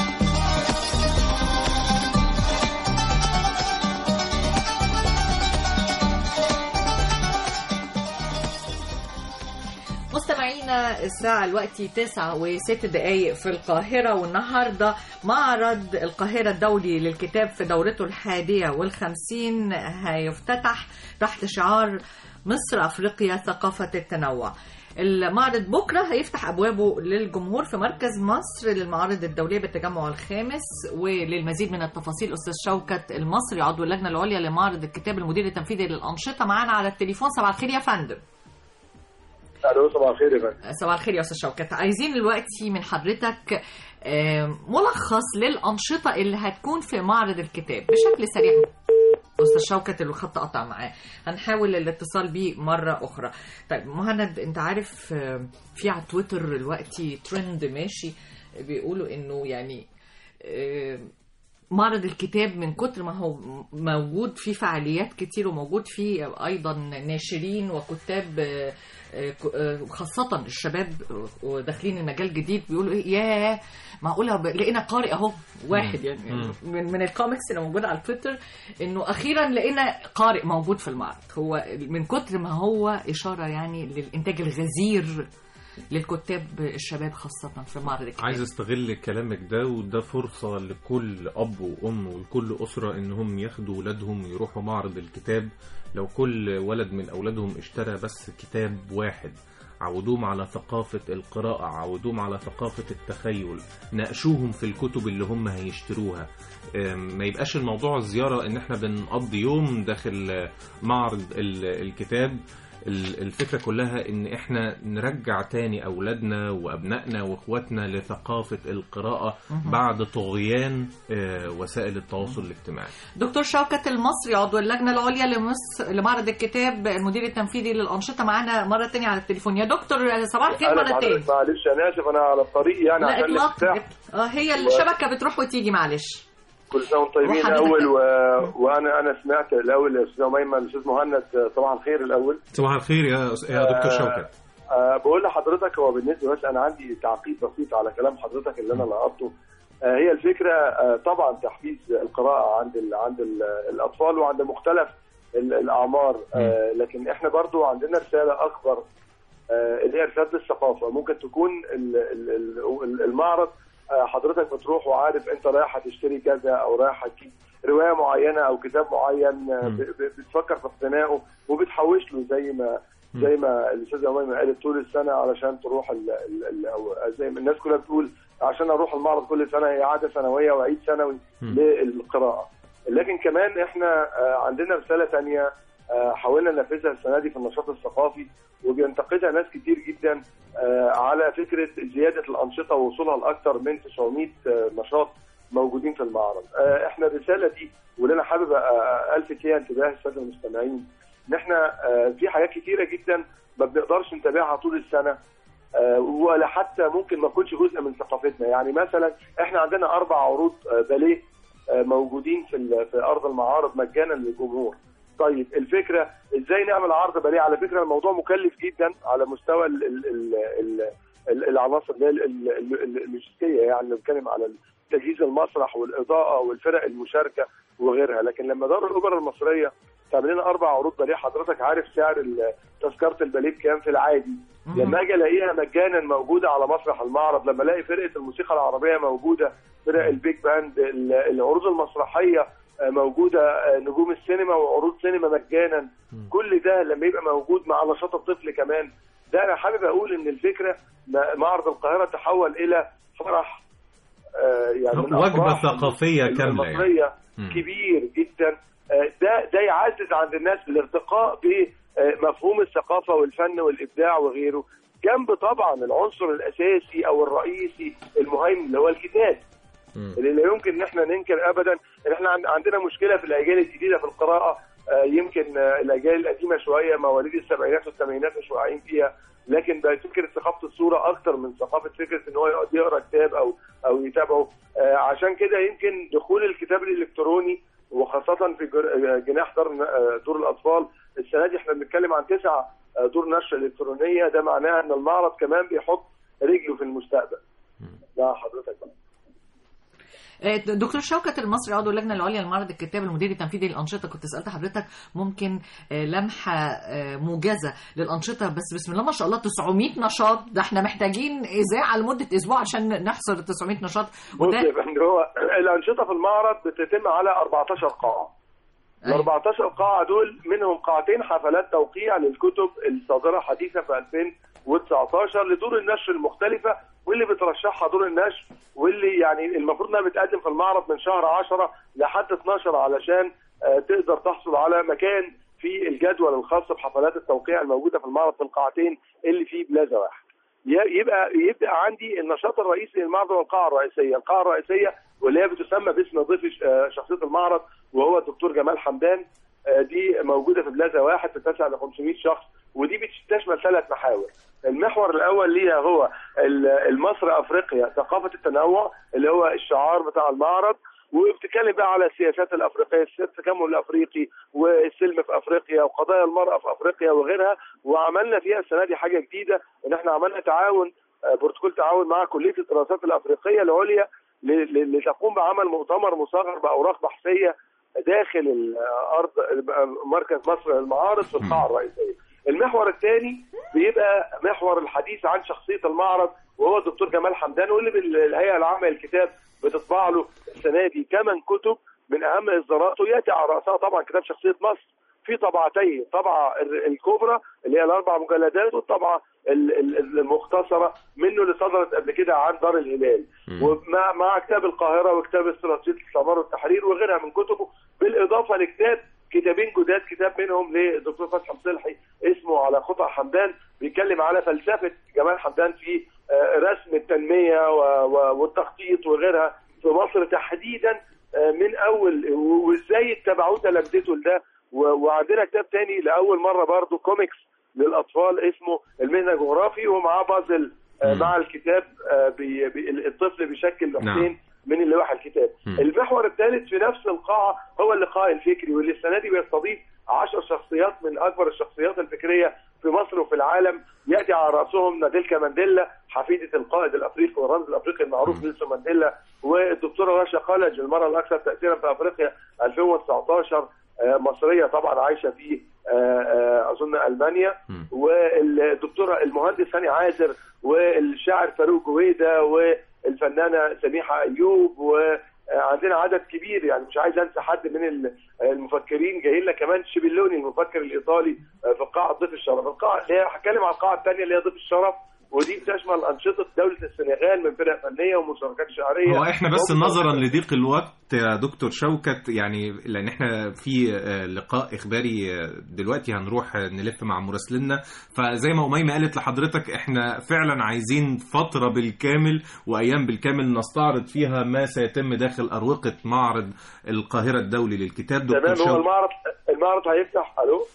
مستمعينا، الساعة الوقت 9:06 في القاهرة، والنهاردة معرض القاهرة الدولي للكتاب في دورته 51 هيفتتح تحت شعار مصر أفريقيا ثقافة التنوع. المعرض بكرة هيفتح أبوابه للجمهور في مركز مصر للمعارض الدولية بالتجمع الخامس. وللمزيد من التفاصيل أستاذ شوكت المصري عضو اللجنة العليا لمعرض الكتاب المدير التنفيذي للأنشطة معانا على التليفون. صباح الخير يا فندم. الو، صباح الخير يا فندم. صباح الخير يا استاذ شوكت. عايزين دلوقتي من حضرتك ملخص للأنشطة اللي هتكون في معرض الكتاب بشكل سريع. أستاذ شوكت اللي الخط قطع معاه، هنحاول الاتصال بيه مرة أخرى. طيب مهند، أنت عارف في على تويتر دلوقتي ترند ماشي بيقولوا إنه يعني معرض الكتاب من كتر ما هو موجود فيه فعاليات كتير وموجود فيه أيضا ناشرين وكتاب خاصة الشباب وداخلين المجال جديد بيقولوا ايه، ياه معقولة لقينا قارئ اهو واحد يعني من الكوميكس اللي موجودة على تويتر، انه اخيرا لقينا قارئ موجود في المعرض. هو من كتر ما هو اشارة يعني للانتاج الغزير للكتاب الشباب خاصة في معرض الكتاب. عايز استغل كلامك ده، وده فرصة لكل أب وأم ولكل أسرة إنهم ياخدوا ولادهم يروحوا معرض الكتاب. لو كل ولد من أولادهم اشترى بس كتاب واحد، عودوهم على ثقافة القراءة، عودوهم على ثقافة التخيل، ناقشوهم في الكتب اللي هم هيشتروها. ما يبقاش الموضوع زيارة إن احنا بنقضي يوم داخل معرض الكتاب. الفكرة كلها ان احنا نرجع تاني اولادنا وابنائنا واخواتنا لثقافة القراءة بعد طغيان وسائل التواصل الاجتماعي. دكتور شوكت المصري عضو اللجنة العليا لمعرض الكتاب المدير التنفيذي للأنشطة معانا مرة تانية على التليفون. يا دكتور صباح الخير مرتين. معلش انا اسف، انا على الطريق يعني لا عشان اطلاق. هي الشبكة بتروح وتيجي معلش. كل سنه وانتم طيبين الاول. وانا سمعت الاول يا استاذ ميمه الاستاذ مهند، صباح الخير الاول. صباح الخير يا دكتور شوكت. بقول لحضرتك، هو بالنسبه بس انا عندي تعقيب بسيط على كلام حضرتك اللي انا لقطته. هي الفكره طبعا تحفيز القراءه عند الاطفال وعند مختلف الاعمار، لكن احنا برضو عندنا رساله اكبر اللي هي رساله الثقافه. ممكن تكون المعرض حضرتك بتروح وعارف انت رايح هتشتري كذا او رايح هتجيب روايه معينه او كتاب معين، بتفكر في اقتنائه وبتحوش له زي ما الاستاذه ميمه قالت طول السنه علشان تروح أو زي ما الناس كلها بتقول عشان اروح المعرض كل سنه، هي عاده سنويه وعيد سنوي للقراءه. لكن كمان احنا عندنا رساله ثانيه حاولنا ننفذها السنه دي في النشاط الثقافي، وبينتقدها ناس كتير جدا على فكره زياده الانشطه ووصولها لاكثر من 900 نشاط موجودين في المعرض. احنا الرساله دي واللي انا حابب الفت ليها انتباه الساده المستمعين ان احنا في حاجات كتيره جدا ما بنقدرش نتابعها طول السنه، ولا حتى ممكن ما تكونش جزء من ثقافتنا. يعني مثلا احنا عندنا 4 عروض باليه موجودين في ارض المعارض مجانا للجمهور. طيب الفكره ازاي نعمل عرض باليه؟ على فكره الموضوع مكلف جدا على مستوى العناصر اللوجستيه، يعني بنتكلم على تجهيز المسرح والاضاءه والفرق المشاركه وغيرها. لكن لما دار الاوبرا المصريه تعمل لنا 4 عروض باليه، حضرتك عارف سعر تذكره الباليه بكام في العادي؟ لما اجي الاقيها مجانا موجوده على مسرح المعرض، لما الاقي فرقه الموسيقى العربيه موجوده، فرق البيج باند، العروض المسرحيه موجوده، نجوم السينما وعروض سينما مجانا، كل ده لما يبقى موجود مع نشاط الطفل كمان، ده انا حابب اقول ان الفكره معرض القاهره تحول الى فرح، يعني وجبه ثقافيه كامله يعني كبير جدا. ده يعزز عند الناس الارتقاء بمفهوم الثقافه والفن والابداع وغيره، جنب طبعا العنصر الاساسي او الرئيسي المهم اللي هو الكتاب، اللي لا يمكن ان احنا ننكر ابدا ان احنا عندنا مشكله في الاجيال الجديده في القراءه. يمكن الاجيال القديمه شويه مواليد السبعينات والثمانينات مش واعيين فيها، لكن بقت فكره ثقافه الصوره اكتر من ثقافه فكره ان هو يقرا كتاب او يتابعه. عشان كده يمكن دخول الكتاب الالكتروني وخاصه في جناح دور الاطفال السنه دي احنا بنتكلم عن 9 دور نشر الكترونيه، ده معناه ان المعرض كمان بيحط رجله في المستقبل. ده حضرتك بقى. دكتور شوكت المصري عضو اللجنه العليا لمعرض الكتاب المدير التنفيذي للانشطه، كنت سالت حضرتك ممكن لمحه موجزه للانشطه، بس بسم الله ما شاء الله 900 نشاط، ده احنا محتاجين اذاعه لمده اسبوع عشان نحصر 900 نشاط. وده هو الانشطه في المعرض بتتم على 14 قاعه. ال 14 قاعه دول منهم قاعتين حفلات توقيع للكتب الصادره حديثا في 2019 لدور النشر المختلفه واللي بترشحها دور النشر، واللي يعني المفروض انها بتقدم في المعرض من شهر 10 لحد 12 علشان تقدر تحصل على مكان في الجدول الخاص بحفلات التوقيع الموجوده في المعرض في القاعتين اللي فيه بلازا واحد. يبدا عندي النشاط الرئيسي للمعرض والقاعه الرئيسيه. القاعه الرئيسيه واللي هي بتسمى باسم ضيف شخصيه المعرض وهو الدكتور جمال حمدان، دي موجوده في بلازا واحد تتسع ل 500 شخص، ودي بتشمل 3 محاور. المحور الاول ليها هو المصر افريقيا ثقافه التنوع اللي هو الشعار بتاع المعرض، وبتتكلم بقى على السياسات الافريقيه، التكامل الافريقي والسلم في افريقيا وقضايا المراه في افريقيا وغيرها. وعملنا فيها السنه دي حاجه جديده، ان احنا عملنا تعاون بروتوكول تعاون مع كليه الدراسات الافريقيه العليا لتقوم بعمل مؤتمر مصغر باوراق بحثيه داخل الارض مركز مصر للمعارض في القاعه الرئيسيه. المحور الثاني بيبقى محور الحديث عن شخصيه المعرض وهو الدكتور جمال حمدان، واللي بالهيئه العامه للكتاب بتطبع له السنه دي 8 كتب من اهم اصداراته، ياتي على راسها طبعا كتاب شخصيه مصر في طبعتين، طبعه الكبرى اللي هي ال4 مجلدات والطبعه المختصره منه اللي صدرت قبل كده عن دار الهلال، ومع كتاب القاهره وكتاب استراتيجيه الاستعمار والتحرير وغيرها من كتبه، بالاضافه كتابين جداد، كتاب منهم للدكتور فتحي صلحي اسمه على خطى حمدان، بيتكلم على فلسفه جمال حمدان في رسم التنميه والتخطيط وغيرها في مصر تحديدا من اول، وازاي اتبعوه تلامذته لده. وعندنا كتاب تاني لاول مره برضه كوميكس للاطفال اسمه المهنه جغرافي، ومعاه بازل مع الكتاب الطفل بيشكل لوحتين من اللوح الكتاب. المحور الثالث في نفس القاعه هو اللقاء الفكري، واللي السنه دي بيستضيف 10 شخصيات من اكبر الشخصيات الفكريه في مصر وفي العالم، ياتي على راسهم ناديلكا مانديلا حفيده القائد الافريقي والرمز الافريقي المعروف نيلسون مانديلا، والدكتوره رشا خالد المراه الاكثر تاثيرا في افريقيا 2019 مصريه طبعا عايشه في اظن المانيا، والدكتوره المهندس هاني عازر، والشاعر فاروق جويده، والفنانه سميحه ايوب، وعندنا عدد كبير يعني مش عايز انسى حد من المفكرين. جاي لنا كمان شيبيلوني المفكر الايطالي في قاعه ضيف الشرف. القاعه اللي هي هتكلم عن القاعه الثانيه اللي هي ضيف الشرف، ودي بتشمل أنشطة دولة السنغال من فرق فنية ومشاركات شعرية. هو احنا بس نظرا لضيق الوقت يا دكتور شوكت، يعني لأن احنا في لقاء إخباري دلوقتي هنروح نلف مع مراسلنا، فزي ما أميمة قالت لحضرتك احنا فعلا عايزين فترة بالكامل وأيام بالكامل نستعرض فيها ما سيتم داخل أروقة معرض القاهرة الدولي للكتاب. دكتور شوكت، هو المعرض هيفتح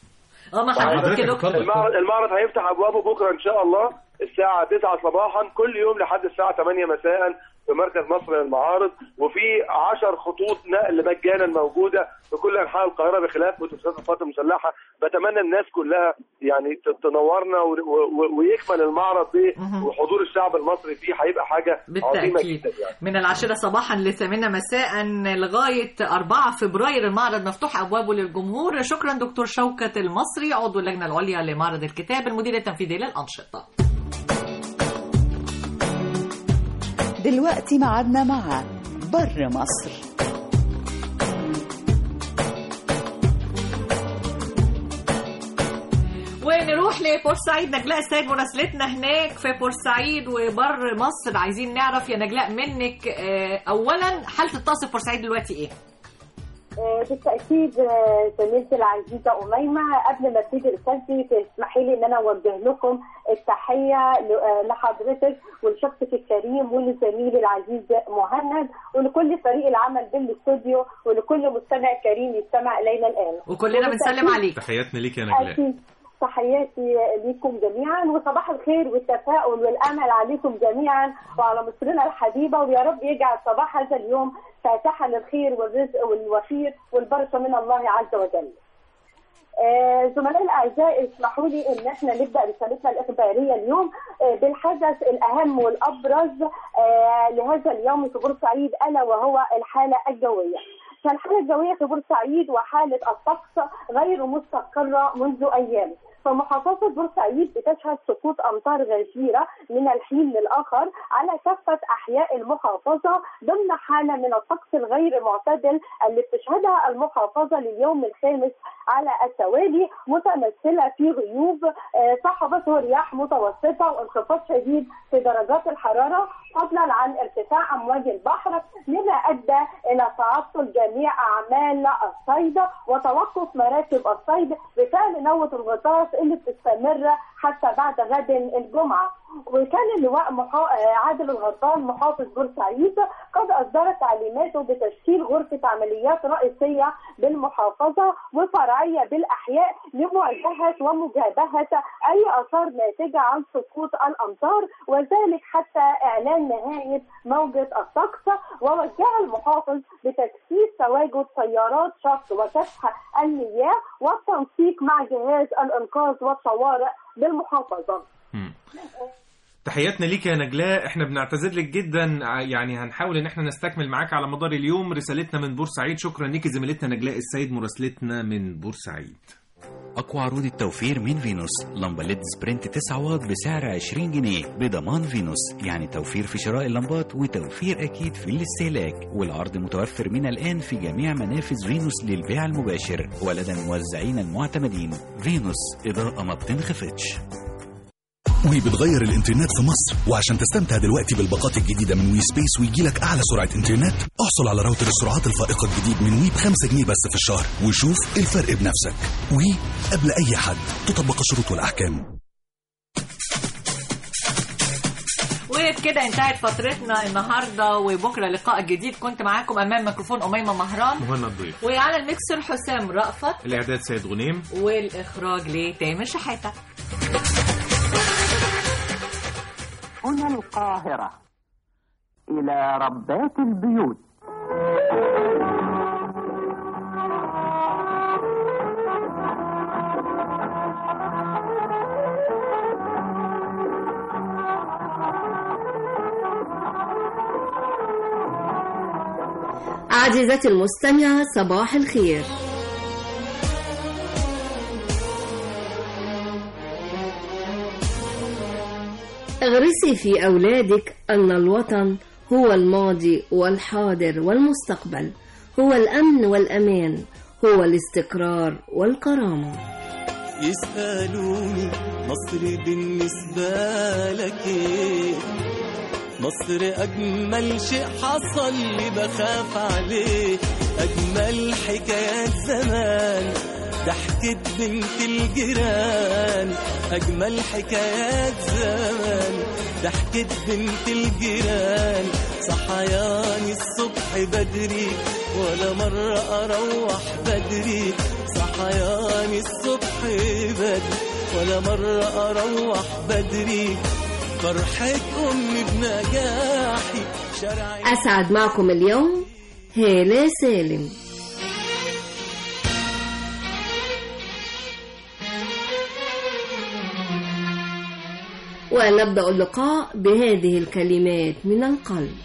المعرض هيفتح أبوابه بكرة إن شاء الله الساعة 9 صباحا كل يوم لحد الساعة 8 مساء في مركز مصر للمعارض، وفي 10 خطوط نقل مجانا موجودة في كل أنحاء القاهرة بخلاف مؤسسات القوات المسلحة. بتمنى الناس كلها يعني تنورنا ويكمل المعرض وحضور الشعب المصري فيه هيبقى حاجة عظيمة جدا يعني. من 10 صباحا ل8 مساء لغاية 4 فبراير المعرض مفتوح أبوابه للجمهور. شكرا دكتور شوكت المصري عضو اللجنة العليا لمعرض الكتاب المدير التنفيذي للأنشطة. دلوقتي معادنا مع بر مصر. ونروح لبورسعيد. نجلاء السيد مراسلتنا هناك في بورسعيد وبر مصر. عايزين نعرف يا نجلاء منك أولا حالة الطقس في بورسعيد دلوقتي إيه؟ بالتأكيد زميلتي العزيزة أميمة، قبل ما ابتدي رسالتي تسمحي لي إن أنا أوجه لكم التحية لحضرتك ولشخصك الكريم ولزميلي العزيز مهند ولكل فريق العمل بالاستوديو ولكل مستمع كريم يستمع إلينا الآن. وكلنا بنسلم عليك. تحياتنا ليك يا نجلاء. تحياتي ليكم جميعا وصباح الخير والتفاؤل والأمل عليكم جميعا وعلى مصرنا الحبيبة، ويا رب يجعل صباح هذا اليوم فاتحا للخير والرزق والوفير والبركة من الله عز وجل. زملائي الأعزاء اسمحوا لي إن احنا نبدأ رسالتنا الإخبارية اليوم بالحدث الأهم والأبرز لهذا اليوم في بورسعيد، ألا وهو الحالة الجوية. فالحالة الجوية في بورسعيد وحالة الطقس غير مستقرة منذ أيام. فمحافظة بورسعيد بتشهد سقوط أمطار غزيرة من الحين للآخر على كافة أحياء المحافظة ضمن حالة من الطقس الغير معتدل اللي بتشهدها المحافظة لليوم الخامس على التوالي، متمثلة في غيوم صحبته رياح متوسطة وانخفاض شديد في درجات الحرارة، فضلا عن ارتفاع أمواج البحر مما أدى إلى تعطل جميع أعمال الصيد وتوقف مراكب الصيد بفعل نوة الغطاس اللي بتستمر حتى بعد غد الجمعة. وكان اللواء عادل الغطان محافظ بورسعيد قد أصدر تعليماته بتشكيل غرفة عمليات رئيسية بالمحافظة وفرعية بالأحياء لمواجهة ومجابهة أي آثار ناتجة عن سقوط الأمطار، وذلك حتى إعلان نهاية موجة الطقس. ووجه المحافظ بتكثيف تواجد سيارات شط وكشف المياه والتنسيق مع جهاز الإنقاذ والطوارئ بالمحافظة. تحياتنا ليك يا نجلاء، احنا بنعتذر لك جدا، يعني هنحاول ان احنا نستكمل معاك على مدار اليوم رسالتنا من بورسعيد. شكرا ليكي زميلتنا نجلاء السيد مراسلتنا من بورسعيد. أقوى عروض التوفير من فينوس، لمبة ليد سبرنت 9 واط بسعر 20 جنيه بضمان فينوس، يعني توفير في شراء اللمبات وتوفير أكيد في الاستهلاك. والعرض متوفر من الآن في جميع منافذ فينوس للبيع المباشر ولدى الموزعين المعتمدين. فينوس، إضاءة ما بتنخفتش. وي بتغير الانترنت في مصر، وعشان تستمتع دلوقتي بالباقات الجديدة من وي سبيس ويجيلك أعلى سرعة انترنت، احصل على راوتر السرعات الفائقة الجديد من وي ب5 جنيه بس في الشهر، وشوف الفرق بنفسك. وي قبل أي حد، تطبق الشروط والأحكام. وبكده انتهت فترتنا النهارده، وبكره لقاء جديد. كنت معاكم امام ميكروفون اميمه مهران مهند ضيف، وعلى الميكسر حسام رأفت، الاعداد سيد غنيم، والاخراج لتامر شحاته. هنا القاهرة. إلى ربات البيوت. عزيزتي المستمعة، صباح الخير. اغرسي في أولادك أن الوطن هو الماضي والحاضر والمستقبل، هو الأمن والأمان، هو الاستقرار والكرامة. يسألوني مصر بالنسبة لك ايه؟ مصر أجمل شيء حصل لي بخاف عليه، أجمل حكايات زمان ضحكة بنت الجيران، أجمل حكايات زمان ضحكة بنت الجيران. صحياني الصبح بدري ولا مرة أروح بدري، صحياني الصبح بدري ولا مرة أروح بدري. فرحة أمي بنجاحي شرعي. أسعد معكم اليوم هالة سالم. ونبدأ اللقاء بهذه الكلمات من القلب.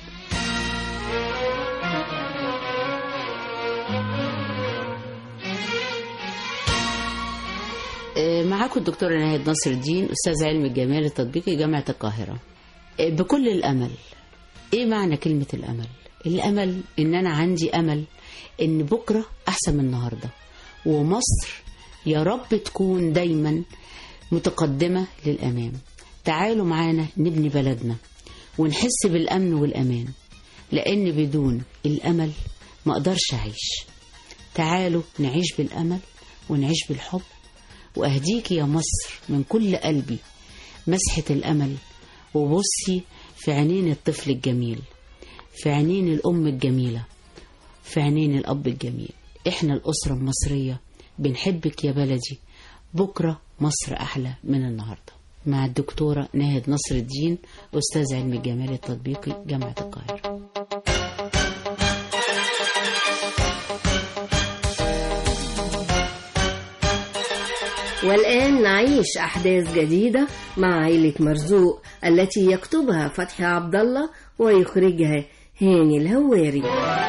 معاكم الدكتورة ناهد نصر الدين، أستاذ علم الجمال التطبيقي جامعة القاهرة. بكل الأمل. إيه معنى كلمة الأمل؟ الأمل إن أنا عندي أمل إن بكرة أحسن من النهاردة، ومصر يا رب تكون دايما متقدمة للأمام. تعالوا معانا نبني بلدنا ونحس بالأمن والأمان، لأن بدون الأمل ما أقدرش أعيش. تعالوا نعيش بالأمل ونعيش بالحب، وأهديك يا مصر من كل قلبي مسحة الأمل. وبصي في عينين الطفل الجميل، في عينين الأم الجميلة، في عينين الأب الجميل. إحنا الأسرة المصرية بنحبك يا بلدي، بكرة مصر أحلى من النهاردة. مع الدكتورة ناهد نصر الدين، أستاذ علم الجمال التطبيقي جامعة القاهرة. والآن نعيش أحداث جديدة مع عائلة مرزوق التي يكتبها فتحي عبد الله ويخرجها هاني الهواري.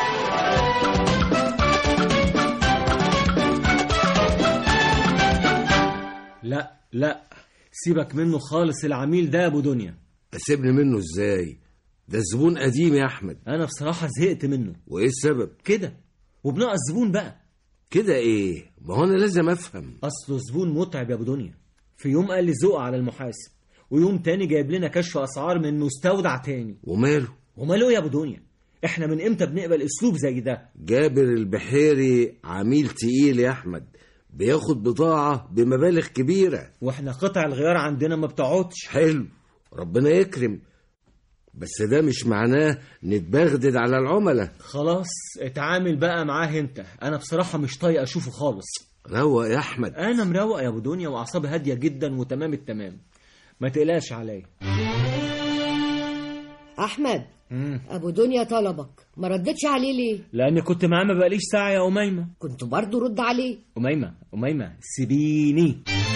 لا سيبك منه خالص، العميل ده يا ابو دنيا. اسيبني منه ازاي؟ ده الزبون قديم يا احمد. انا بصراحة زهقت منه. وايه السبب؟ كده وبنقص زبون بقى. كده ايه؟ ما هو انا لازم افهم. اصله زبون متعب يا ابو دنيا. في يوم قال لي ذوق على المحاسب، ويوم تاني جايب لنا كشف اسعار من مستودع تاني. وماله يا ابو دنيا؟ احنا من امتى بنقبل اسلوب زي ده؟ جابر البحيري عميل تقيل يا احمد، بياخد بضاعة بمبالغ كبيرة، واحنا قطع الغيار عندنا ما بتقعدش. حلو، ربنا يكرم، بس ده مش معناه نتبغدد على العملاء. خلاص اتعامل بقى معاه انت، انا بصراحة مش طايق اشوفه خالص. روق يا احمد. انا مروق يا ابو دنيا، واعصابي هادية جدا وتمام التمام، ما تقلقش عليا. احمد، ابو دنيا طلبك، ما ردتش عليه ليه؟ لان كنت معاه ما بقاليش ساعة يا أميمة. كنت برضو رد عليه. أميمة سيبيني.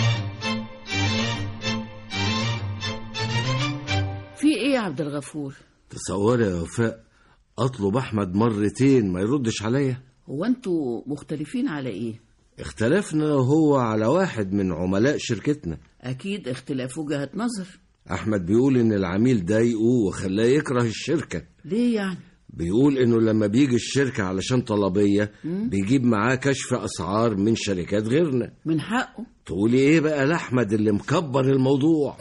في ايه يا عبد الغفور؟ تصوري يا وفاء اطلب احمد مرتين ما يردش عليا. هو انتوا مختلفين على ايه؟ اختلفنا وهو على واحد من عملاء شركتنا. اكيد اختلاف وجهة نظر. احمد بيقول ان العميل ضايقه وخلاه يكره الشركة. ليه يعني؟ بيقول انه لما بيجي الشركة علشان طلبية بيجيب معاه كشف اسعار من شركات غيرنا. من حقه. تقولي ايه بقى لاحمد اللي مكبر الموضوع؟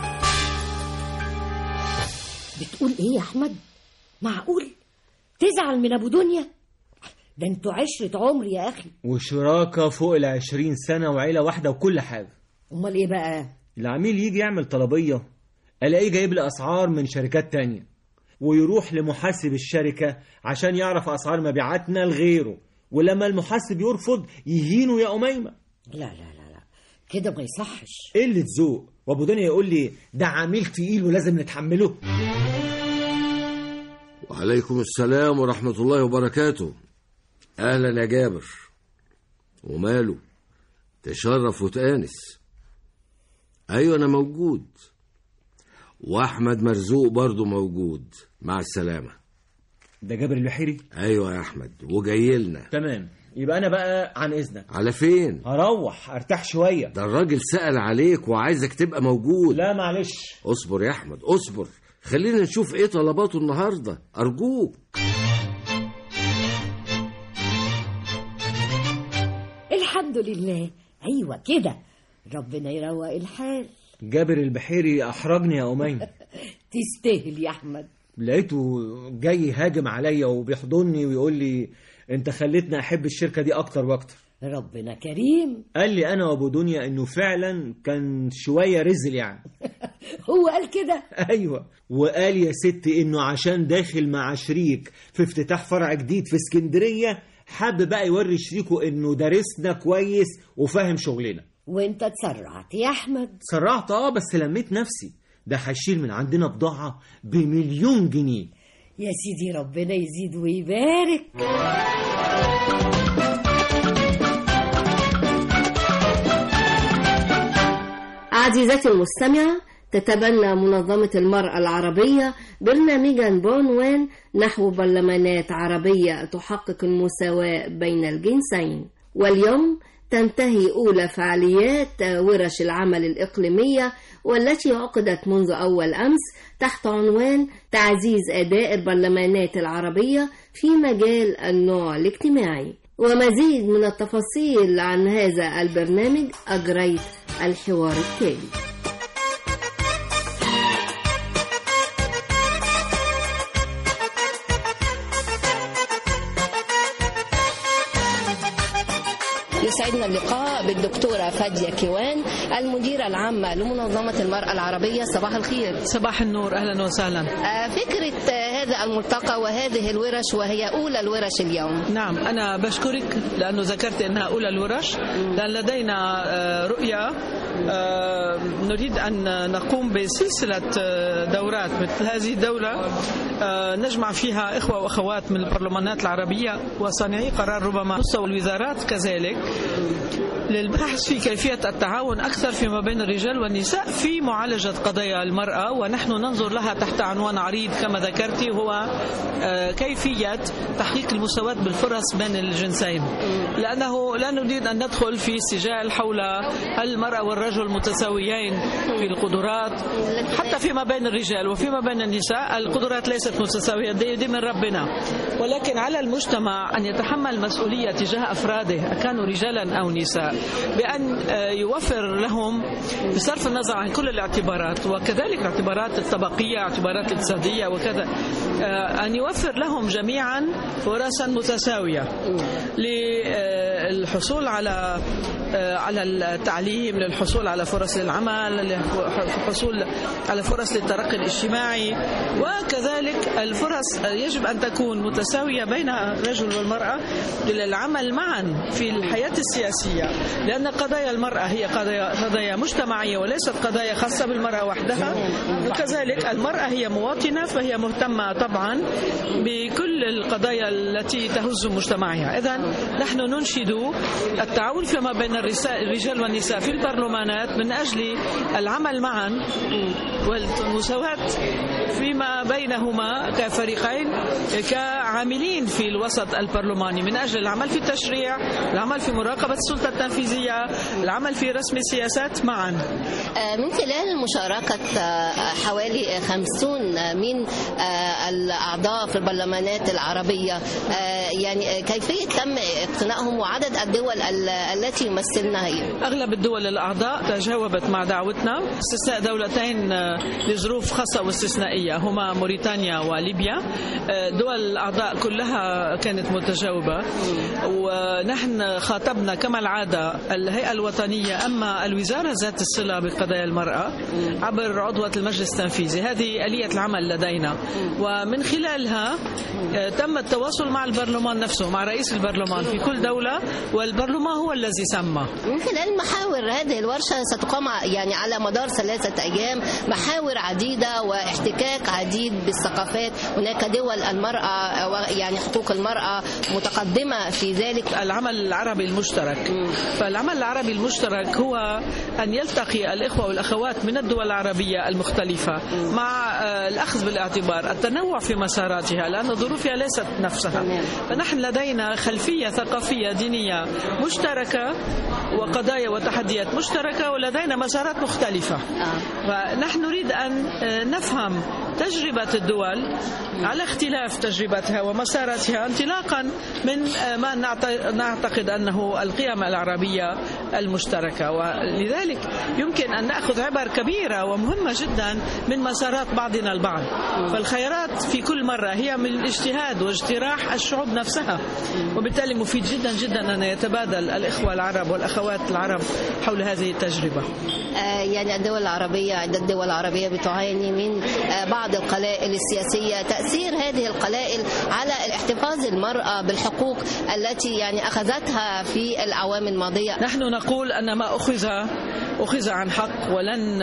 بتقول ايه يا احمد؟ معقول تزعل من ابو دنيا؟ ده انتوا عشرة عمر يا اخي، وشراكة فوق 20 سنة وعيلة واحدة وكل حاجة. امال ايه بقى؟ العميل يجي يعمل طلبية الاقيه جايب لي اسعار من شركات تانية، ويروح لمحاسب الشركة عشان يعرف اسعار مبيعاتنا لغيره، ولما المحاسب يرفض يهينه يا أميمة. لا كده ما يصحش. قلة ذوق. وابو دنيا يقول لي ده عميل تقيل ولازم نتحمله. وعليكم السلام ورحمة الله وبركاته. أهلا يا جابر. وماله، تشرف وتآنس. أيوة أنا موجود، وأحمد مرزوق برضو موجود. مع السلامة. ده جابر البحيري؟ أيوة يا أحمد، وجاي لنا. تمام، يبقى أنا بقى عن إذنك. على فين؟ هروح أرتاح شوية. ده الراجل سأل عليك وعايزك تبقى موجود. لا معلش. اصبر يا أحمد اصبر، خلينا نشوف إيه طلباته النهاردة أرجوك. الحمد لله. أيوة كده، ربنا يروق الحال. جابر البحيري أحرجني يا أمين. تستاهل يا أحمد. لقيته جاي هاجم عليا وبيحضني ويقول لي انت خليتني احب الشركة دي اكتر واكتر. ربنا كريم. قال لي انا وابو دنيا انه فعلا كان شوية رزل يعني. هو قال كده؟ ايوه، وقال يا ستي انه عشان داخل مع شريك في افتتاح فرع جديد في اسكندرية، حب بقى يوري شريكه انه دارسنا كويس وفاهم شغلنا. وانت اتسرعت يا احمد؟ سرعت بس لميت نفسي. ده هيشيل من عندنا بضاعة ب1,000,000 جنيه. يا سيدي ربنا يزيد ويبارك. عزيزتي المستمعة، تتبنى منظمة المرأة العربية برنامجا بعنوان نحو برلمانات عربية تحقق المساواة بين الجنسين. واليوم تنتهي أولى فعاليات ورش العمل الإقليمية، والتي عقدت منذ أول أمس تحت عنوان تعزيز أداء البرلمانات العربية في مجال النوع الاجتماعي. ومزيد من التفاصيل عن هذا البرنامج أجريت الحوار التالي. يسعدنا اللقاء بالدكتورة فادية كيوان، المديرة العامة لمنظمة المرأة العربية. صباح الخير. صباح النور، أهلا وسهلا. فكرة هذا الملتقى وهذه الورش، وهي أولى الورش اليوم. نعم، أنا بشكرك لأنه ذكرت أنها أولى الورش، لأن لدينا رؤية نريد أن نقوم بسلسلة دورات مثل هذه الدورة نجمع فيها إخوة وأخوات من البرلمانات العربية وصانعي قرار ربما مستوى الوزارات كذلك، للبحث في كيفية التعاون أكثر فيما بين الرجال والنساء في معالجة قضايا المرأة، ونحن ننظر لها تحت عنوان عريض كما ذكرتي، هو كيفية تحقيق المساواة بالفرص بين الجنسين، لأنه لا نريد أن ندخل في سجال حول المرأة والرجل متساويين في القدرات، حتى فيما بين الرجال وفيما بين النساء القدرات ليست متساوية، دي من ربنا، ولكن على المجتمع أن يتحمل مسؤولية تجاه أفراده أكانوا رجالا أو نساء، بأن يوفر لهم بصرف النظر عن كل الاعتبارات، وكذلك الاعتبارات الطبقية، اعتبارات الاقتصادية وكذا، أن يوفر لهم جميعا فرصا متساوية للحصول على التعليم، للحصول على فرص للعمل، للحصول على فرص للترقي الاجتماعي، وكذلك الفرص يجب أن تكون متساوية بين الرجل والمرأة للعمل معا في الحياة السياسية، لأن قضايا المرأة هي قضايا مجتمعية وليست قضايا خاصة بالمرأة وحدها، وكذلك المرأة هي مواطنة فهي مهتمة طبعا بكل القضايا التي تهز مجتمعها. إذن نحن ننشد التعاون فيما بين الرجال والنساء في البرلمانات من أجل العمل معا والمساواة فيما بينهما كفريقين كعاملين في الوسط البرلماني، من أجل العمل في التشريع، العمل في مراقبة السلطة التنفيذية، العمل في رسم السياسات معا. من خلال مشاركة حوالي 50 من الأعضاء في البرلمانات العربية، يعني كيفية تم اقتنائهم وعدد الدول التي يمثلنا هي؟ أغلب الدول الأعضاء تجاوبت مع دعوتنا، استثناء دولتين لظروف خاصة واستثنائية هما موريتانيا وليبيا. دول الأعضاء كلها كانت متجاوبة، ونحن خاطبنا كما العادة الهيئة الوطنية أما الوزارة ذات الصلة بقضايا المرأة عبر عضوة المجلس التنفيذي. هذه آلية العمل لدينا، ومن خلالها تم التواصل مع البرلمان نفسه، مع رئيس البرلمان في كل دولة، والبرلمان هو الذي سمى. من خلال محاور هذه الورشة ستقام يعني على مدار 3 أيام محاور عديدة واحتكاك عديد بالثقافات. هناك دول المرأة يعني حقوق المرأة متقدمة في ذلك. العمل العربي المشترك، فالعمل العربي المشترك هو أن يلتقي الإخوة والأخوات من الدول العربية المختلفة مع الأخذ بالاعتبار التنوع في مساراتها، لأن ظروفها ليست نفسها. فنحن لدينا خلفية ثقافية دينية مشتركة وقضايا وتحديات مشتركة، ولدينا مسارات مختلفة. فنحن نريد أن نفهم تجربة الدول على اختلاف تجربتها ومساراتها، انطلاقا من ما نعتقد أنه القيم العربية المشتركة، ولذلك يمكن أن نأخذ عبر كبيرة ومهمة جدا من مسارات بعضنا البعض. فالخيارات في كل مرة هي من الاجتهاد واجتراح الشعوب نفسها، وبالتالي مفيد جدا جدا أن يتبادل الإخوة العرب والأخوات العرب حول هذه التجربة. يعني الدول العربية، عدة دول عربية بتعاني من بعض القلائل السياسية. تأثير هذه القلائل على الاحتفاظ المرأة بالحقوق التي يعني أخذتها في الأعوام الماضية. نحن نقول أن ما أخذ عن حق ولن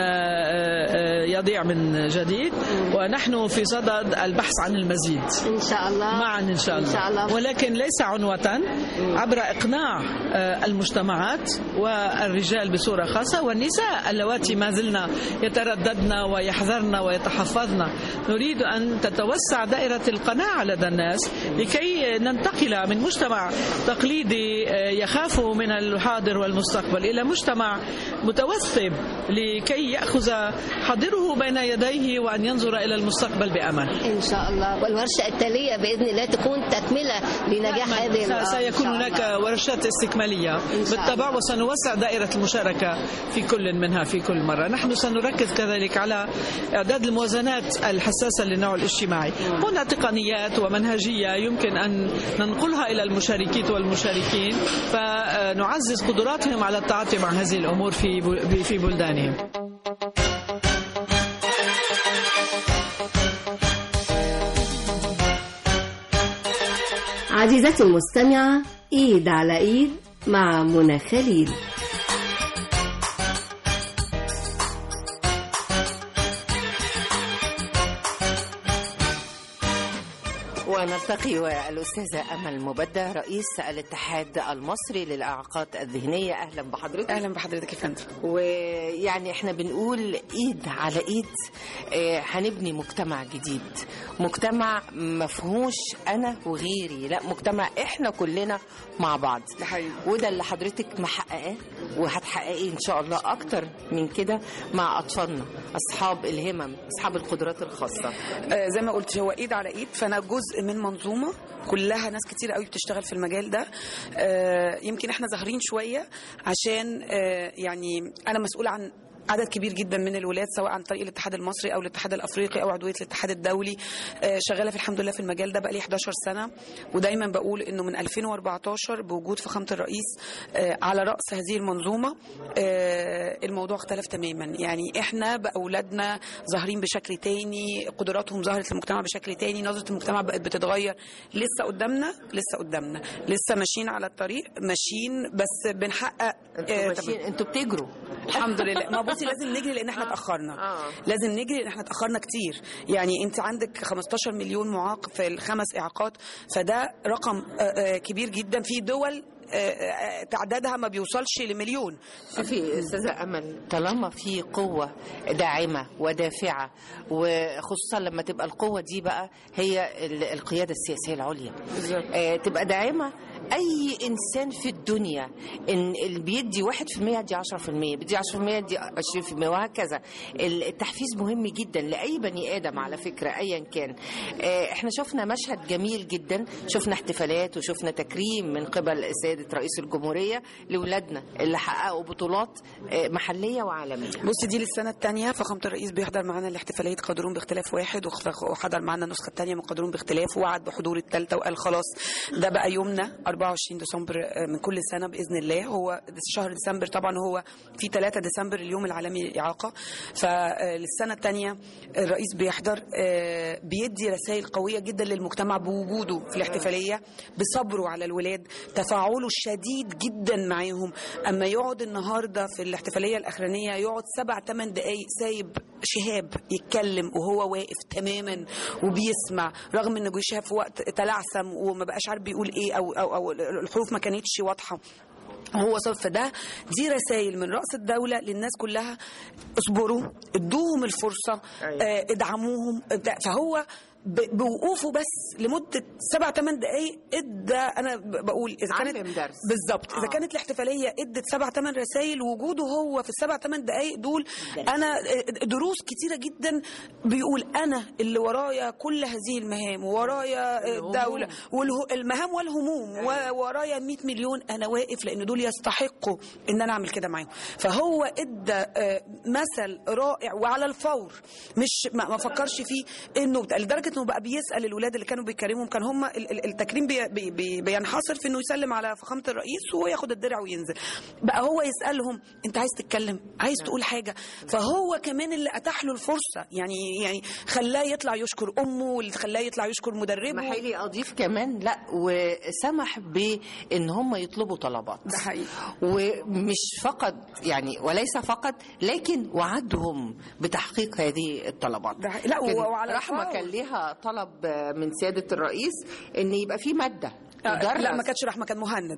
يضيع من جديد، ونحن في صدد البحث عن المزيد إن شاء الله معا إن شاء الله، ولكن ليس عنوة، عبر إقناع المجتمعات والرجال بصورة خاصة والنساء اللواتي ما زلنا يترددن ويحذرن ويتحفظن. نريد أن تتوسع دائرة القناعة لدى الناس لكي ننتقل من مجتمع تقليدي يخاف من الحاضر والمستقبل إلى مجتمع متوثب لكي يأخذ حاضره بين يديه وأن ينظر إلى المستقبل بأمل إن شاء الله. والورشة التالية بإذن الله تكون تكملة لنجاح هذه. سيكون هناك ورشات استكمالية بالطبع، وسنوسع دائرة المشاركة في كل منها في كل مرة. نحن سنركز كذلك على إعداد الموازنات الحساسة للنوع الاجتماعي. هنا تقنيات ومنهجية يمكن أن ننقلها إلى المشاركين والمشاركين، فنعزز قدراتهم على التعاطي مع هذه الأمور في بلدانهم. عزيزتي المستمعة، إيد على إيد مع منى خليل. ونلتقي والأستاذة أمل مبدة رئيس الاتحاد المصري للإعاقات الذهنية. أهلا بحضرتك. أهلا بحضرتك يا فندم. ويعني احنا بنقول إيد على إيد هنبني مجتمع جديد، مجتمع مفهوش أنا وغيري، لا مجتمع احنا كلنا مع بعض. ده حقيقي. وده اللي حضرتك محققاه وهتحققيه إن شاء الله أكتر من كده مع أطفالنا أصحاب الهمم، أصحاب القدرات الخاصة. زي ما قلت هو إيد على إيد، فأنا جزء من منظومة كلها ناس كتير قوي بتشتغل في المجال ده. يمكن احنا ظاهرين شوية عشان يعني أنا مسؤولة عن عدد كبير جدا من الولاد، سواء عن طريق الاتحاد المصري او الاتحاد الافريقي او عضويه الاتحاد الدولي. شغاله في الحمد لله في المجال ده بقى لي 11 سنه، ودايما بقول انه من 2014 بوجود فخامه الرئيس على راس هذه المنظومه الموضوع اختلف تماما. يعني احنا باولادنا ظاهرين بشكل تاني، قدراتهم ظهرت للمجتمع بشكل تاني، نظره المجتمع بقت بتتغير. لسه قدامنا لسه ماشيين على الطريق، ماشيين بس بنحقق. انتوا بتجروا الحمد لله. ما بصي لازم نجري لان احنا اتاخرنا. لازم نجري لان احنا اتاخرنا كتير. يعني انت عندك 15 مليون معاق في ال5 اعاقات، فده رقم كبير جدا. في دول تعدادها ما بيوصلش لمليون. شوفي استاذه امل، طالما في قوه داعمه ودافعه، وخصوصا لما تبقى القوه دي بقى هي القياده السياسيه العليا تبقى داعمه، اي انسان في الدنيا ان اللي بيدي 1% يدي 10%، بيدي 10% يدي 20%، وهكذا. التحفيز مهم جدا لاي بني ادم على فكره ايا كان. احنا شفنا مشهد جميل جدا، شفنا احتفالات وشفنا تكريم من قبل السيد سيادة رئيس الجمهورية لولادنا اللي حققوا بطولات محلية وعالمية. بص دي للسنة الثانية فخامة الرئيس بيحضر معانا الاحتفالية قادرون باختلاف واحد، وحضر معانا النسخة الثانية من قادرون باختلاف، ووعد بحضور الثالثة وقال خلاص ده بقى يومنا 24 ديسمبر من كل سنة بإذن الله. هو شهر ديسمبر طبعا هو في 3 ديسمبر اليوم العالمي للإعاقة. فللسنة الثانية الرئيس بيحضر، بيدي رسائل قوية جدا للمجتمع بوجوده في الاحتفالية، بصبره على الولاد، تفاعله الشديد جدا معاهم. أما يقعد النهاردة في الاحتفالية الأخرانية يقعد 7-8 دقايق سايب شهاب يتكلم وهو واقف تماما وبيسمع، رغم انه شهاب في وقت تلعثم وما بقاش عارف بيقول ايه او الحروف ما كانتش واضحة هو صف. ده دي رسائل من رأس الدولة للناس كلها، اصبروا، ادوهم الفرصة، ادعموهم. فهو بوقوفه بس لمدة 7-8 دقايق ادى، انا بقول اذا كانت بالظبط اذا كانت الاحتفالية ادت 7-8 رسائل، وجوده هو في 7-8 دقايق دول انا دروس كتيرة جدا. بيقول انا اللي ورايا كل هذه المهام، ورايا الدولة والمهام والهموم، ورايا 100 مليون، انا واقف لان دول يستحقوا ان انا اعمل كده معاهم. فهو ادى مثل رائع وعلى الفور، مش ما فكرش فيه انه لدرجة انه بقى بيسال الولاد اللي كانوا بيكرمهم، كان هم التكريم بينحصر في انه يسلم على فخامه الرئيس وياخد الدرع وينزل، بقى هو يسالهم انت عايز تتكلم، عايز تقول حاجه. فهو كمان اللي اتاح له الفرصه، يعني خلاه يطلع يشكر امه، واللي خلاه يطلع يشكر مدربه. محيلي اضيف كمان لا، وسمح بان هم يطلبوا طلبات. ده حقيقي. ومش فقط يعني وليس فقط، لكن وعدهم بتحقيق هذه الطلبات. لا وعلى رحمه كان ليها طلب من سيادة الرئيس ان يبقى في مادة لا ما كانتش رحمه، كان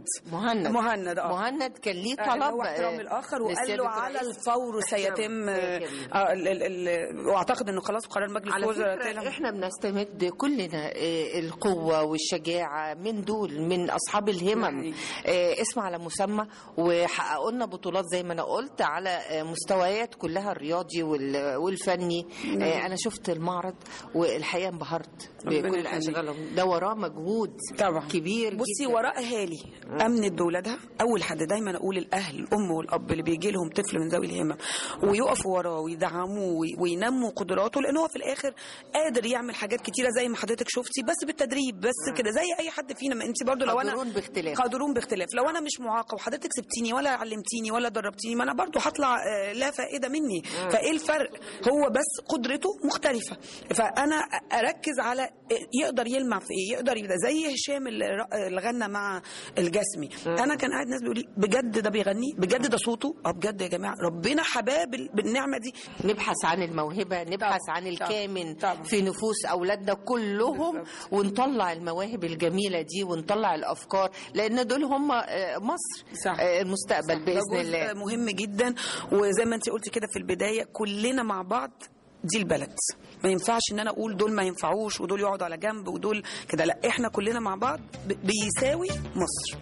مهند كان ليه طلب احترام الاخر، وقال له على الفور سيتم واعتقد انه خلاص قرار مجلس الوزراء. احنا بنستمد كلنا القوه والشجاعه من دول، من اصحاب الهمم، اسم على مسمى، وحققوا لنا بطولات زي ما انا قلت على مستويات كلها الرياضي والفني. انا شفت المعرض والحقيقه انبهرت بكل اشغالهم، ده وراه مجهود طبعا كبير. بصي وراه اهالي امنت بولادها. اول حد دايما اقول الاهل، الام والاب اللي بيجي لهم طفل من ذوي الهمم ويقفوا وراه ويدعموه وينموا قدراته، لان هو في الاخر قادر يعمل حاجات كتيره زي ما حضرتك شفتي، بس بالتدريب بس كده، زي اي حد فينا. ما انت برضو لو انا قادرون باختلاف، لو انا مش معاقه وحضرتك سبتيني ولا علمتيني ولا دربتيني، ما انا برضو هطلع لا فائده مني. فايه الفرق؟ هو بس قدرته مختلفه. فانا اركز على يقدر يلمع في ايه، يقدر يبقى زي هشام اللي غنى مع الجسمي. انا كان قاعد ناس بيقول لي بجد ده بيغني، بجد ده صوته، بجد يا جماعه ربنا حباب بالنعمه دي. نبحث عن الموهبه، نبحث عن الكامن في نفوس اولادنا كلهم، ونطلع المواهب الجميله دي، ونطلع الافكار، لان دول هم مصر المستقبل باذن الله. مهم جدا، وزي ما انت قلتي كده في البدايه كلنا مع بعض دي البلد. ما ينفعش ان انا اقول دول ما ينفعوش ودول يقعدوا على جنب ودول كده، لا احنا كلنا مع بعض بيساوي مصر.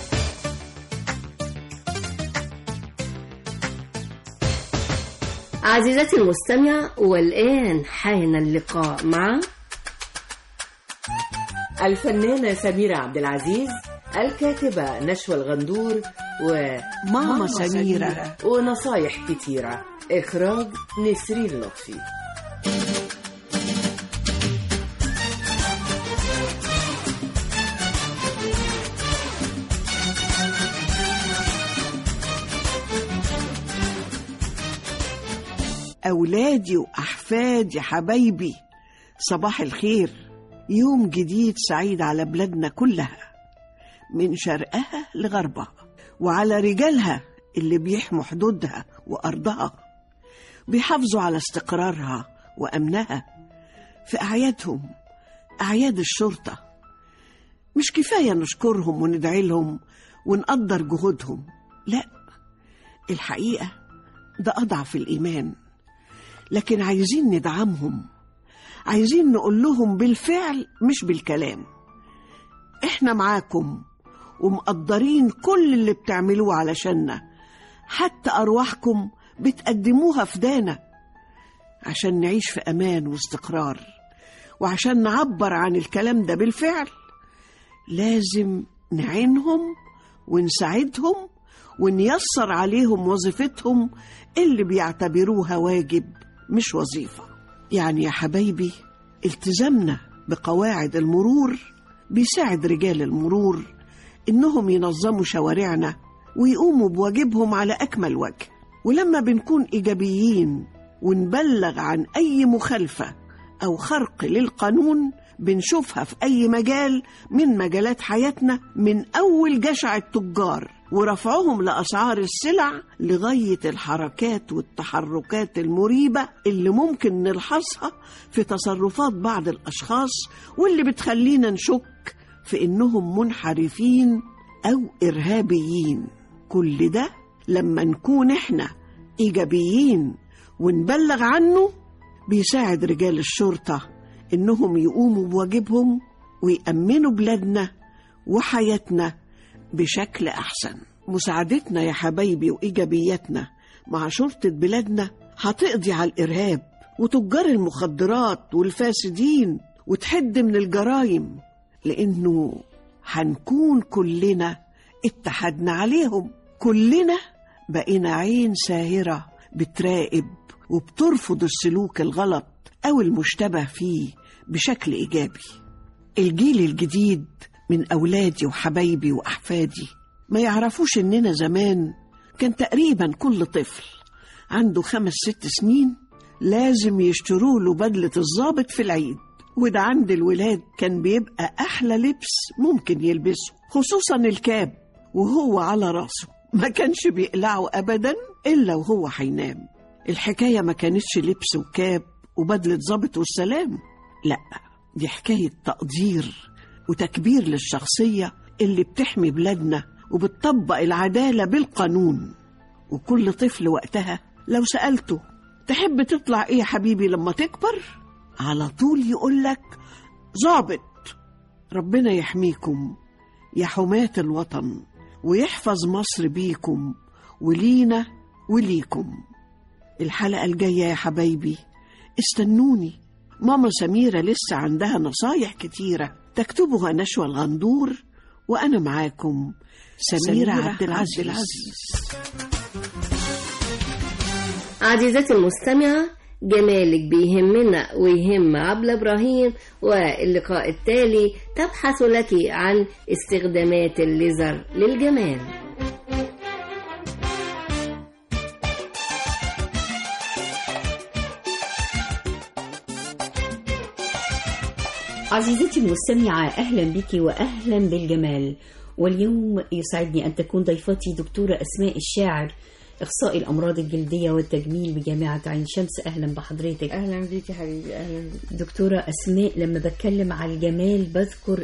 عزيزتي المستمع، والآن حان اللقاء مع الفنانة سميرة عبد العزيز، الكاتبة نشوى الغندور، وماما سميرة، ونصايح كتيرة. إخراج نسرين لطفي. أولادي وأحفادي حبايبي، صباح الخير. يوم جديد سعيد على بلادنا كلها، من شرقها لغربها، وعلى رجالها اللي بيحموا حدودها وأرضها، بيحافظوا على استقرارها وأمنها في أعيادهم، أعياد الشرطة. مش كفاية نشكرهم وندعي لهم ونقدر جهودهم، لا، الحقيقة ده أضعف الإيمان. لكن عايزين ندعمهم، عايزين نقول لهم بالفعل مش بالكلام، احنا معاكم ومقدرين كل اللي بتعملوه علشاننا، حتى أرواحكم بتقدموها فدانا عشان نعيش في أمان واستقرار. وعشان نعبر عن الكلام ده بالفعل لازم نعينهم ونساعدهم ونيسر عليهم وظيفتهم اللي بيعتبروها واجب مش وظيفة. يعني يا حبايبي التزامنا بقواعد المرور بيساعد رجال المرور إنهم ينظموا شوارعنا ويقوموا بواجبهم على أكمل وجه. ولما بنكون إيجابيين ونبلغ عن أي مخالفة أو خرق للقانون بنشوفها في أي مجال من مجالات حياتنا، من أول جشع التجار ورفعهم لأسعار السلع لغاية الحركات والتحركات المريبة اللي ممكن نلحظها في تصرفات بعض الأشخاص واللي بتخلينا نشك في إنهم منحرفين أو إرهابيين. كل ده لما نكون إحنا إيجابيين ونبلغ عنه بيساعد رجال الشرطة إنهم يقوموا بواجبهم ويأمنوا بلادنا وحياتنا بشكل أحسن. مساعدتنا يا حبايبي وإيجابيتنا مع شرطة بلادنا هتقضي على الإرهاب وتجار المخدرات والفاسدين وتحد من الجرائم، لأنه هنكون كلنا اتحدنا عليهم. كلنا بقينا عين ساهرة بتراقب وبترفض السلوك الغلط أو المشتبه فيه بشكل إيجابي. الجيل الجديد من أولادي وحبايبي وأحفادي ما يعرفوش إننا زمان كان تقريبا كل طفل عنده 5-6 سنين لازم يشتروا له بدلة الضابط في العيد، وده عند الولاد كان بيبقى أحلى لبس ممكن يلبسه، خصوصا الكاب وهو على راسه ما كانش بيقلعه أبدا إلا وهو هينام. الحكاية ما كانتش لبس وكاب وبدلة ضابط والسلام، لا، دي حكاية تقدير وتكبير للشخصية اللي بتحمي بلادنا وبتطبق العدالة بالقانون. وكل طفل وقتها لو سألته تحب تطلع ايه يا حبيبي لما تكبر، على طول يقولك ضابط. ربنا يحميكم يا حماة الوطن ويحفظ مصر بيكم ولينا وليكم. الحلقة الجاية يا حبايبي استنوني، ماما سميرة لسه عندها نصايح كتيرة تكتبها نشوى الغندور، وأنا معاكم سميرة عبد العزيز. عزيزتي المستمعة، جمالك بيهمنا ويهم عبلة إبراهيم، واللقاء التالي تبحث لك عن استخدامات الليزر للجمال. عزيزتي المستمعة، أهلا بك وأهلا بالجمال. واليوم يسعدني أن تكون ضيفتي دكتورة أسماء الشاعر، إخصائي الأمراض الجلدية والتجميل بجامعة عين شمس. أهلا بحضرتك. أهلا بيك يا حبيبي. أهلا بيك دكتورة أسماء. لما بتكلم على الجمال بذكر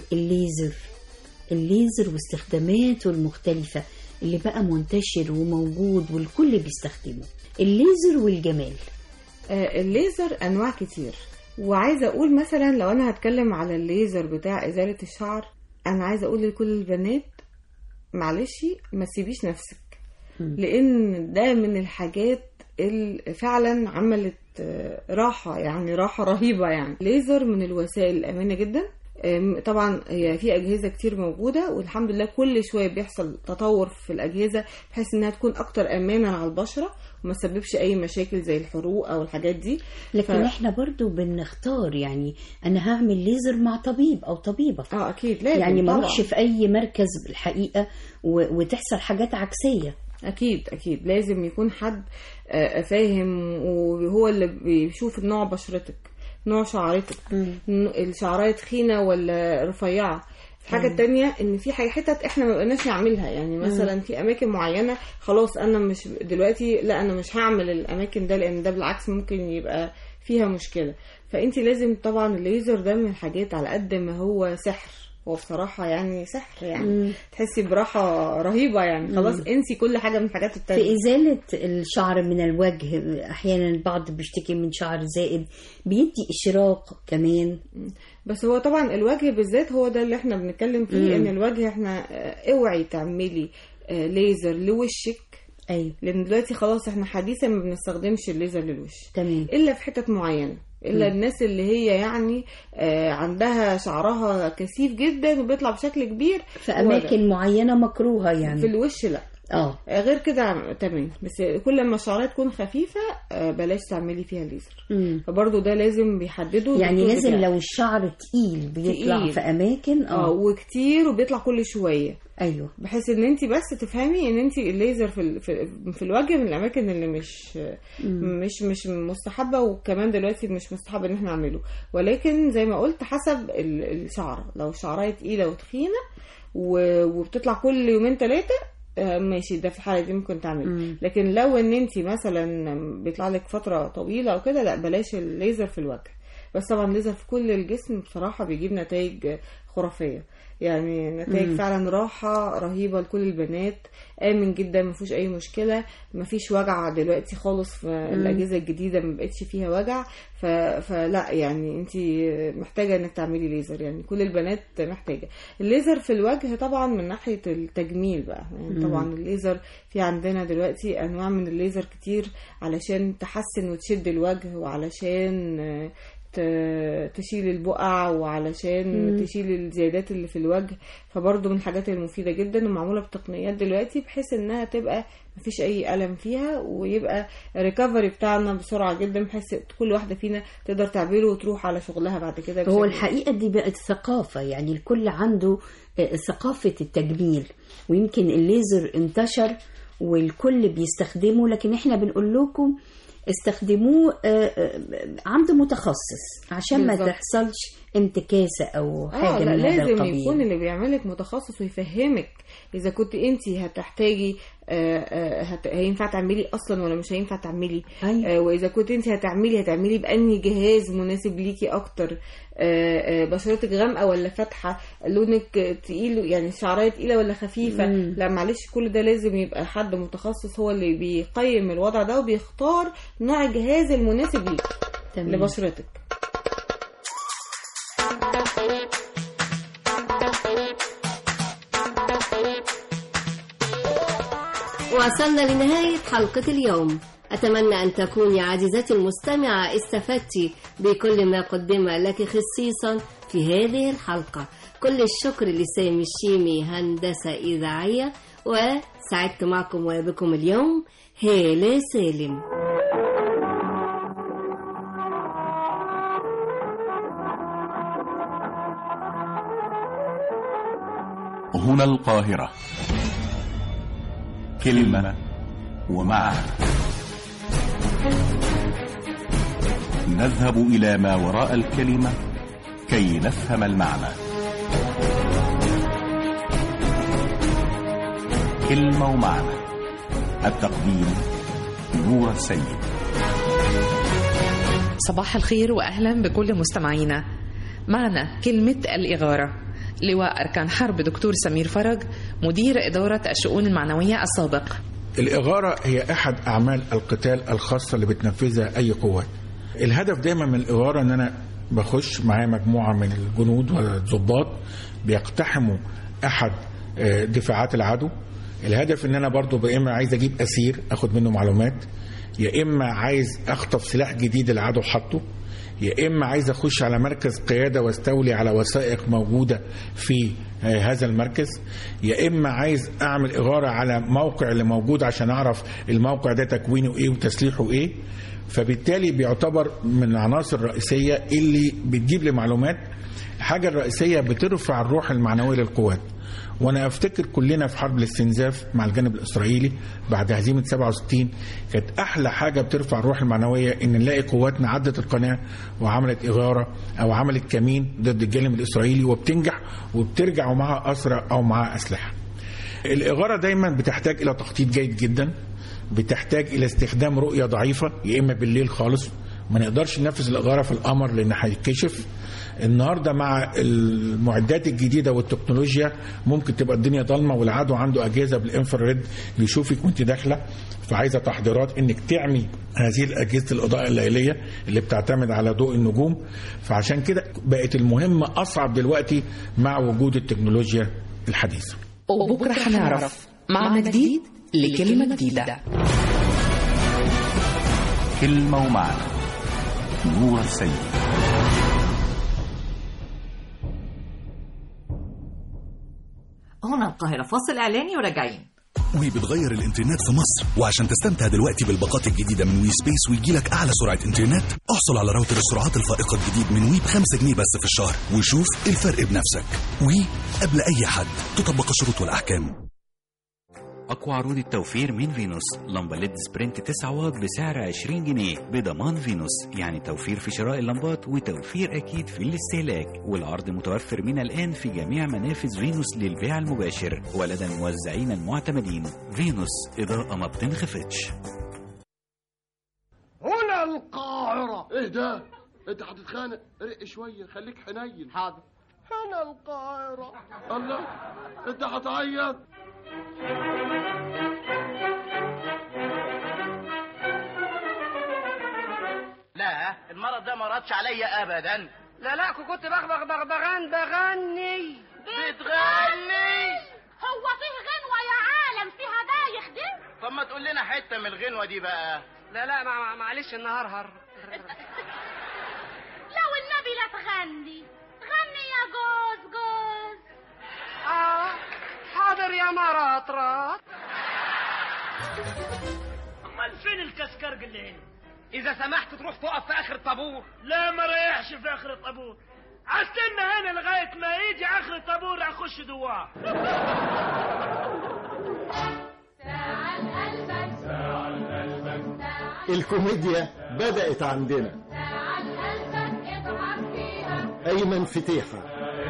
الليزر واستخداماته المختلفة اللي بقى منتشر وموجود والكل بيستخدمه. الليزر والجمال. الليزر أنواع كتير، وعايزة أقول مثلا لو أنا هتكلم على الليزر بتاع إزالة الشعر، أنا عايزة أقول لكل البنات معلش ما تسيبيش نفسك، لأن ده من الحاجات اللي فعلا عملت راحة، يعني راحة رهيبة. يعني ليزر من الوسائل الآمنة جدا. طبعا هي في أجهزة كتير موجودة، والحمد لله كل شوية بيحصل تطور في الأجهزة بحيث إنها تكون أكتر أمانا على البشرة وما تسببش أي مشاكل زي الحروق أو الحاجات دي. لكن إحنا برضو بنختار، يعني أنا هعمل ليزر مع طبيب أو طبيبة. أكيد لازم، يعني ما اروحش في أي مركز بالحقيقة وتحصل حاجات عكسية. أكيد لازم يكون حد فاهم، وهو اللي بيشوف نوع بشرتك، نوع شعرتك، الشعرايه تخينه ولا رفيعه. الحاجه التانية ان في حتت احنا ما بقناش نعملها، يعني مثلا في اماكن معينه خلاص انا مش دلوقتي، لا انا مش هعمل الاماكن ده لان ده بالعكس ممكن يبقى فيها مشكله. فانت لازم طبعا الليزر ده من الحاجات على قد ما هو سحر، هو بصراحة يعني سحر، يعني تحسي براحة رهيبة، يعني خلاص انسي كل حاجة من الحاجات التانية. في إزالة الشعر من الوجه أحيانا البعض بيشتكي من شعر زائد، بيدي إشراق كمان. بس هو طبعا الوجه بالذات هو ده اللي احنا بنتكلم فيه. ان الوجه احنا اوعي تعملي ليزر لوشك. أيوة. لأن دلوقتي خلاص احنا حديثا ما بنستخدمش الليزر للوش تمام، إلا في حتت معينة. الا الناس اللي هي يعني عندها شعرها كثيف جدا وبيطلع بشكل كبير في اماكن معينه مكروهه يعني في الوش لا غير كده تمام. بس كل ما الشعريه تكون خفيفه بلاش تعملي فيها ليزر. فبرضه ده لازم بيحدده يعني لازم لو الشعر تقيل بيطلع تقيل. في اماكن وكتير وبيطلع كل شويه. ايوه بحيث ان انت بس تفهمي ان انت الليزر في الوجه من الاماكن اللي مش مستحبه، وكمان دلوقتي مش مستحب ان احنا نعمله، ولكن زي ما قلت حسب الشعره. لو الشعرايه تقيله وتخينه وبتطلع كل يومين 3 ماشي، ده في الحاله دي ممكن تعمله. لكن لو ان انت مثلا بيطلع لك فتره طويله او كده لا بلاش الليزر في الوجه. بس طبعا الليزر في كل الجسم بصراحه بيجيب نتائج خرافيه، يعني نتائج فعلا راحة رهيبة لكل البنات، آمن جدا، ما فيهوش أي مشكلة، ما فيش وجع دلوقتي خالص في الأجهزة الجديدة، ما بقتش فيها وجع. فلا يعني انت محتاجة انك تعملي ليزر، يعني كل البنات محتاجة الليزر في الوجه. طبعا من ناحية التجميل بقى يعني طبعا الليزر في عندنا دلوقتي أنواع من الليزر كتير علشان تحسن وتشد الوجه، وعلشان تشيل البقع، وعلشان تشيل الزيادات اللي في الوجه. فبرضه من الحاجات المفيدة جدا ومعمولة بتقنيات دلوقتي بحيث انها تبقى مفيش اي ألم فيها، ويبقى الريكفري بتاعنا بسرعة جدا بحيث كل واحدة فينا تقدر تعمله وتروح على شغلها بعد كده. هو الحقيقة دي بقت ثقافة، يعني الكل عنده ثقافة التجميل، ويمكن الليزر انتشر والكل بيستخدمه، لكن احنا بنقول لكم استخدموه عند متخصص عشان ما تحصلش انتكاسة او حاجة من هذا القبيل. لازم يكون اللي بيعملك متخصص ويفهمك اذا كنت انت هتحتاجي هينفع تعملي اصلا ولا مش هينفع تعملي. واذا كنت انت هتعملي بأني جهاز مناسب ليكي اكتر، بشرتك غامقه ولا فاتحه، لونك تقيل يعني الشعريه تقيله ولا خفيفه. لا معلش، كل ده لازم يبقى حد متخصص هو اللي بيقيم الوضع ده وبيختار نوع الجهاز المناسب ليكي لبشرتك. وصلنا لنهاية حلقة اليوم. أتمنى أن تكوني عزيزتي المستمعة استفدتي بكل ما قدم لك خصيصا في هذه الحلقة. كل الشكر لسامي الشيمي هندسة إذاعية، وسعدت معكم وبكم اليوم هالة سالم. هنا القاهرة، كلمة ومعنى. نذهب إلى ما وراء الكلمة كي نفهم المعنى. كلمة ومعنى. التقديم نور السيد. صباح الخير وأهلا بكل مستمعينا. معنا كلمة الإغارة. لواء أركان حرب دكتور سمير فرج، مدير إدارة الشؤون المعنوية السابق. الإغارة هي أحد أعمال القتال الخاصة اللي بتنفذها أي قوات. الهدف دايما من الإغارة أن أنا بخش معايا مجموعة من الجنود والضباط بيقتحموا أحد دفاعات العدو. الهدف أن أنا برضو بإما عايز أجيب أسير أخد منه معلومات، يا إما عايز أخطف سلاح جديد العدو حطه، يا إما عايز أخش على مركز قيادة واستولي على وثائق موجودة في هذا المركز، يا إما عايز أعمل إغارة على موقع اللي موجود عشان أعرف الموقع ده تكوينه إيه وتسليحه إيه. فبالتالي بيعتبر من العناصر الرئيسية اللي بتجيب لي معلومات. الحاجة الرئيسية بترفع الروح المعنوية للقوات. وانا افتكر كلنا في حرب الاستنزاف مع الجانب الاسرائيلي بعد هزيمه 67 كانت احلى حاجه بترفع الروح المعنويه ان نلاقي قواتنا عدت القناه وعملت اغاره او عملت كمين ضد الجانب الاسرائيلي وبتنجح وبترجع ومعها اسرى او معها اسلحه. الاغاره دايما بتحتاج الى تخطيط جيد جدا، بتحتاج الى استخدام رؤيه ضعيفه، يا اما بالليل خالص ما نقدرش ننفذ الاغاره في القمر لان هيتكشف. النهارده مع المعدات الجديده والتكنولوجيا ممكن تبقى الدنيا ضلمه والعدو عنده اجهزه بالانفراريد يشوفك وانت داخله، فعايزه تحضيرات انك تعمي هذه الاجهزه الاضاءه الليليه اللي بتعتمد على ضوء النجوم. فعشان كده بقت المهمه اصعب دلوقتي مع وجود التكنولوجيا الحديثه. وبكره هنعرف معنى جديد لكلمه جديده. كلمه ومعنى نور السيد. هنا القاهرة، فاصل إعلاني وراجعين. وي بتغير الانترنت في مصر، وعشان تستمتع دلوقتي بالباقات الجديدة من وي سبيس ويجيلك أعلى سرعة انترنت، احصل على راوتر السرعات الفائقة الجديد من وي ب5 جنيه بس في الشهر، وشوف الفرق بنفسك. وي قبل أي حد، تطبق الشروط والأحكام. أقوى عروض التوفير من فينوس، لمبة ليد سبرنت 9 واط بسعر 20 جنيه بضمان فينوس، يعني توفير في شراء اللمبات وتوفير أكيد في الاستهلاك. والعرض متوفر من الآن في جميع منافذ فينوس للبيع المباشر ولدى الموزعين المعتمدين. فينوس، إضاءة ما بتنخفتش. هنا القاهرة. ايه ده؟ انت هتتخانق؟ رق شوية، خليك حنين. حاضر. هنا القاهرة. الله، انت هتعيط؟ لا، المرض ده ما ردش عليا ابدا. لا كنت بغني. بتغني؟ هو فيه غنوة يا عالم فيها بايخ دي؟ طب ما تقول لنا حتة من الغنوة دي بقى. لا معلش النهار لو النبي لا تغني، غني يا جوز. حاضر يا مرطرط. امال فين الكسكرج اللي هنا؟ اذا سمحت تروح تقف في اخر الطابور. لا ما ريحش في اخر الطابور، استنى هنا لغايه ما يجي اخر الطابور اخش دوار. الكوميديا بدأت عندنا. أيمن فتيحة.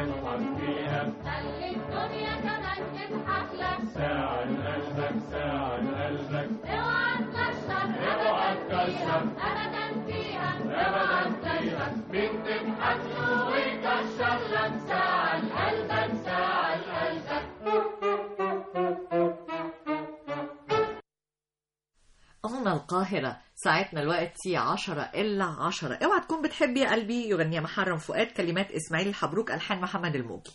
ساعة قلبك اوعى تكشر ابدا فيها مين تضحك له ويكشر لك. ساعة قلبك هنا القاهرة، ساعتنا الوقت 10:10. اوعى تكون بتحبي يا قلبي، يغنيها محرم فؤاد، كلمات اسماعيل الحبروك، الحان محمد الموجي.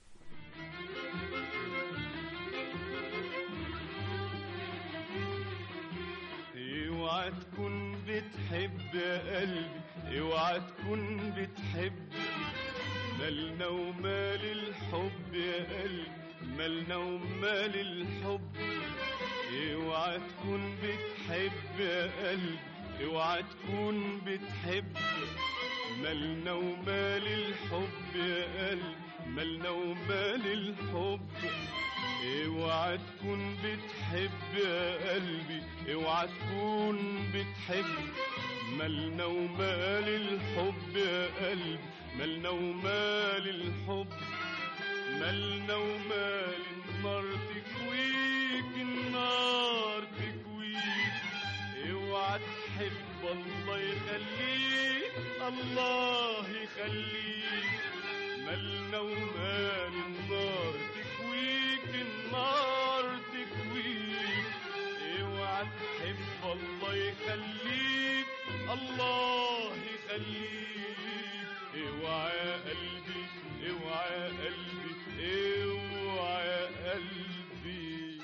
اوعى تكون بتحب يا قلبي، اوعى تكون بتحب، مالنا ومال الحب يا قلبي، مالنا ومال الحب. اوعى تكون بتحب يا قلبي، اوعى تكون بتحب، مالنا ومال الحب يا قلبي، مالنا ومال الحب. اوعى تكون بتحب يا قلبي، اوعى تكون بتحب، مالنا ومال الحب يا قلبي، مالنا ومال الحب. مالنا ومال النار تكويك، النار تكويك. اوعى تحب الله يخليك، الله يخليك. مالنا ومال النار تكويك، النار تكويك. اوعى تحب الله يخليك، الله يخليك. اوعى يا قلبي، اوعى يا قلبي، اوعى يا قلبي.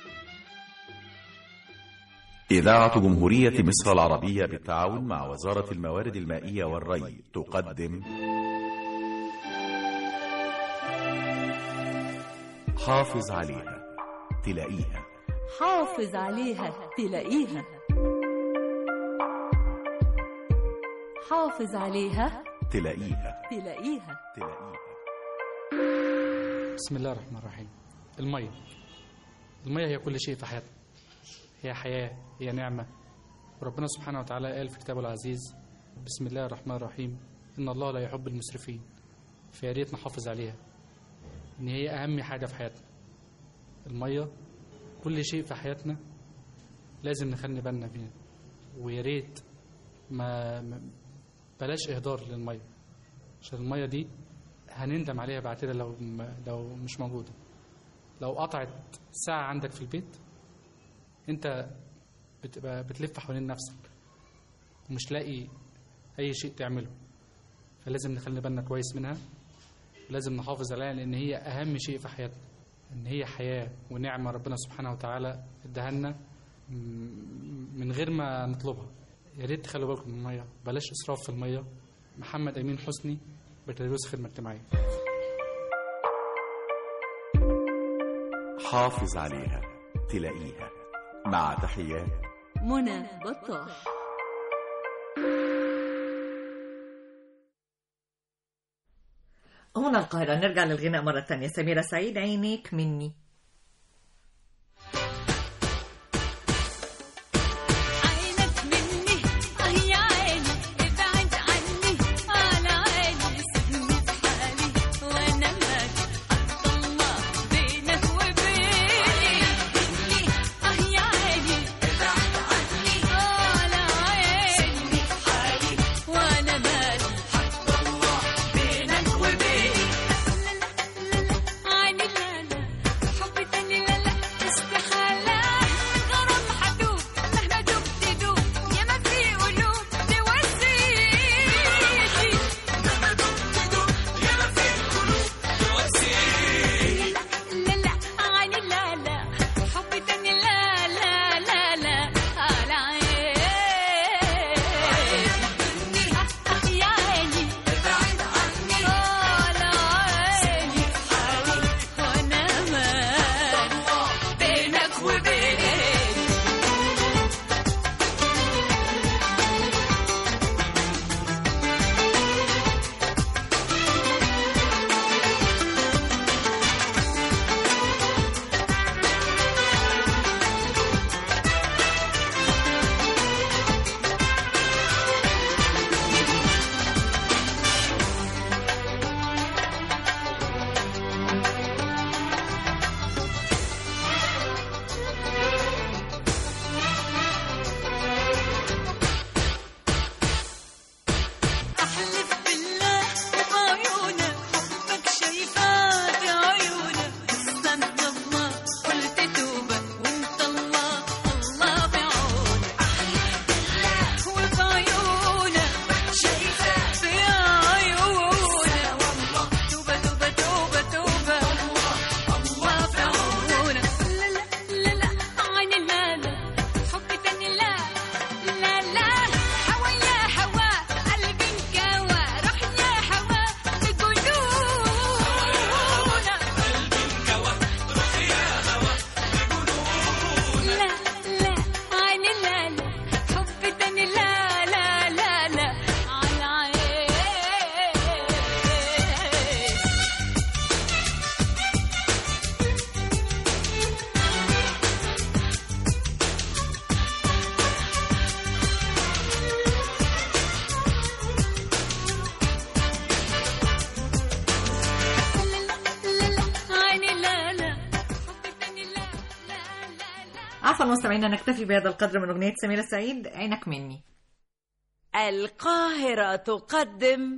إذاعة جمهورية مصر العربية بالتعاون مع وزارة الموارد المائية والري تقدم حافظ عليها تلاقيها. حافظ عليها تلاقيها. حافظ عليها تلاقيها. تلاقيها. بسم الله الرحمن الرحيم. المية هي كل شيء في حياتنا، هي حياة، هي نعمة. وربنا سبحانه وتعالى قال في كتابه العزيز: بسم الله الرحمن الرحيم، إن الله لا يحب المسرفين. فيا ريت نحافظ عليها، إن هي أهم حاجة في حياتنا. المية كل شيء في حياتنا لازم نخلي بالنا بيها، ويا ريت ما بلاش إهدار للمية، عشان المية دي هنندم عليها بعد كده لو مش موجودة. لو قطعت ساعة عندك في البيت انت بتبقى بتلف حوالين نفسك ومش لاقي اي شيء تعمله. فلازم نخلي بالنا كويس منها، لازم نحافظ عليها، لان هي اهم شيء في حياتنا، ان هي حياة ونعمة ربنا سبحانه وتعالى اداها لنا من غير ما نطلبها. يا ريت تخلوا بالكم من الميه، بلاش اسراف في الميه. محمد امين حسني، بكالوريوس خدمه اجتماعيه. حافظ عليها تلاقيها. مع تحيات منى بطاح. هنا القاهرة. نرجع للغناء مرة ثانية. سميرة سعيد، عينيك مني. عفوا مستمعينا، نكتفي بهذا القدر من أغنية سميرة سعيد، عينك مني. القاهرة تقدم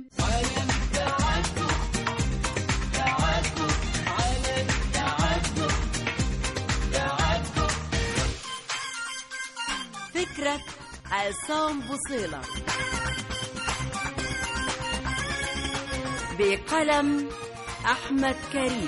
فكرة عصام بوصيلة بقلم أحمد كريم.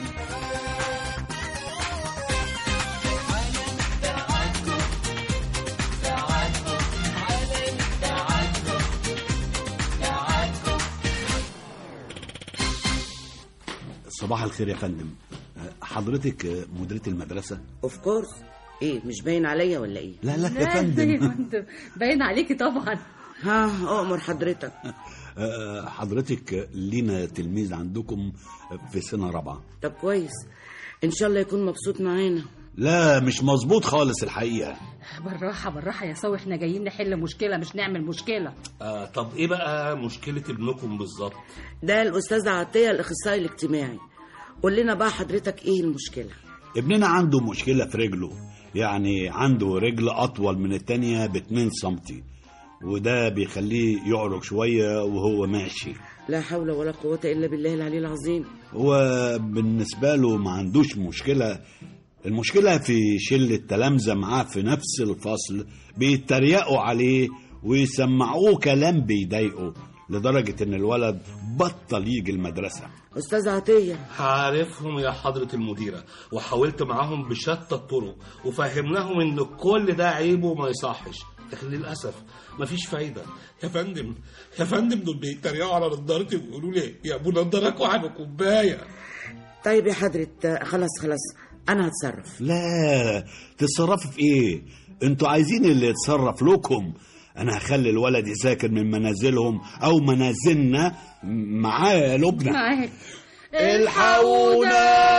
صباح الخير يا فندم، حضرتك مديرة المدرسة؟ اوف كورس. ايه مش باين عليا ولا ايه؟ لا لا يا فندم باين عليكي طبعا. ها اؤمر حضرتك. حضرتك لينا تلميذ عندكم في سنة رابعة. طب كويس، ان شاء الله يكون مبسوط معانا. لا مش مظبوط خالص الحقيقة. بالراحة بالراحة يا سوي، احنا جايين نحل مشكلة مش نعمل مشكلة. طب ايه بقى مشكلة ابنكم بالظبط؟ ده الأستاذ عطية الأخصائي الاجتماعي. قول لنا بقى حضرتك ايه المشكلة؟ ابننا عنده مشكلة في رجله، يعني عنده رجل أطول من التانية ب2 سنتي، وده بيخليه يعرج شوية وهو ماشي. لا حول ولا قوة إلا بالله العلي العظيم. وبالنسبة له ما عندوش مشكلة، المشكلة في شلة تلامذة معاه في نفس الفصل بيتريقوا عليه ويسمعوه كلام بيضايقه، لدرجة ان الولد بطل يجي المدرسة. أستاذ عطية عارفهم يا حضرة المديرة، وحاولت معاهم بشتى الطرق وفهمناهم ان كل ده عيب وما يصحش، لكن للاسف مفيش فايده. يا فندم دول بيتريقوا على نضارتي ويقولوا لي يا ابو نضارك وعلى كوبايه. طيب يا حضرة، خلاص انا هتصرف. لا تتصرفي في ايه؟ انتوا عايزين اللي يتصرف لكم. انا هخلي الولد يذاكر من منازلهم او منازلنا. معايا لبنى؟ معاك. الحقونا.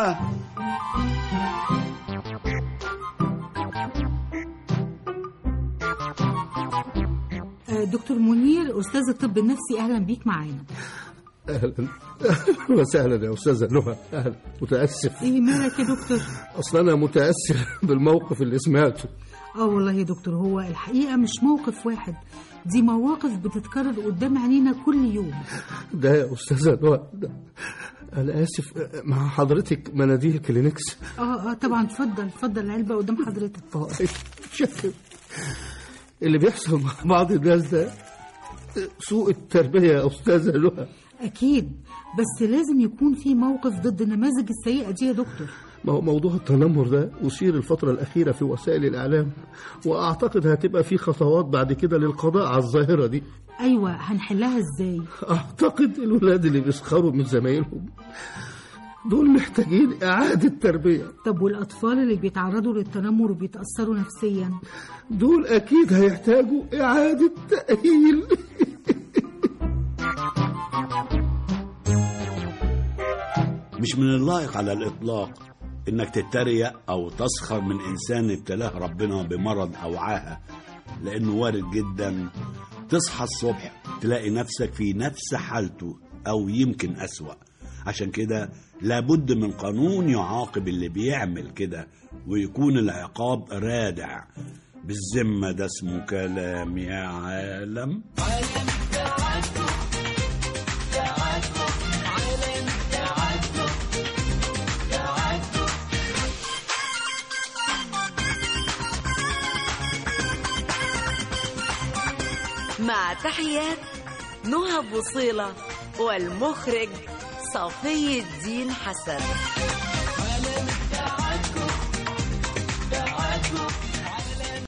دكتور منير، أستاذ الطب النفسي، أهلا بيك معانا. أهلا وسهلا يا أستاذة نهى. أهلا. متأسف. إيه مالك يا دكتور؟ أصلا أنا متأثر بالموقف اللي سمعته. والله يا دكتور، هو الحقيقة مش موقف واحد، دي مواقف بتتكرر قدام عينينا كل يوم. ده يا أستاذة نهى، أنا آسف، مع حضرتك مناديل كلينكس؟ طبعا، اتفضل العلبة قدام حضرتك. شكرا. اللي بيحصل مع بعض الناس ده سوء التربية يا أستاذة نهى. أكيد، بس لازم يكون في موقف ضد النماذج السيئة دي يا دكتور. موضوع التنمر ده أثير الفترة الأخيرة في وسائل الإعلام، وأعتقد هتبقى في خطوات بعد كده للقضاء على الظاهرة دي. أيوة، هنحلها إزاي؟ أعتقد الولاد اللي بيسخروا من زمايلهم دول محتاجين إعادة تربية. طب والأطفال اللي بيتعرضوا للتنمر وبيتأثروا نفسيا؟ دول أكيد هيحتاجوا إعادة تأهيل. مش من اللائق على الإطلاق إنك تتريق أو تسخر من إنسان ابتلاه ربنا بمرض أو عاهة، لأنه وارد جدا تصحى الصبح تلاقي نفسك في نفس حالته أو يمكن أسوأ. عشان كده لابد من قانون يعاقب اللي بيعمل كده، ويكون العقاب رادع. بالذمة ده اسمه كلام يا عالم. مع تحيات نهى بوصيلة والمخرج صفي الدين حسن.